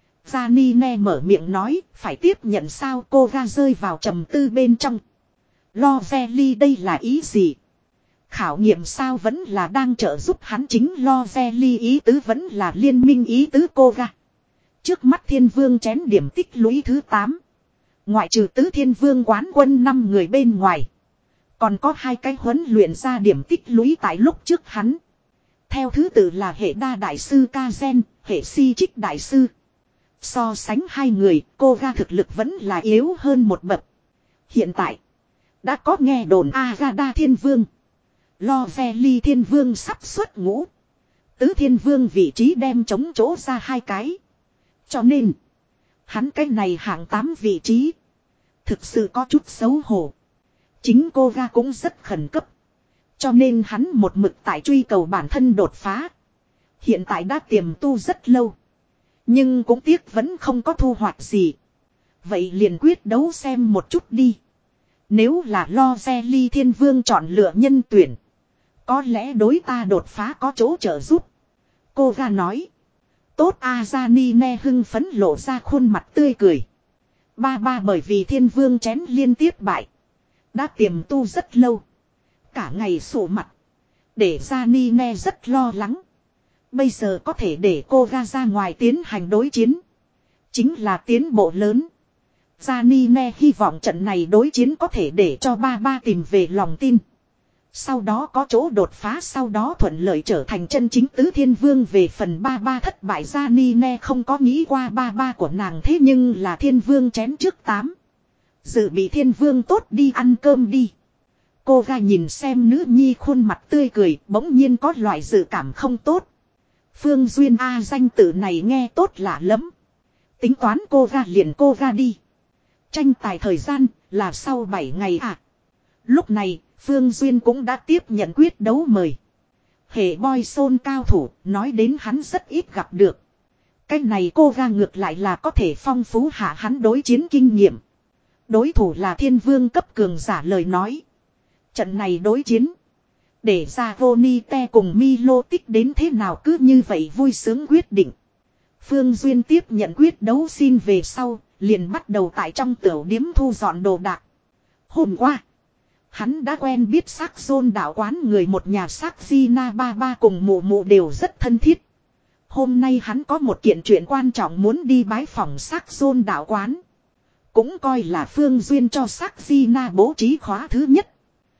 Janine mở miệng nói phải tiếp nhận sao cô ga rơi vào trầm tư bên trong. Lovelly đây là ý gì? Khảo nghiệm sao vẫn là đang trợ giúp hắn chính Lovelly ý tứ vẫn là liên minh ý tứ cô ga. Trước mắt Thiên Vương chén điểm tích lũy thứ tám. Ngoại trừ tứ Thiên Vương quán quân năm người bên ngoài. Còn có hai cái huấn luyện ra điểm tích lũy tại lúc trước hắn. Theo thứ tự là hệ đa đại sư Kazen, hệ si trích đại sư. So sánh hai người, cô ga thực lực vẫn là yếu hơn một bậc. Hiện tại, đã có nghe đồn Agada Thiên Vương. Lovelly Thiên Vương sắp xuất ngũ. Tứ Thiên Vương vị trí đem chống chỗ ra hai cái. Cho nên, hắn cái này hạng tám vị trí. Thực sự có chút xấu hổ. Chính cô ga cũng rất khẩn cấp. Cho nên hắn một mực tại truy cầu bản thân đột phá. Hiện tại đã tiềm tu rất lâu. Nhưng cũng tiếc vẫn không có thu hoạch gì. Vậy liền quyết đấu xem một chút đi. Nếu là Lovelly Thiên Vương chọn lựa nhân tuyển. Có lẽ đối ta đột phá có chỗ trợ giúp. Cô ga nói. Tốt Janine hưng phấn lộ ra khuôn mặt tươi cười. Ba ba bởi vì Thiên Vương chén liên tiếp bại. Đã tiềm tu rất lâu. Cả ngày sổ mặt. Để Janine rất lo lắng. Bây giờ có thể để cô ga ra ngoài tiến hành đối chiến. Chính là tiến bộ lớn. Janine hy vọng trận này đối chiến có thể để cho ba ba tìm về lòng tin. Sau đó có chỗ đột phá sau đó thuận lợi trở thành chân chính tứ Thiên Vương về phần ba ba thất bại Janine không có nghĩ qua ba ba của nàng thế nhưng là Thiên Vương chén trước tám. Dự bị Thiên Vương tốt đi ăn cơm đi. Cô ga nhìn xem nữ nhi khuôn mặt tươi cười bỗng nhiên có loại dự cảm không tốt. Phương Duyên A danh tự này nghe tốt lạ lắm. Tính toán cô ga liền cô ga đi. Tranh tài thời gian là sau bảy ngày à. Lúc này Phương Duyên cũng đã tiếp nhận quyết đấu mời. Hệ boy sôn cao thủ nói đến hắn rất ít gặp được. Cái này cô ga ngược lại là có thể phong phú hạ hắn đối chiến kinh nghiệm. Đối thủ là Thiên Vương cấp cường giả lời nói. Trận này đối chiến. Để ra Vonite cùng Milotic đến thế nào cứ như vậy vui sướng quyết định. Phương Duyên tiếp nhận quyết đấu xin về sau. Liền bắt đầu tại trong tiểu điếm thu dọn đồ đạc. Hôm qua. Hắn đã quen biết sắc Zôn đạo quán người một nhà sắc Gina ba ba cùng mụ mụ đều rất thân thiết. Hôm nay hắn có một kiện chuyện quan trọng muốn đi bái phòng sắc Zôn đạo quán. Cũng coi là Phương Duyên cho sắc Gina bố trí khóa thứ nhất.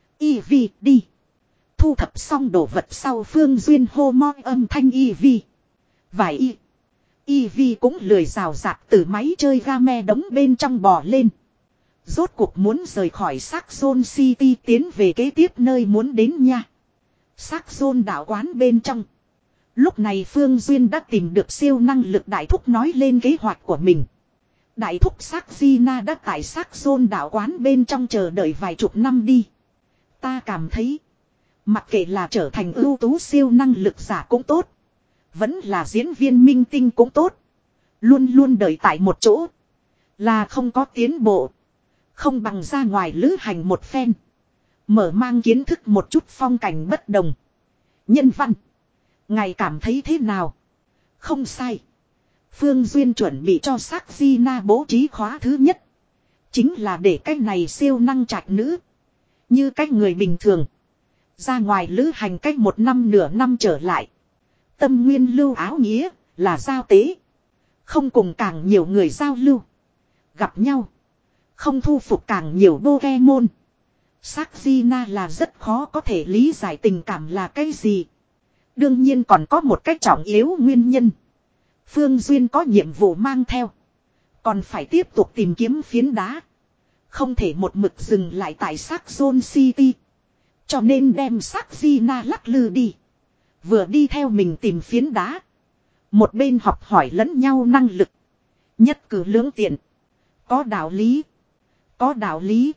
Y vi đi. Thu thập xong đồ vật sau Phương Duyên hô mo âm thanh Y vi. Vài y. Y vi cũng lười rào rạc từ máy chơi game đống bên trong bò lên. Rốt cuộc muốn rời khỏi Saxon City tiến về kế tiếp nơi muốn đến nha. Saxon đạo quán bên trong. Lúc này Phương Duyên đã tìm được siêu năng lực đại thúc nói lên kế hoạch của mình. Đại thúc Saxina đã tại Saxon đạo quán bên trong chờ đợi vài chục năm đi. Ta cảm thấy. Mặc kệ là trở thành ưu tú siêu năng lực giả cũng tốt. Vẫn là diễn viên minh tinh cũng tốt. Luôn luôn đợi tại một chỗ. Là không có tiến bộ. Không bằng ra ngoài lữ hành một phen. Mở mang kiến thức một chút phong cảnh bất đồng. Nhân văn. Ngài cảm thấy thế nào? Không sai. Phương Duyên chuẩn bị cho sắc Gina bố trí khóa thứ nhất. Chính là để cái này siêu năng trạch nữ. Như cái người bình thường. Ra ngoài lữ hành cách một năm nửa năm trở lại. Tâm nguyên lưu áo nghĩa là giao tế. Không cùng càng nhiều người giao lưu. Gặp nhau. Không thu phục càng nhiều Pokemon. Sắc Gina là rất khó có thể lý giải tình cảm là cái gì. Đương nhiên còn có một cách trọng yếu nguyên nhân. Phương Duyên có nhiệm vụ mang theo. Còn phải tiếp tục tìm kiếm phiến đá. Không thể một mực dừng lại tại Saxon City. Cho nên đem xác Gina lắc lư đi. Vừa đi theo mình tìm phiến đá. Một bên học hỏi lẫn nhau năng lực. Nhất cử lưỡng tiện. Có đạo lý. Có đạo lý.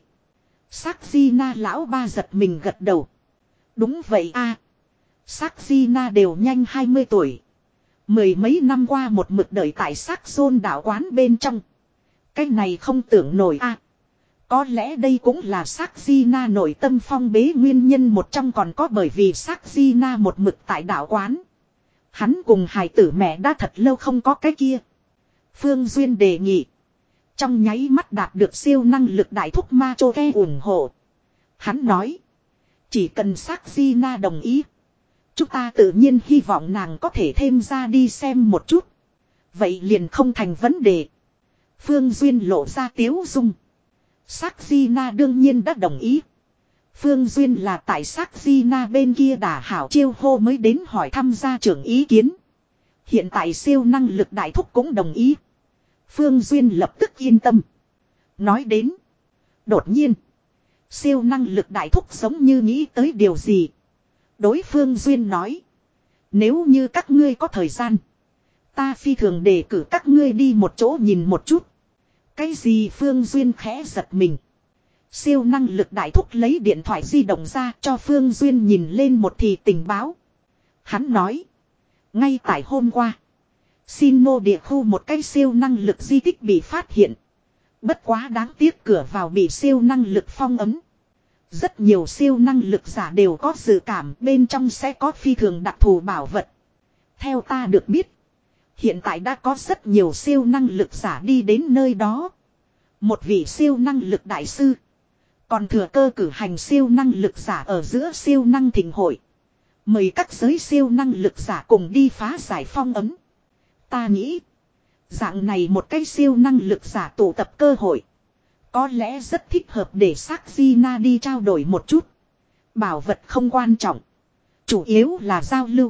Xác Gina lão ba giật mình gật đầu. Đúng vậy a. Xác Gina đều nhanh hai mươi tuổi. Mười mấy năm qua một mực đợi tại Saxon đảo quán bên trong. Cái này không tưởng nổi a. Có lẽ đây cũng là xác Gina nội tâm phong bế nguyên nhân một trong, còn có bởi vì xác Gina một mực tại đảo quán. Hắn cùng hài tử mẹ đã thật lâu không có cái kia. Phương Duyên đề nghị. Trong nháy mắt đạt được siêu năng lực đại thúc ma chô ke ủng hộ. Hắn nói. Chỉ cần xác Gina đồng ý. Chúng ta tự nhiên hy vọng nàng có thể thêm ra đi xem một chút. Vậy liền không thành vấn đề. Phương Duyên lộ ra tiếu dung. Xác Gina đương nhiên đã đồng ý. Phương Duyên là tại xác Gina bên kia đả hảo chiêu hô mới đến hỏi thăm gia trưởng ý kiến. Hiện tại siêu năng lực đại thúc cũng đồng ý. Phương Duyên lập tức yên tâm. Nói đến. Đột nhiên. Siêu năng lực đại thúc giống như nghĩ tới điều gì. Đối Phương Duyên nói. Nếu như các ngươi có thời gian. Ta phi thường đề cử các ngươi đi một chỗ nhìn một chút. Cái gì? Phương Duyên khẽ giật mình. Siêu năng lực đại thúc lấy điện thoại di động ra cho Phương Duyên nhìn lên một thì tình báo. Hắn nói. Ngay tại hôm qua. Sinno địa khu một cái siêu năng lực di tích bị phát hiện. Bất quá đáng tiếc cửa vào bị siêu năng lực phong ấm. Rất nhiều siêu năng lực giả đều có dự cảm bên trong sẽ có phi thường đặc thù bảo vật. Theo ta được biết. Hiện tại đã có rất nhiều siêu năng lực giả đi đến nơi đó. Một vị siêu năng lực đại sư. Còn thừa cơ cử hành siêu năng lực giả ở giữa siêu năng thịnh hội. Mời các giới siêu năng lực giả cùng đi phá giải phong ấm. Ta nghĩ. Dạng này một cái siêu năng lực giả tụ tập cơ hội. Có lẽ rất thích hợp để xác Gina đi trao đổi một chút. Bảo vật không quan trọng. Chủ yếu là giao lưu.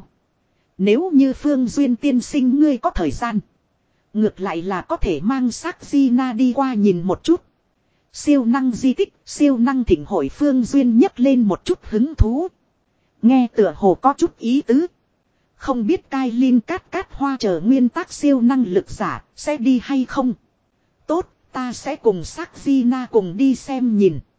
Nếu như Phương Duyên tiên sinh ngươi có thời gian. Ngược lại là có thể mang xác Gina đi qua nhìn một chút. Siêu năng di tích, siêu năng thịnh hội. Phương Duyên nhấc lên một chút hứng thú. Nghe tựa hồ có chút ý tứ. Không biết Cai Linh cát cát hoa chờ nguyên tác siêu năng lực giả sẽ đi hay không. Tốt, ta sẽ cùng xác Gina cùng đi xem nhìn.